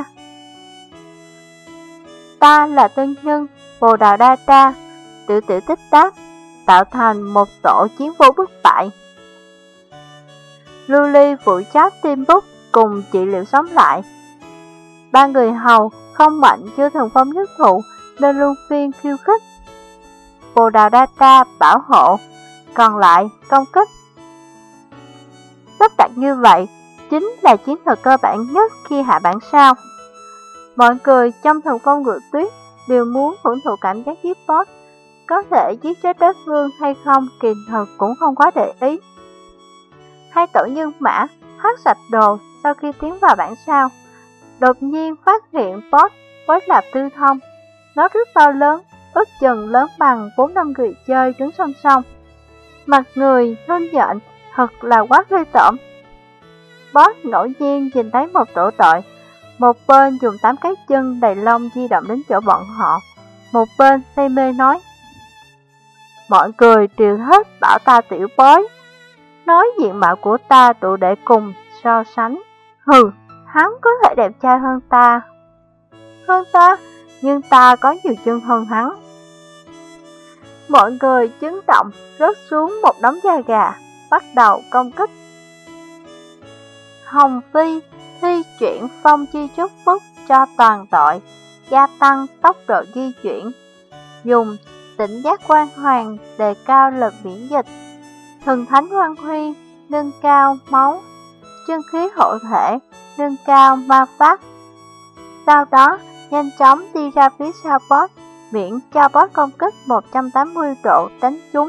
Ta là tân nhân, Bồ Đào Đa Tra, Tiểu Tiểu Tích Tác, tạo thành một tổ chiến vô bất bại. Lưu Ly phụ trách tiêm bút cùng trị liệu sống lại. Ba người hầu không mạnh chưa Thần Phong Nhất Thụ nên luân phiên khiêu khích. Bồ Đào Đa Ta bảo hộ, còn lại công kích. Sắp đặt như vậy chính là chiến thuật cơ bản nhất khi hạ bản sao. Mọi người trong Thần Phong Ngự Tuyết đều muốn hưởng thụ cảm giác giết boss, có thể giết chết đối phương hay không kỳ thực cũng không quá để ý. Hai tổ nhân mã thoát sạch đồ sau khi tiến vào bản sao, đột nhiên phát hiện boss với Lạp Tư Thông. Nó rất to lớn, ước chừng lớn bằng bốn năm người chơi đứng song song. Mặt người thôn nhện thật là quá ghê tởm. Boss ngẫu nhiên nhìn thấy một tổ đội, một bên dùng tám cái chân đầy lông di động đến chỗ bọn họ, một bên say mê nói: mọi người đều hết bảo ta tiểu bối, nói diện mạo của ta đủ để cùng so sánh. Hừ, hắn có thể đẹp trai hơn ta. Hơn ta, nhưng ta có nhiều chân hơn hắn. Mọi người chấn động, rớt xuống một đống da gà, bắt đầu công kích. Hồng Phi thi chuyển phong chi chúc phúc cho toàn đội, gia tăng tốc độ di chuyển, dùng tỉnh giác quan hoàng đề cao lực miễn dịch, thần thánh quang huy nâng cao máu, chân khí hộ thể nâng cao ma pháp. Sau đó nhanh chóng đi ra phía sau boss, miễn cho boss công kích một trăm tám mươi độ đánh trúng.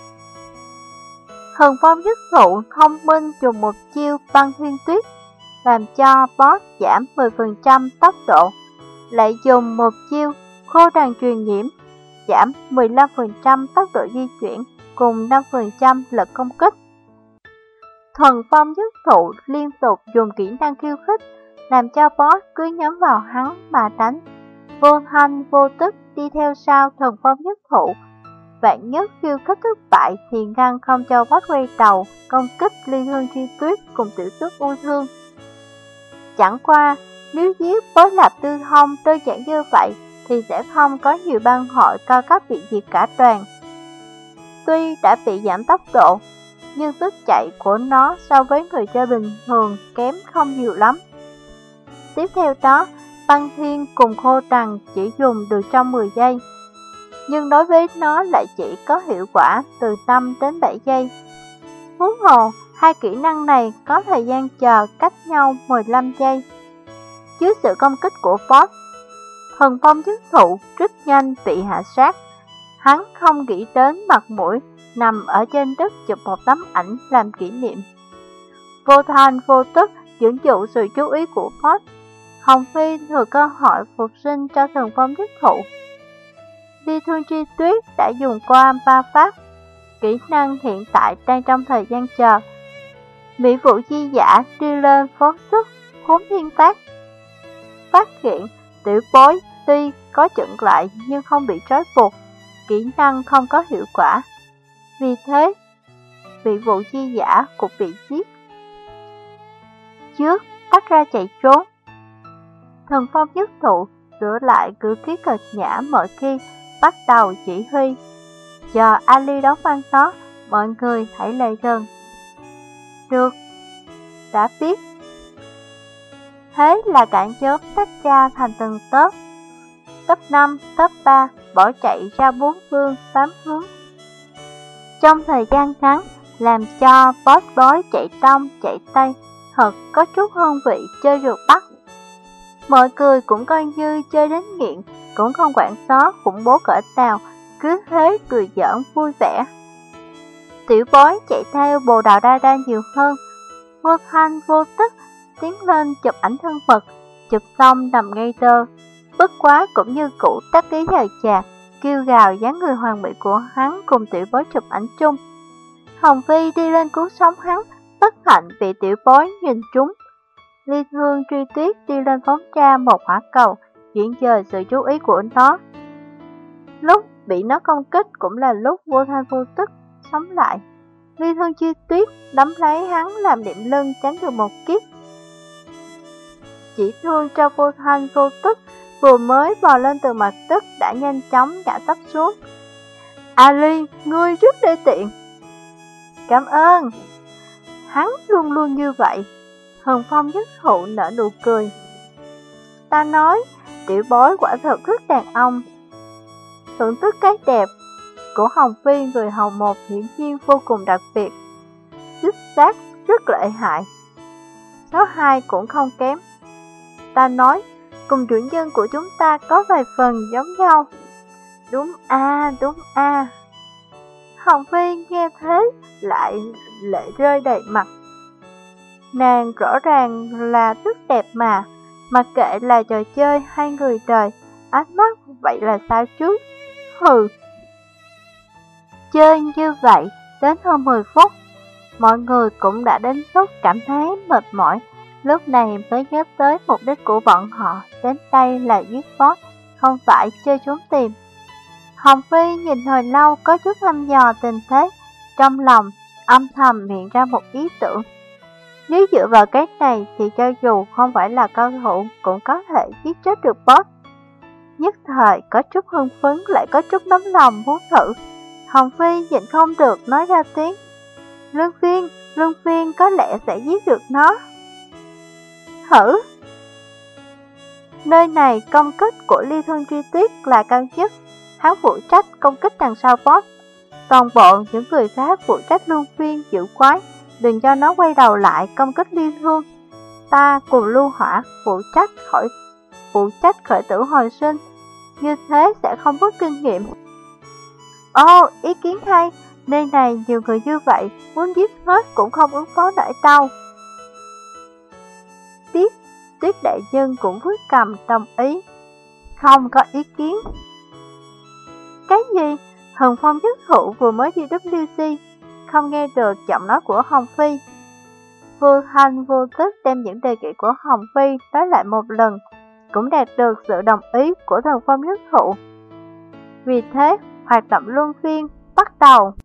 Thần Phong Nhất Thụ thông minh dùng một chiêu băng thiên tuyết, làm cho boss giảm mười phần trăm tốc độ, lại dùng một chiêu khô đàn truyền nhiễm, giảm mười lăm phần trăm tốc độ di chuyển cùng năm phần trăm lực công kích. Thần Phong Nhất Thụ liên tục dùng kỹ năng khiêu khích, làm cho boss cứ nhắm vào hắn mà đánh. Vô thanh vô tức đi theo sau Thần Phong Nhất Thụ, vạn nhất khiêu khích thất bại thì ngăn không cho boss quay đầu công kích Ly Thương Chi Tuyết cùng Tiểu Tước U Thương. Chẳng qua, nếu giết boss Lạp Tư Thông đơn giản như vậy thì sẽ không có nhiều bang hội cao cấp bị diệt cả đoàn. Tuy đã bị giảm tốc độ, nhưng tốc chạy của nó so với người chơi bình thường kém không nhiều lắm. Tiếp theo đó, băng thiên cùng khô đằng chỉ dùng được trong mười giây, nhưng đối với nó lại chỉ có hiệu quả từ năm đến bảy giây. Huống hồ, hai kỹ năng này có thời gian chờ cách nhau mười lăm giây. Dưới sự công kích của boss, Thần Phong Nhất Thụ rất nhanh bị hạ sát. Hắn không nghĩ đến mặt mũi nằm ở trên đất chụp một tấm ảnh làm kỷ niệm. Vô thanh vô tức dẫn dụ sự chú ý của boss, Hồng Phi thừa cơ hội phục sinh cho Thần Phong Nhất Thụ. Ly Thương Chi Tuyết đã dùng qua ba pháp, kỹ năng hiện tại đang trong thời gian chờ. Mỹ Vũ Di Giả đi lên phóng sức khốn thiên tác, phát hiện tiểu bối tuy có chững lại nhưng không bị trói buộc, kỹ năng không có hiệu quả. Vì thế, Mỹ Vũ Di Giả cũng bị giết. Trước tách ra chạy trốn, Thần Phong Nhất Thụ sửa lại cử khí cợt nhã mọi khi bắt đầu chỉ huy. Chờ Ali đóng băng nó, mọi người hãy lại gần. Được, đã biết. Thế là cả nhóm tách ra thành từng tớp. Top năm, top ba bỏ chạy ra bốn phương tám hướng. Trong thời gian ngắn, làm cho boss bói chạy đông chạy tây, thật có chút hương vị chơi rượt bắt. Mọi người cũng coi như chơi đến nghiện, cũng không quản nó khủng bố cỡ nào, cứ thế cười giỡn vui vẻ. Tiểu bói chạy theo Bồ Đào Đa Đa nhiều hơn, vô thanh vô tức tiến lên chụp ảnh thân mật, chụp xong nằm ngay đơ. Bất quá cũng như cũ đắc ý hời chạc, kêu gào dáng người hoàn mỹ của hắn cùng tiểu bói chụp ảnh chung. Hồng Phi đi lên cứu sống hắn, bất hạnh bị tiểu bói nhìn trúng. Ly Thương Truy Tuyết đi lên phóng ra một hỏa cầu, chuyển dời sự chú ý của nó. Lúc bị nó công kích cũng là lúc vô thanh vô tức sống lại. Ly Thương Truy Tuyết đấm lấy hắn làm điểm lưng tránh được một kiếp. Chỉ thương cho vô thanh vô tức vừa mới bò lên từ mặt đất đã nhanh chóng ngã tấp xuống. Ali, ngươi rất đê tiện. Cảm ơn. Hắn luôn luôn như vậy. Thần Phong Nhất Thụ nở nụ cười. Ta nói, tiểu bối quả thực rất đàn ông. Thưởng thức cái đẹp của Hồng Phi, người hầu một hiển nhiên vô cùng đặc biệt, đích xác rất lợi hại. Số hai cũng không kém. Ta nói, cùng chủ nhân của chúng ta có vài phần giống nhau. Đúng a, đúng a. Hồng Phi nghe thế lại lệ rơi đầy mặt. Nàng rõ ràng là rất đẹp mà, mặc kệ là trò chơi hay người đời, ánh mắt vậy là sao chứ? Hừ. Chơi như vậy, đến hơn mười phút, mọi người cũng đã đến lúc cảm thấy mệt mỏi. Lúc này mới nhớ tới mục đích của bọn họ đến đây là giết boss, không phải chơi trốn tìm. Hồng Phi nhìn hồi lâu có chút thăm dò tình thế, trong lòng âm thầm hiện ra một ý tưởng. Nếu dựa vào cái này thì cho dù không phải là cao thủ cũng có thể giết chết được boss. Nhất thời có chút hưng phấn lại có chút nóng lòng muốn thử. Hồng Phi nhịn không được nói ra tiếng. Lương Phiên, Lương Phiên có lẽ sẽ giết được nó. Thử. Nơi này công kích của Ly Thương Tri Tuyết là cao nhất, hắn phụ trách công kích đằng sau boss. Toàn bộ những người khác phụ trách Lương Phiên giữ quái, đừng cho nó quay đầu lại công kích Ly Thương. Ta cùng Lưu Hỏa phụ trách khỏi phụ trách khởi tử hồi sinh, như thế sẽ không mất kinh nghiệm. Ồ, oh, ý kiến hay, nơi này nhiều người như vậy, muốn giết hết cũng không ứng phó nổi đâu. Tiếp, Tuyết đại nhân cũng vuốt cầm đồng ý. Không có ý kiến. Cái gì? Hồng Phong Nhất Thụ vừa mới đi W C, không nghe được giọng nói của Hồng Phi. Vô Thanh vô tức đem những đề nghị của Hồng Phi nói lại một lần, cũng đạt được sự đồng ý của Thần Phong Nhất Thụ. Vì thế, hoạt động luân phiên bắt đầu.